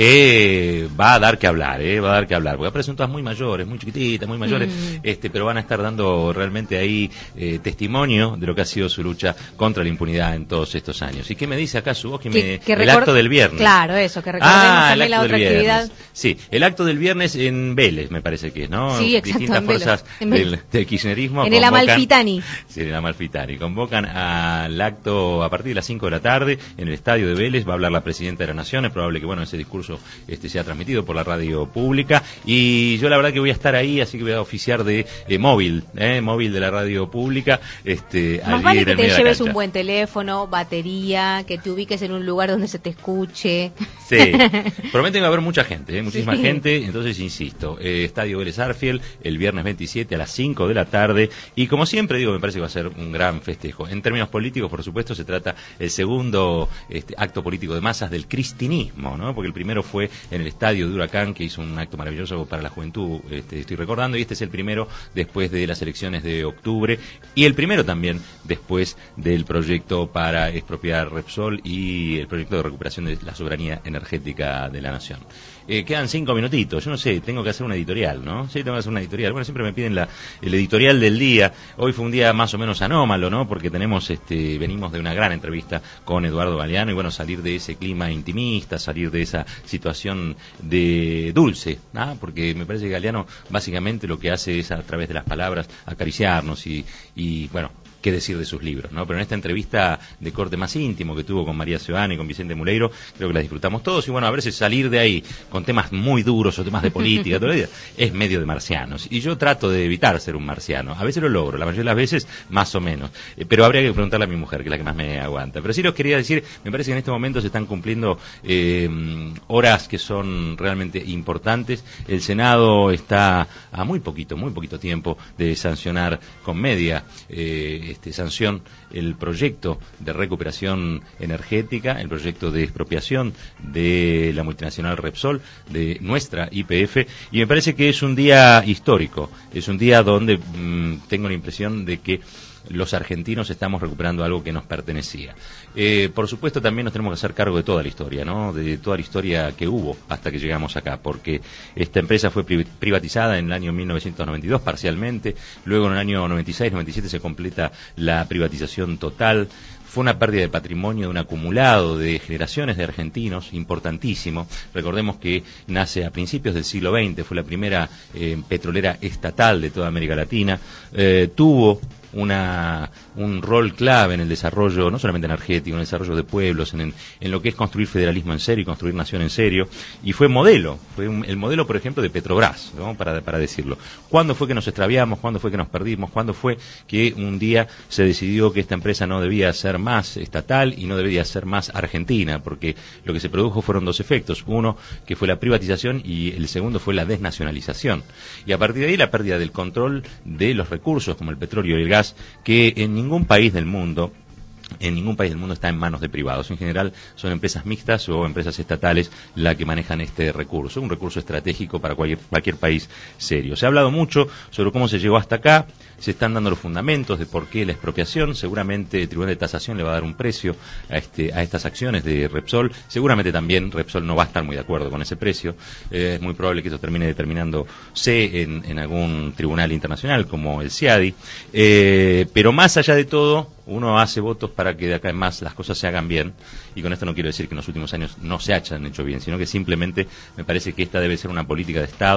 que va a dar que hablar, porque aparecen todas muy mayores, muy chiquititas, muy mayores, pero van a estar dando realmente ahí testimonio de lo que ha sido su lucha contra la impunidad en todos estos años. ¿Y qué me dice acá su voz? El acto del viernes. Claro, eso, que recordemos también la otra actividad. Sí, el acto del viernes en Vélez, me parece que es, ¿no? Sí, exacto, distintas fuerzas del kirchnerismo. En el Amalfitani. Sí, en el Amalfitani. Convocan al acto a partir de las 5 de la tarde en el estadio de Vélez. Va a hablar la Presidenta de la Nación. Es probable que, ese discurso sea transmitido por la radio pública. Y yo la verdad que voy a estar ahí, así que voy a oficiar de móvil de la radio pública. Más vale que te lleves un buen teléfono, batería, que te ubiques en un lugar donde se te escuche. Sí, prometen que va a haber mucha gente, muchísima gente, entonces insisto, Estadio Vélez Arfiel, el viernes 27 a las 5 de la tarde, y como siempre digo, me parece que va a ser un gran festejo. En términos políticos, por supuesto, se trata el segundo acto político de masas del cristinismo, ¿no? Porque el primero fue en el estadio de Huracán, que hizo un acto maravilloso para la juventud, estoy recordando, y este es el primero después de las elecciones de octubre, y el primero también después del proyecto para expropiar Repsol y el proyecto de recuperación de la soberanía energética de la nación. Quedan 5 minutitos, yo no sé, tengo que hacer una editorial, ¿no? Sí, tengo que hacer una editorial. Bueno, siempre me piden el editorial del día. Hoy fue un día más o menos anómalo, ¿no? Porque venimos de una gran entrevista con Eduardo Galeano y salir de ese clima intimista, salir de esa situación de dulce, ¿no? Porque me parece que Galeano básicamente lo que hace es a través de las palabras acariciarnos y qué decir de sus libros, ¿no? Pero en esta entrevista de corte más íntimo que tuvo con María Sebana y con Vicente Muleiro, creo que la disfrutamos todos y a veces salir de ahí con temas muy duros o temas de política, todo el día, es medio de marcianos. Y yo trato de evitar ser un marciano. A veces lo logro, la mayoría de las veces más o menos. Pero habría que preguntarle a mi mujer, que es la que más me aguanta. Pero sí les quería decir, me parece que en este momento se están cumpliendo horas que son realmente importantes. El Senado está a muy poquito tiempo de sancionar con media sanción el proyecto de recuperación energética, el proyecto de expropiación de la multinacional Repsol, de nuestra YPF, y me parece que es un día histórico, es un día donde tengo la impresión de que los argentinos estamos recuperando algo que nos pertenecía. Por supuesto también nos tenemos que hacer cargo de toda la historia, ¿no? De toda la historia que hubo hasta que llegamos acá, porque esta empresa fue privatizada en el año 1992 parcialmente, luego en el año 96-97 se completa la privatización total. Fue una pérdida de patrimonio, de un acumulado de generaciones de argentinos importantísimo. Recordemos que nace a principios del siglo XX, fue la primera petrolera estatal de toda América Latina, tuvo un rol clave en el desarrollo, no solamente energético, en el desarrollo de pueblos, en lo que es construir federalismo en serio y construir nación en serio, y fue modelo, el modelo, por ejemplo, de Petrobras, ¿no? para decirlo. ¿Cuándo fue que nos extraviamos? ¿Cuándo fue que nos perdimos? ¿Cuándo fue que un día se decidió que esta empresa no debía ser más estatal y no debía ser más argentina? Porque lo que se produjo fueron dos efectos, uno que fue la privatización y el segundo fue la desnacionalización. Y a partir de ahí la pérdida del control de los recursos como el petróleo y el gas, que en ningún país del mundo está en manos de privados. En general son empresas mixtas o empresas estatales las que manejan este recurso, un recurso estratégico para cualquier país serio. Se ha hablado mucho sobre cómo se llegó hasta acá, se están dando los fundamentos de por qué la expropiación. Seguramente el Tribunal de Tasación le va a dar un precio a estas acciones de Repsol. Seguramente también Repsol no va a estar muy de acuerdo con ese precio. Es muy probable que eso termine determinándose en algún tribunal internacional como el CIADI. Pero más allá de todo, uno hace votos para que de acá en más las cosas se hagan bien, y con esto no quiero decir que en los últimos años no se hayan hecho bien, sino que simplemente me parece que esta debe ser una política de Estado